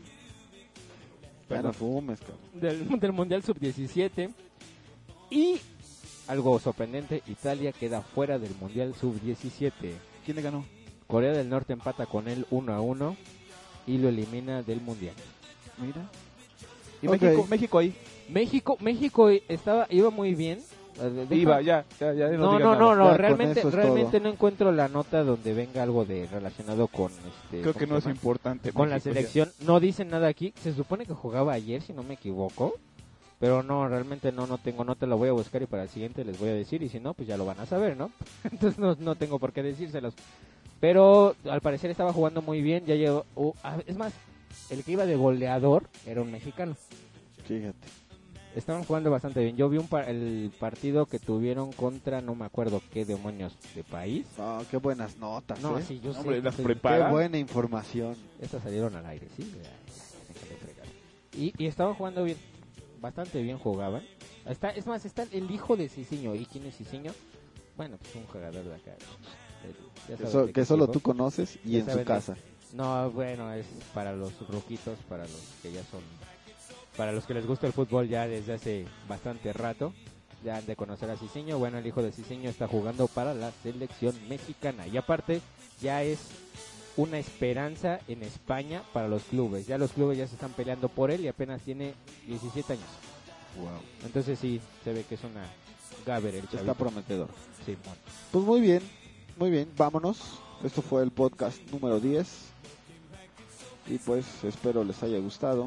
B: Ya no fumes, cabrón.
D: del, del Mundial sub diecisiete. Y algo sorprendente, Italia queda fuera del Mundial sub diecisiete.
C: ¿Quién le ganó?
D: Corea del Norte empata con él uno a uno y lo elimina del Mundial.
C: Mira. ¿Y
B: Ok.
C: México, México ahí?
D: México, México estaba iba muy bien. Eh, deja-
C: Iba, ya, ya, ya.
D: No,
C: digas
D: no,
C: nada.
D: no,
B: Ya,
D: no,
B: con
D: realmente,
B: eso es
D: realmente
B: todo.
D: no encuentro la nota donde venga algo de relacionado con este.
C: Creo
D: ¿cómo
C: que
D: se
C: no es
D: llama?
C: importante.
D: Con la
C: México, ya.
D: selección. No dicen nada aquí. Se supone que jugaba ayer, si no me equivoco. Pero no, realmente no, no tengo nota. La voy a buscar y para el siguiente les voy a decir. Y si no, pues ya lo van a saber, ¿no? Entonces no, no tengo por qué decírselos. Pero al parecer estaba jugando muy bien. Ya llegó. uh, ah, es más, el que iba de goleador era un mexicano.
B: Fíjate.
D: Estaban jugando bastante bien. Yo vi un par- el partido que tuvieron contra, no me acuerdo qué demonios de país.
B: Ah, qué buenas notas,
D: No,
B: ¿eh?
D: sí, yo
C: Hombre,
D: sé.
C: las
D: sí.
B: Qué
C: prepara.
B: buena información.
D: Estas salieron al aire, sí. Ya, ya, déjale fregar. Y, y estaban jugando bien. Bastante bien jugaban. Está, es más, está el hijo de Cicinho. ¿Y quién es Cicinho? Bueno, pues un jugador de acá. Eh, ya
B: Que,
D: sabes
B: so-
D: de
B: que
D: qué
B: solo
D: equipo.
B: tú conoces y
D: Ya
B: en su
D: sabes de-
B: casa.
D: No, bueno, es para los ruquitos, para los que ya son, para los que les gusta el fútbol ya desde hace bastante rato, ya han de conocer a Cicinho. Bueno, el hijo de Cicinho está jugando para la selección mexicana y aparte ya es una esperanza en España para los clubes. Ya los clubes ya se están peleando por él y apenas tiene diecisiete años.
B: Wow.
D: Entonces sí, se ve que es una Gaber el
B: Está
D: chavito.
B: prometedor.
D: Sí, bueno.
B: Pues muy bien, muy bien, vámonos. Esto fue el podcast número diez. Y pues espero les haya gustado.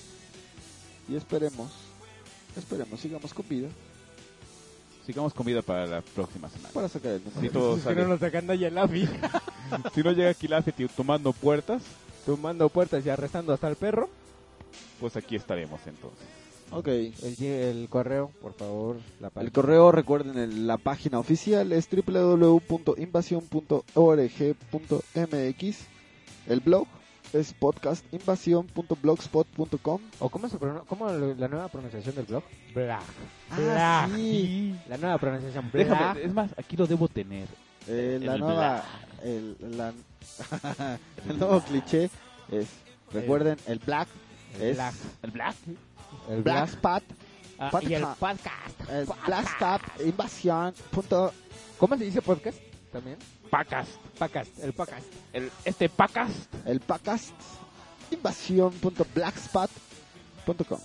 B: Y esperemos, esperemos, sigamos con vida
C: Sigamos con vida para la próxima semana.
B: para sacar el número.
C: Si todo
D: Si
C: sale.
D: no nos sacan ahí el AFI,
C: Si no llega aquí la F T tomando puertas,
D: tomando puertas y arrestando hasta el perro.
C: pues aquí estaremos entonces.
B: Ok,
D: El, el correo, por favor, la
B: el
D: página.
B: correo, recuerden, el- la página oficial es doble u doble u doble u punto invasión punto org punto m x. El blog es podcastinvasión punto blogspot punto com.
D: ¿O cómo se pronuncia? ¿Cómo lo- la nueva pronunciación del blog? Blag.
B: Ah,
D: Blag.
B: sí.
D: La nueva pronunciación. Blag.
C: Déjame, es más, aquí lo debo tener.
B: Eh, la
C: El
B: nueva, el, la- el nuevo cliché es, recuerden, el black
D: El
B: es
D: Blag.
C: ¿El Black?
D: El
B: Black
D: Blag.
B: Spot,
D: Ah,
B: podcast.
D: y el podcast.
B: el Black Spot invasión punto
D: ¿Cómo se dice podcast? También.
C: Pacas.
D: Podcast. El podcast.
C: El, este Pacas.
B: el podcast invasión punto blackspot punto com.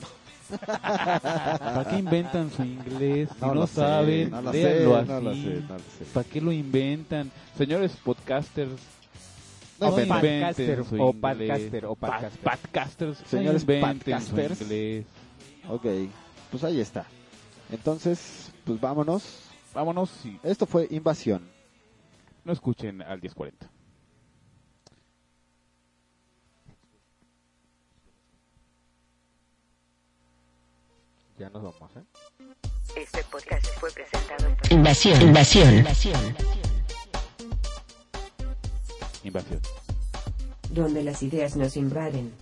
C: ¿Para qué inventan su inglés? Si no,
B: lo sé,
C: saben,
B: no lo
C: léanlo
B: sé,
C: así.
B: no lo sé, no lo sé.
C: ¿Para qué lo inventan? Señores podcasters,
B: No
C: no
B: inventen.
C: inventen
D: podcaster,
C: su
D: o
C: inglés.
D: podcaster, o
C: Pa-
D: podcaster.
C: podcasters,
B: Señores
C: no inventen
B: podcasters.
C: su inglés.
B: Ok, pues ahí está. Entonces, pues vámonos.
C: Vámonos y
B: Esto fue Invasión.
C: no escuchen al diez cuarenta.
D: Ya nos vamos, ¿eh?
A: Este podcast fue presentado por
G: Invasión, invasión,
C: Invasión.
A: donde las ideas nos invaden.